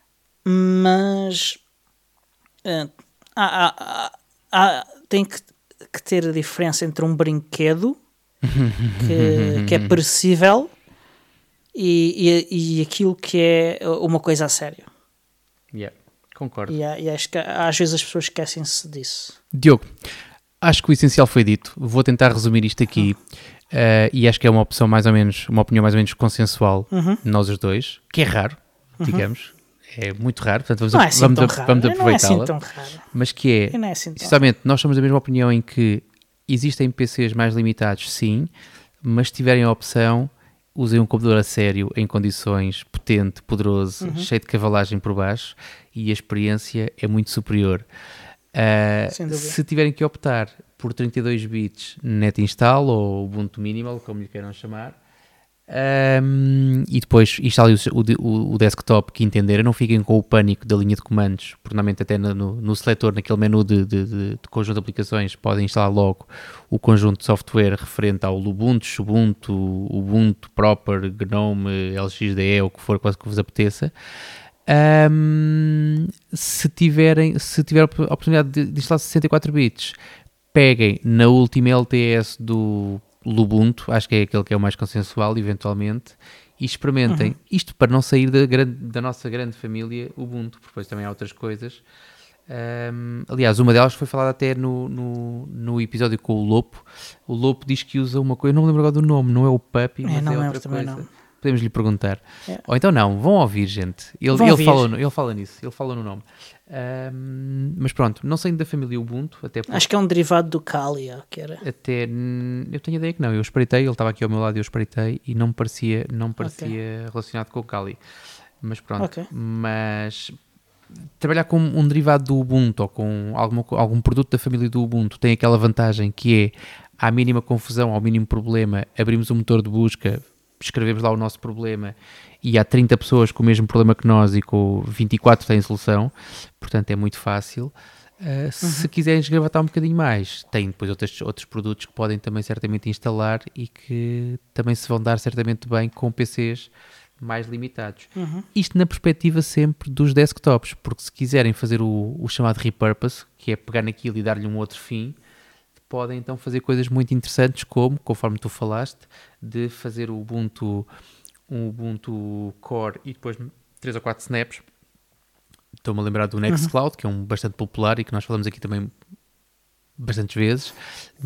A: mas uh, há, há, há, tem que, que ter a diferença entre um brinquedo que, que é perecível e, e, e aquilo que é uma coisa a sério.
B: Yeah, concordo.
A: E, e acho que às vezes as pessoas esquecem-se disso.
B: Diogo, acho que o essencial foi dito. Vou tentar resumir isto aqui. Uh, e acho que é uma opção mais ou menos, uma opinião mais ou menos consensual, uhum. nós os dois, que é raro, uhum. digamos, é muito raro, portanto vamos,
A: não
B: a,
A: é assim
B: vamos,
A: tão
B: a,
A: raro.
B: vamos aproveitá-la,
A: não é assim tão raro.
B: Mas que é,
A: não é assim
B: justamente, nós somos da mesma opinião em que existem P Cs mais limitados, sim, mas se tiverem a opção, usem um computador a sério, em condições, potente, poderoso, uhum. cheio de cavalagem por baixo, e a experiência é muito superior. Uh, se tiverem que optar por trinta e dois bits net install ou Ubuntu Minimal, como lhe queiram chamar, um, e depois instalem o, o, o desktop que entenderem, não fiquem com o pânico da linha de comandos, porque normalmente até no, no, no seletor, naquele menu de, de, de, de conjunto de aplicações, podem instalar logo o conjunto de software referente ao Ubuntu, Ubuntu, Ubuntu Proper, GNOME, L X D E, o que for, quase que vos apeteça. Um, se tiverem se tiver a oportunidade de, de instalar sessenta e quatro bits, peguem na última L T S do Ubuntu, acho que é aquele que é o mais consensual eventualmente, e experimentem uhum. isto para não sair da, grande, da nossa grande família Ubuntu, porque depois também há outras coisas. Um, aliás, uma delas foi falada até no, no, no episódio com o Lopo. O Lopo diz que usa uma coisa, eu não me lembro agora do nome, não é o Puppy, mas é, é outra coisa. Não. Podemos lhe perguntar. É. Ou então não, vão ouvir, gente. Ele,
A: vão
B: ele,
A: ouvir.
B: Fala, ele fala nisso, ele fala no nome. Um, mas pronto, não saindo da família Ubuntu, até porque,
A: acho que é um derivado do Kali, que era.
B: Até, eu tenho a ideia que não, eu espreitei, ele estava aqui ao meu lado e eu espreitei e não me parecia, não me parecia okay. relacionado com o Kali. Mas pronto, okay. mas trabalhar com um derivado do Ubuntu ou com algum, algum produto da família do Ubuntu tem aquela vantagem que é, à mínima confusão, ao mínimo problema, abrimos um motor de busca, escrevemos lá o nosso problema e há trinta pessoas com o mesmo problema que nós e com vinte e quatro têm solução, portanto é muito fácil. Uh, se uhum. quiserem esgravatar um bocadinho mais, tem depois outros, outros produtos que podem também certamente instalar e que também se vão dar certamente bem com P Cs mais limitados.
A: Uhum.
B: Isto na perspectiva sempre dos desktops, porque se quiserem fazer o, o chamado repurpose, que é pegar naquilo e dar-lhe um outro fim, podem então fazer coisas muito interessantes como, conforme tu falaste, de fazer o Ubuntu, um Ubuntu Core e depois três ou quatro snaps. Estou-me a lembrar do Nextcloud, uhum. que é um bastante popular e que nós falamos aqui também bastantes vezes,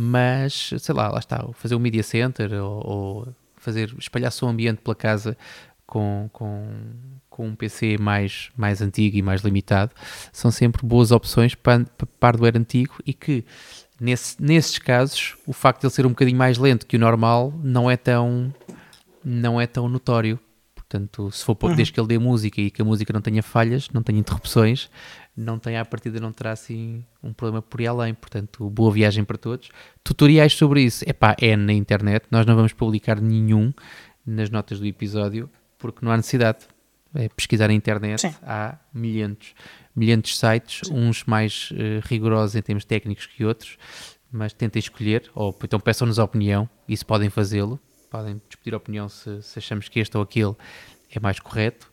B: mas sei lá, lá está, fazer um Media Center ou, ou fazer, espalhar-se o ambiente pela casa com, com, com um P C mais, mais antigo e mais limitado, são sempre boas opções para, para hardware antigo e que Nesse, nesses casos, o facto de ele ser um bocadinho mais lento que o normal não é tão, não é tão notório. Portanto, se for por, uhum. desde que ele dê música e que a música não tenha falhas, não tenha interrupções, não tem à partida, não terá assim um problema por ir além. Portanto, boa viagem para todos. Tutoriais sobre isso, epá, é na internet. Nós não vamos publicar nenhum nas notas do episódio porque não há necessidade. É pesquisar na internet, sim. Há milhentos, milhentos de sites, sim. Uns mais uh, rigorosos em termos técnicos que outros, mas tentem escolher, ou então peçam-nos a opinião, isso podem fazê-lo, podem discutir a opinião se, se achamos que este ou aquele é mais correto,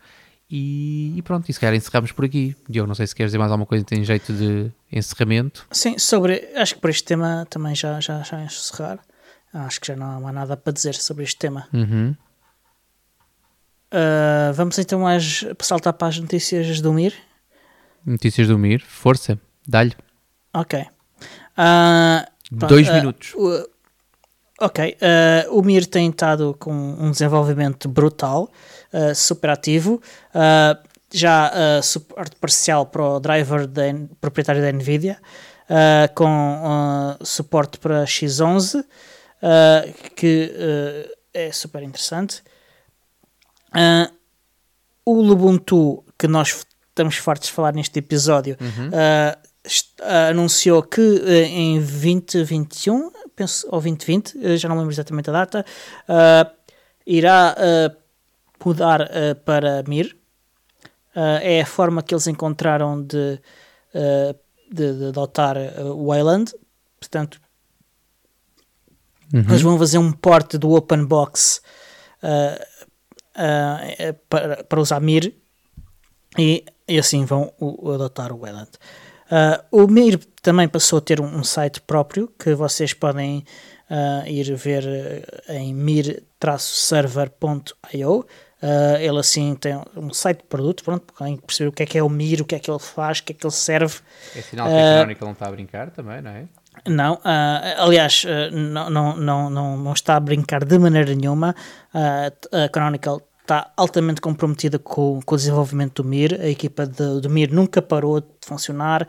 B: e, e pronto, e se calhar encerramos por aqui. Diogo, não sei se queres dizer mais alguma coisa, tem jeito de encerramento.
A: Sim, sobre, acho que por este tema também já, já, já encerrar. acho que já não há nada para dizer sobre este tema.
B: Uhum.
A: Uh, vamos então às, saltar para as notícias do Mir.
B: Notícias do Mir, força, dá-lhe.
A: Ok. Uh, pronto,
B: Dois
A: uh,
B: minutos.
A: Uh, ok. Uh, o Mir tem estado com um desenvolvimento brutal, uh, super ativo. Uh, já uh, suporte parcial para o driver de, proprietário da NVIDIA, uh, com uh, suporte para X onze, uh, que uh, é super interessante. Uh, o Lubuntu, que nós estamos fartos de falar neste episódio,
B: uhum.
A: uh, est- uh, anunciou que uh, em vinte vinte e um, penso, ou vinte vinte, uh, já não lembro exatamente a data, uh, irá uh, mudar uh, para Mir. Uh, é a forma que eles encontraram de, uh, de, de adotar uh, o Wayland. Portanto,
B: Uhum.
A: eles vão fazer um port do OpenBox uh, uh, para, para usar Mir e, e assim vão o, adotar o Wayland. Uh, o Mir também passou a ter um, um site próprio que vocês podem uh, ir ver uh, em mir server ponto io. Uh, ele assim tem um site de produto, pronto, para quem perceber o que é que é o Mir, o que é que ele faz, o que é que ele serve.
B: É sinal que a Canonical não está a brincar também, não é?
A: Não, uh, aliás, uh, não, não, não, não, não está a brincar de maneira nenhuma. Uh, a Canonical está altamente comprometida com, com o desenvolvimento do Mir. A equipa de, do Mir nunca parou de funcionar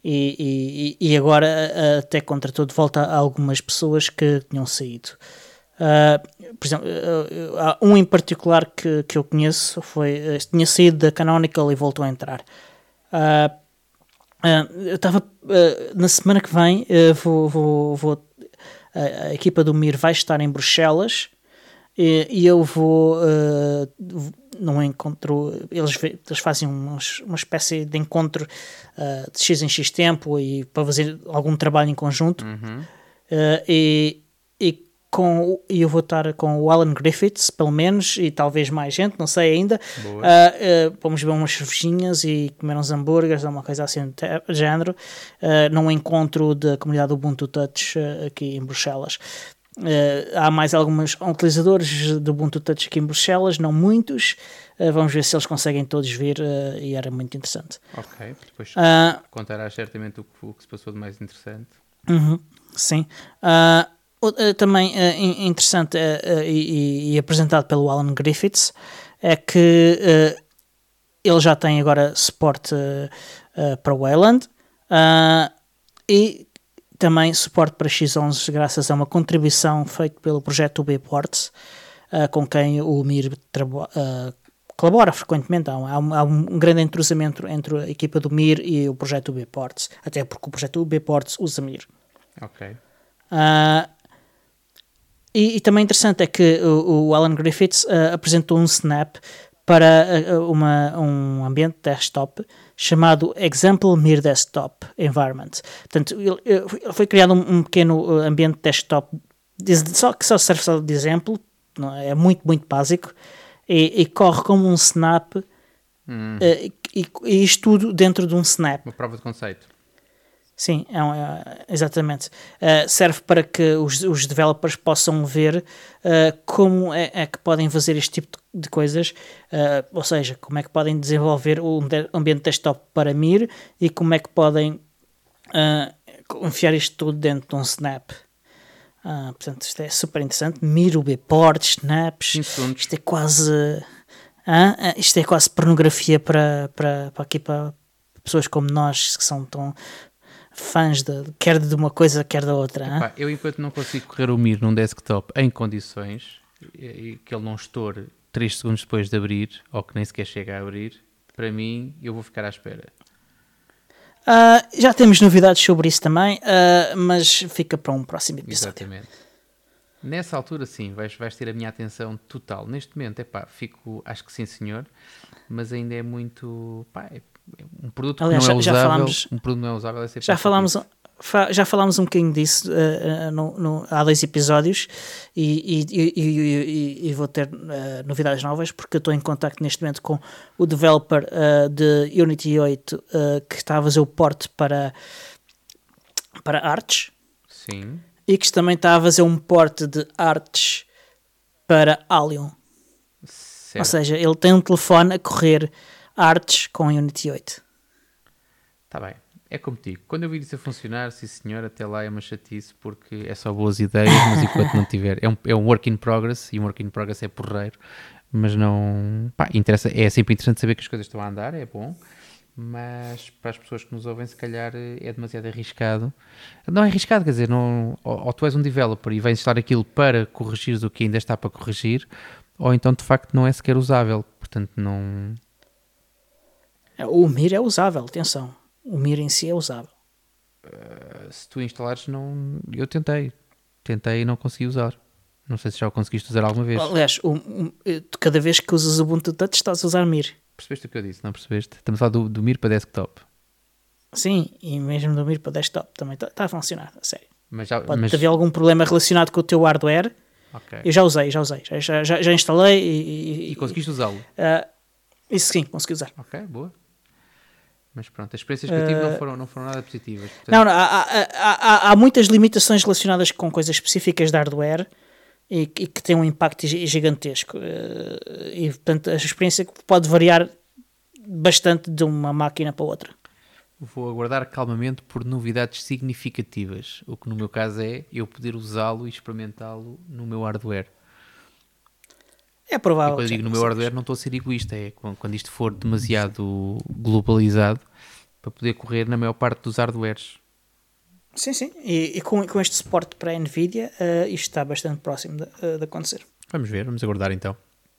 A: e, e, e agora uh, até contratou de volta algumas pessoas que tinham saído. Uh, por exemplo, uh, há um em particular que, que eu conheço, foi, uh, tinha saído da Canonical e voltou a entrar. Uh, uh, eu estava uh, na semana que vem, uh, vou, vou, vou uh, a equipa do Mir vai estar em Bruxelas e, e eu vou uh, não encontro, eles, eles fazem umas, uma espécie de encontro uh, de X em X tempo e para fazer algum trabalho em conjunto.
B: Uhum.
A: uh, e, e Com, e eu vou estar com o Alan Griffiths, pelo menos, e talvez mais gente, não sei ainda. Uh, uh, vamos beber umas cervejinhas e comer uns hambúrgueres, uma coisa assim do género, uh, num encontro da comunidade do Ubuntu Touch uh, aqui em Bruxelas. Uh, há mais alguns utilizadores do Ubuntu Touch aqui em Bruxelas, não muitos. Uh, vamos ver se eles conseguem todos vir uh, e era muito interessante.
B: Ok, depois
A: uh,
B: contarás certamente o que, o que se passou de mais interessante.
A: Uh-huh, sim. Uh, Uh, também uh, interessante uh, uh, e, e apresentado pelo Alan Griffiths é que uh, ele já tem agora suporte uh, uh, para o Wayland uh, e também suporte para X onze graças a uma contribuição feita pelo projeto UBports, uh, com quem o Mir traba- uh, colabora frequentemente. Há um, há, um, há um grande entrosamento entre a equipa do Mir e o projeto UBports, até porque o projeto UBports usa Mir.
B: Ok.
A: Uh, E, e também interessante é que o, o Alan Griffiths uh, apresentou um snap para uh, uma, um ambiente desktop chamado Example Mir Desktop Environment. Portanto, ele, ele foi criado um, um pequeno ambiente desktop de, só, que só serve só de exemplo, não é? É muito, muito básico, e, e corre como um snap,
B: hum.
A: uh, e, e isto tudo dentro de um snap.
B: Uma prova de conceito.
A: Sim, é, um, é, exatamente. Uh, serve para que os, os developers possam ver uh, como é, é que podem fazer este tipo de coisas, uh, ou seja, como é que podem desenvolver um de, ambiente desktop para Mir e como é que podem uh, enfiar isto tudo dentro de um Snap. Uh, portanto, isto é super interessante. Mir, UBports, Snaps, isto é quase... Uh, isto é quase pornografia para, para, para aqui para pessoas como nós que são tão... fãs de, quer de uma coisa, quer da outra.
B: Epá, eu enquanto não consigo correr o Mir num desktop em condições e, e que ele não estoure três segundos depois de abrir, ou que nem sequer chega a abrir, para mim eu vou ficar à espera.
A: Uh, já temos novidades sobre isso também, uh, mas fica para um próximo episódio.
B: Exatamente. Nessa altura sim, vais, vais ter a minha atenção total. Neste momento, epá, fico, acho que sim senhor, mas ainda é muito... Pá, é um produto
A: Aliás,
B: que não é
A: já,
B: usável,
A: já falámos,
B: um produto não é usável é ser
A: já falámos, fa, já falámos um bocadinho disso uh, uh, no, no, há dois episódios e, e, e, e, e vou ter uh, novidades novas porque eu estou em contacto neste momento com o developer uh, de Unity oito uh, que está a fazer o port para, para Arch.
B: Sim.
A: e que também está a fazer um port de artes para Allium.
B: Certo.
A: Ou seja, ele tem um telefone a correr artes com Unity oito.
B: Está bem. É como digo, quando eu vi isso a funcionar, sim senhor, até lá é uma chatice porque é só boas ideias, mas enquanto não tiver, é um, é um work in progress, e um work in progress é porreiro, mas não, pá, interessa, é sempre interessante saber que as coisas estão a andar, é bom, mas para as pessoas que nos ouvem, se calhar é demasiado arriscado. Não é arriscado, quer dizer, não, ou, ou tu és um developer e vais instalar aquilo para corrigir o que ainda está para corrigir, ou então de facto não é sequer usável, portanto não...
A: O Mir é usável, atenção. O Mir em si é usável.
B: Uh, se tu instalares, não... Eu tentei. Tentei e não consegui usar. Não sei se já o conseguiste usar alguma vez.
A: Aliás, o, o, cada vez que usas o Ubuntu Touch estás a usar Mir.
B: Percebeste o que eu disse? Não percebeste? Estamos a falar do, do Mir para desktop.
A: Sim, e mesmo do Mir para desktop também está tá a funcionar, a sério.
B: Mas já,
A: Pode
B: mas...
A: haver algum problema relacionado com o teu hardware.
B: Okay.
A: Eu já usei, já usei. Já, já, já instalei e...
B: E, e conseguiste usá-lo?
A: Uh, isso sim, consegui usar.
B: Ok, boa. Mas pronto, as experiências que eu tive uh, não, foram, não foram nada positivas. Portanto...
A: Não, não há, há, há, há muitas limitações relacionadas com coisas específicas de hardware e, e que têm um impacto gigantesco. Uh, e, portanto, a experiência pode variar bastante de uma máquina para outra.
B: Vou aguardar calmamente por novidades significativas. O que no meu caso é eu poder usá-lo e experimentá-lo no meu hardware.
A: É provável.
B: E quando eu digo no meu hardware, não estou a ser egoísta, é quando isto for demasiado globalizado para poder correr na maior parte dos hardwares.
A: Sim, sim. E, e com, com este suporte para a NVIDIA, uh, isto está bastante próximo de, uh, de acontecer.
B: Vamos ver, vamos aguardar então.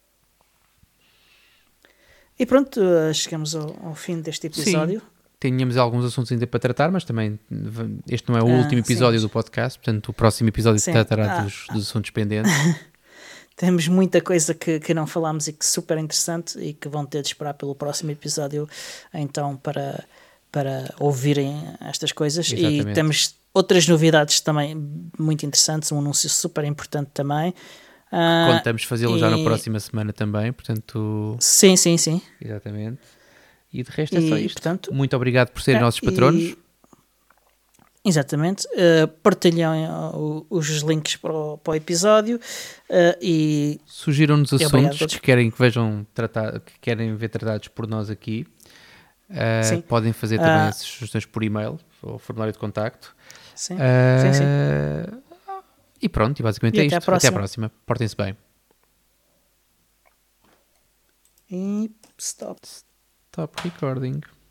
A: E pronto, uh, chegamos ao, ao fim deste episódio.
B: Sim. Tínhamos alguns assuntos ainda para tratar, mas também este não é o
A: ah,
B: último episódio
A: sim.
B: do podcast, portanto o próximo episódio
A: sim.
B: tratará
A: ah.
B: dos, dos assuntos pendentes.
A: Temos muita coisa que, que não falámos e que é super interessante e que vão ter de esperar pelo próximo episódio então para, para ouvirem estas coisas.
B: Exatamente.
A: E temos outras novidades também muito interessantes, um anúncio super importante também. Uh,
B: Contamos fazê-lo e... já na próxima semana também, portanto...
A: Sim, sim, sim.
B: Exatamente. E de resto é só
A: e,
B: isto.
A: Portanto,
B: muito obrigado por serem
A: é,
B: nossos patronos.
A: E... Exatamente, uh, partilhem uh, os links para o, para o episódio uh, e
B: sugiram-nos assuntos que querem que vejam tratar, que querem ver tratados por nós aqui. Uh, podem fazer também uh, as sugestões por e-mail ou formulário de contacto.
A: Sim,
B: uh,
A: sim, sim.
B: E pronto, e basicamente
A: e
B: é
A: até
B: isto.
A: À
B: até à próxima. Portem-se bem.
A: E stop.
B: Stop recording.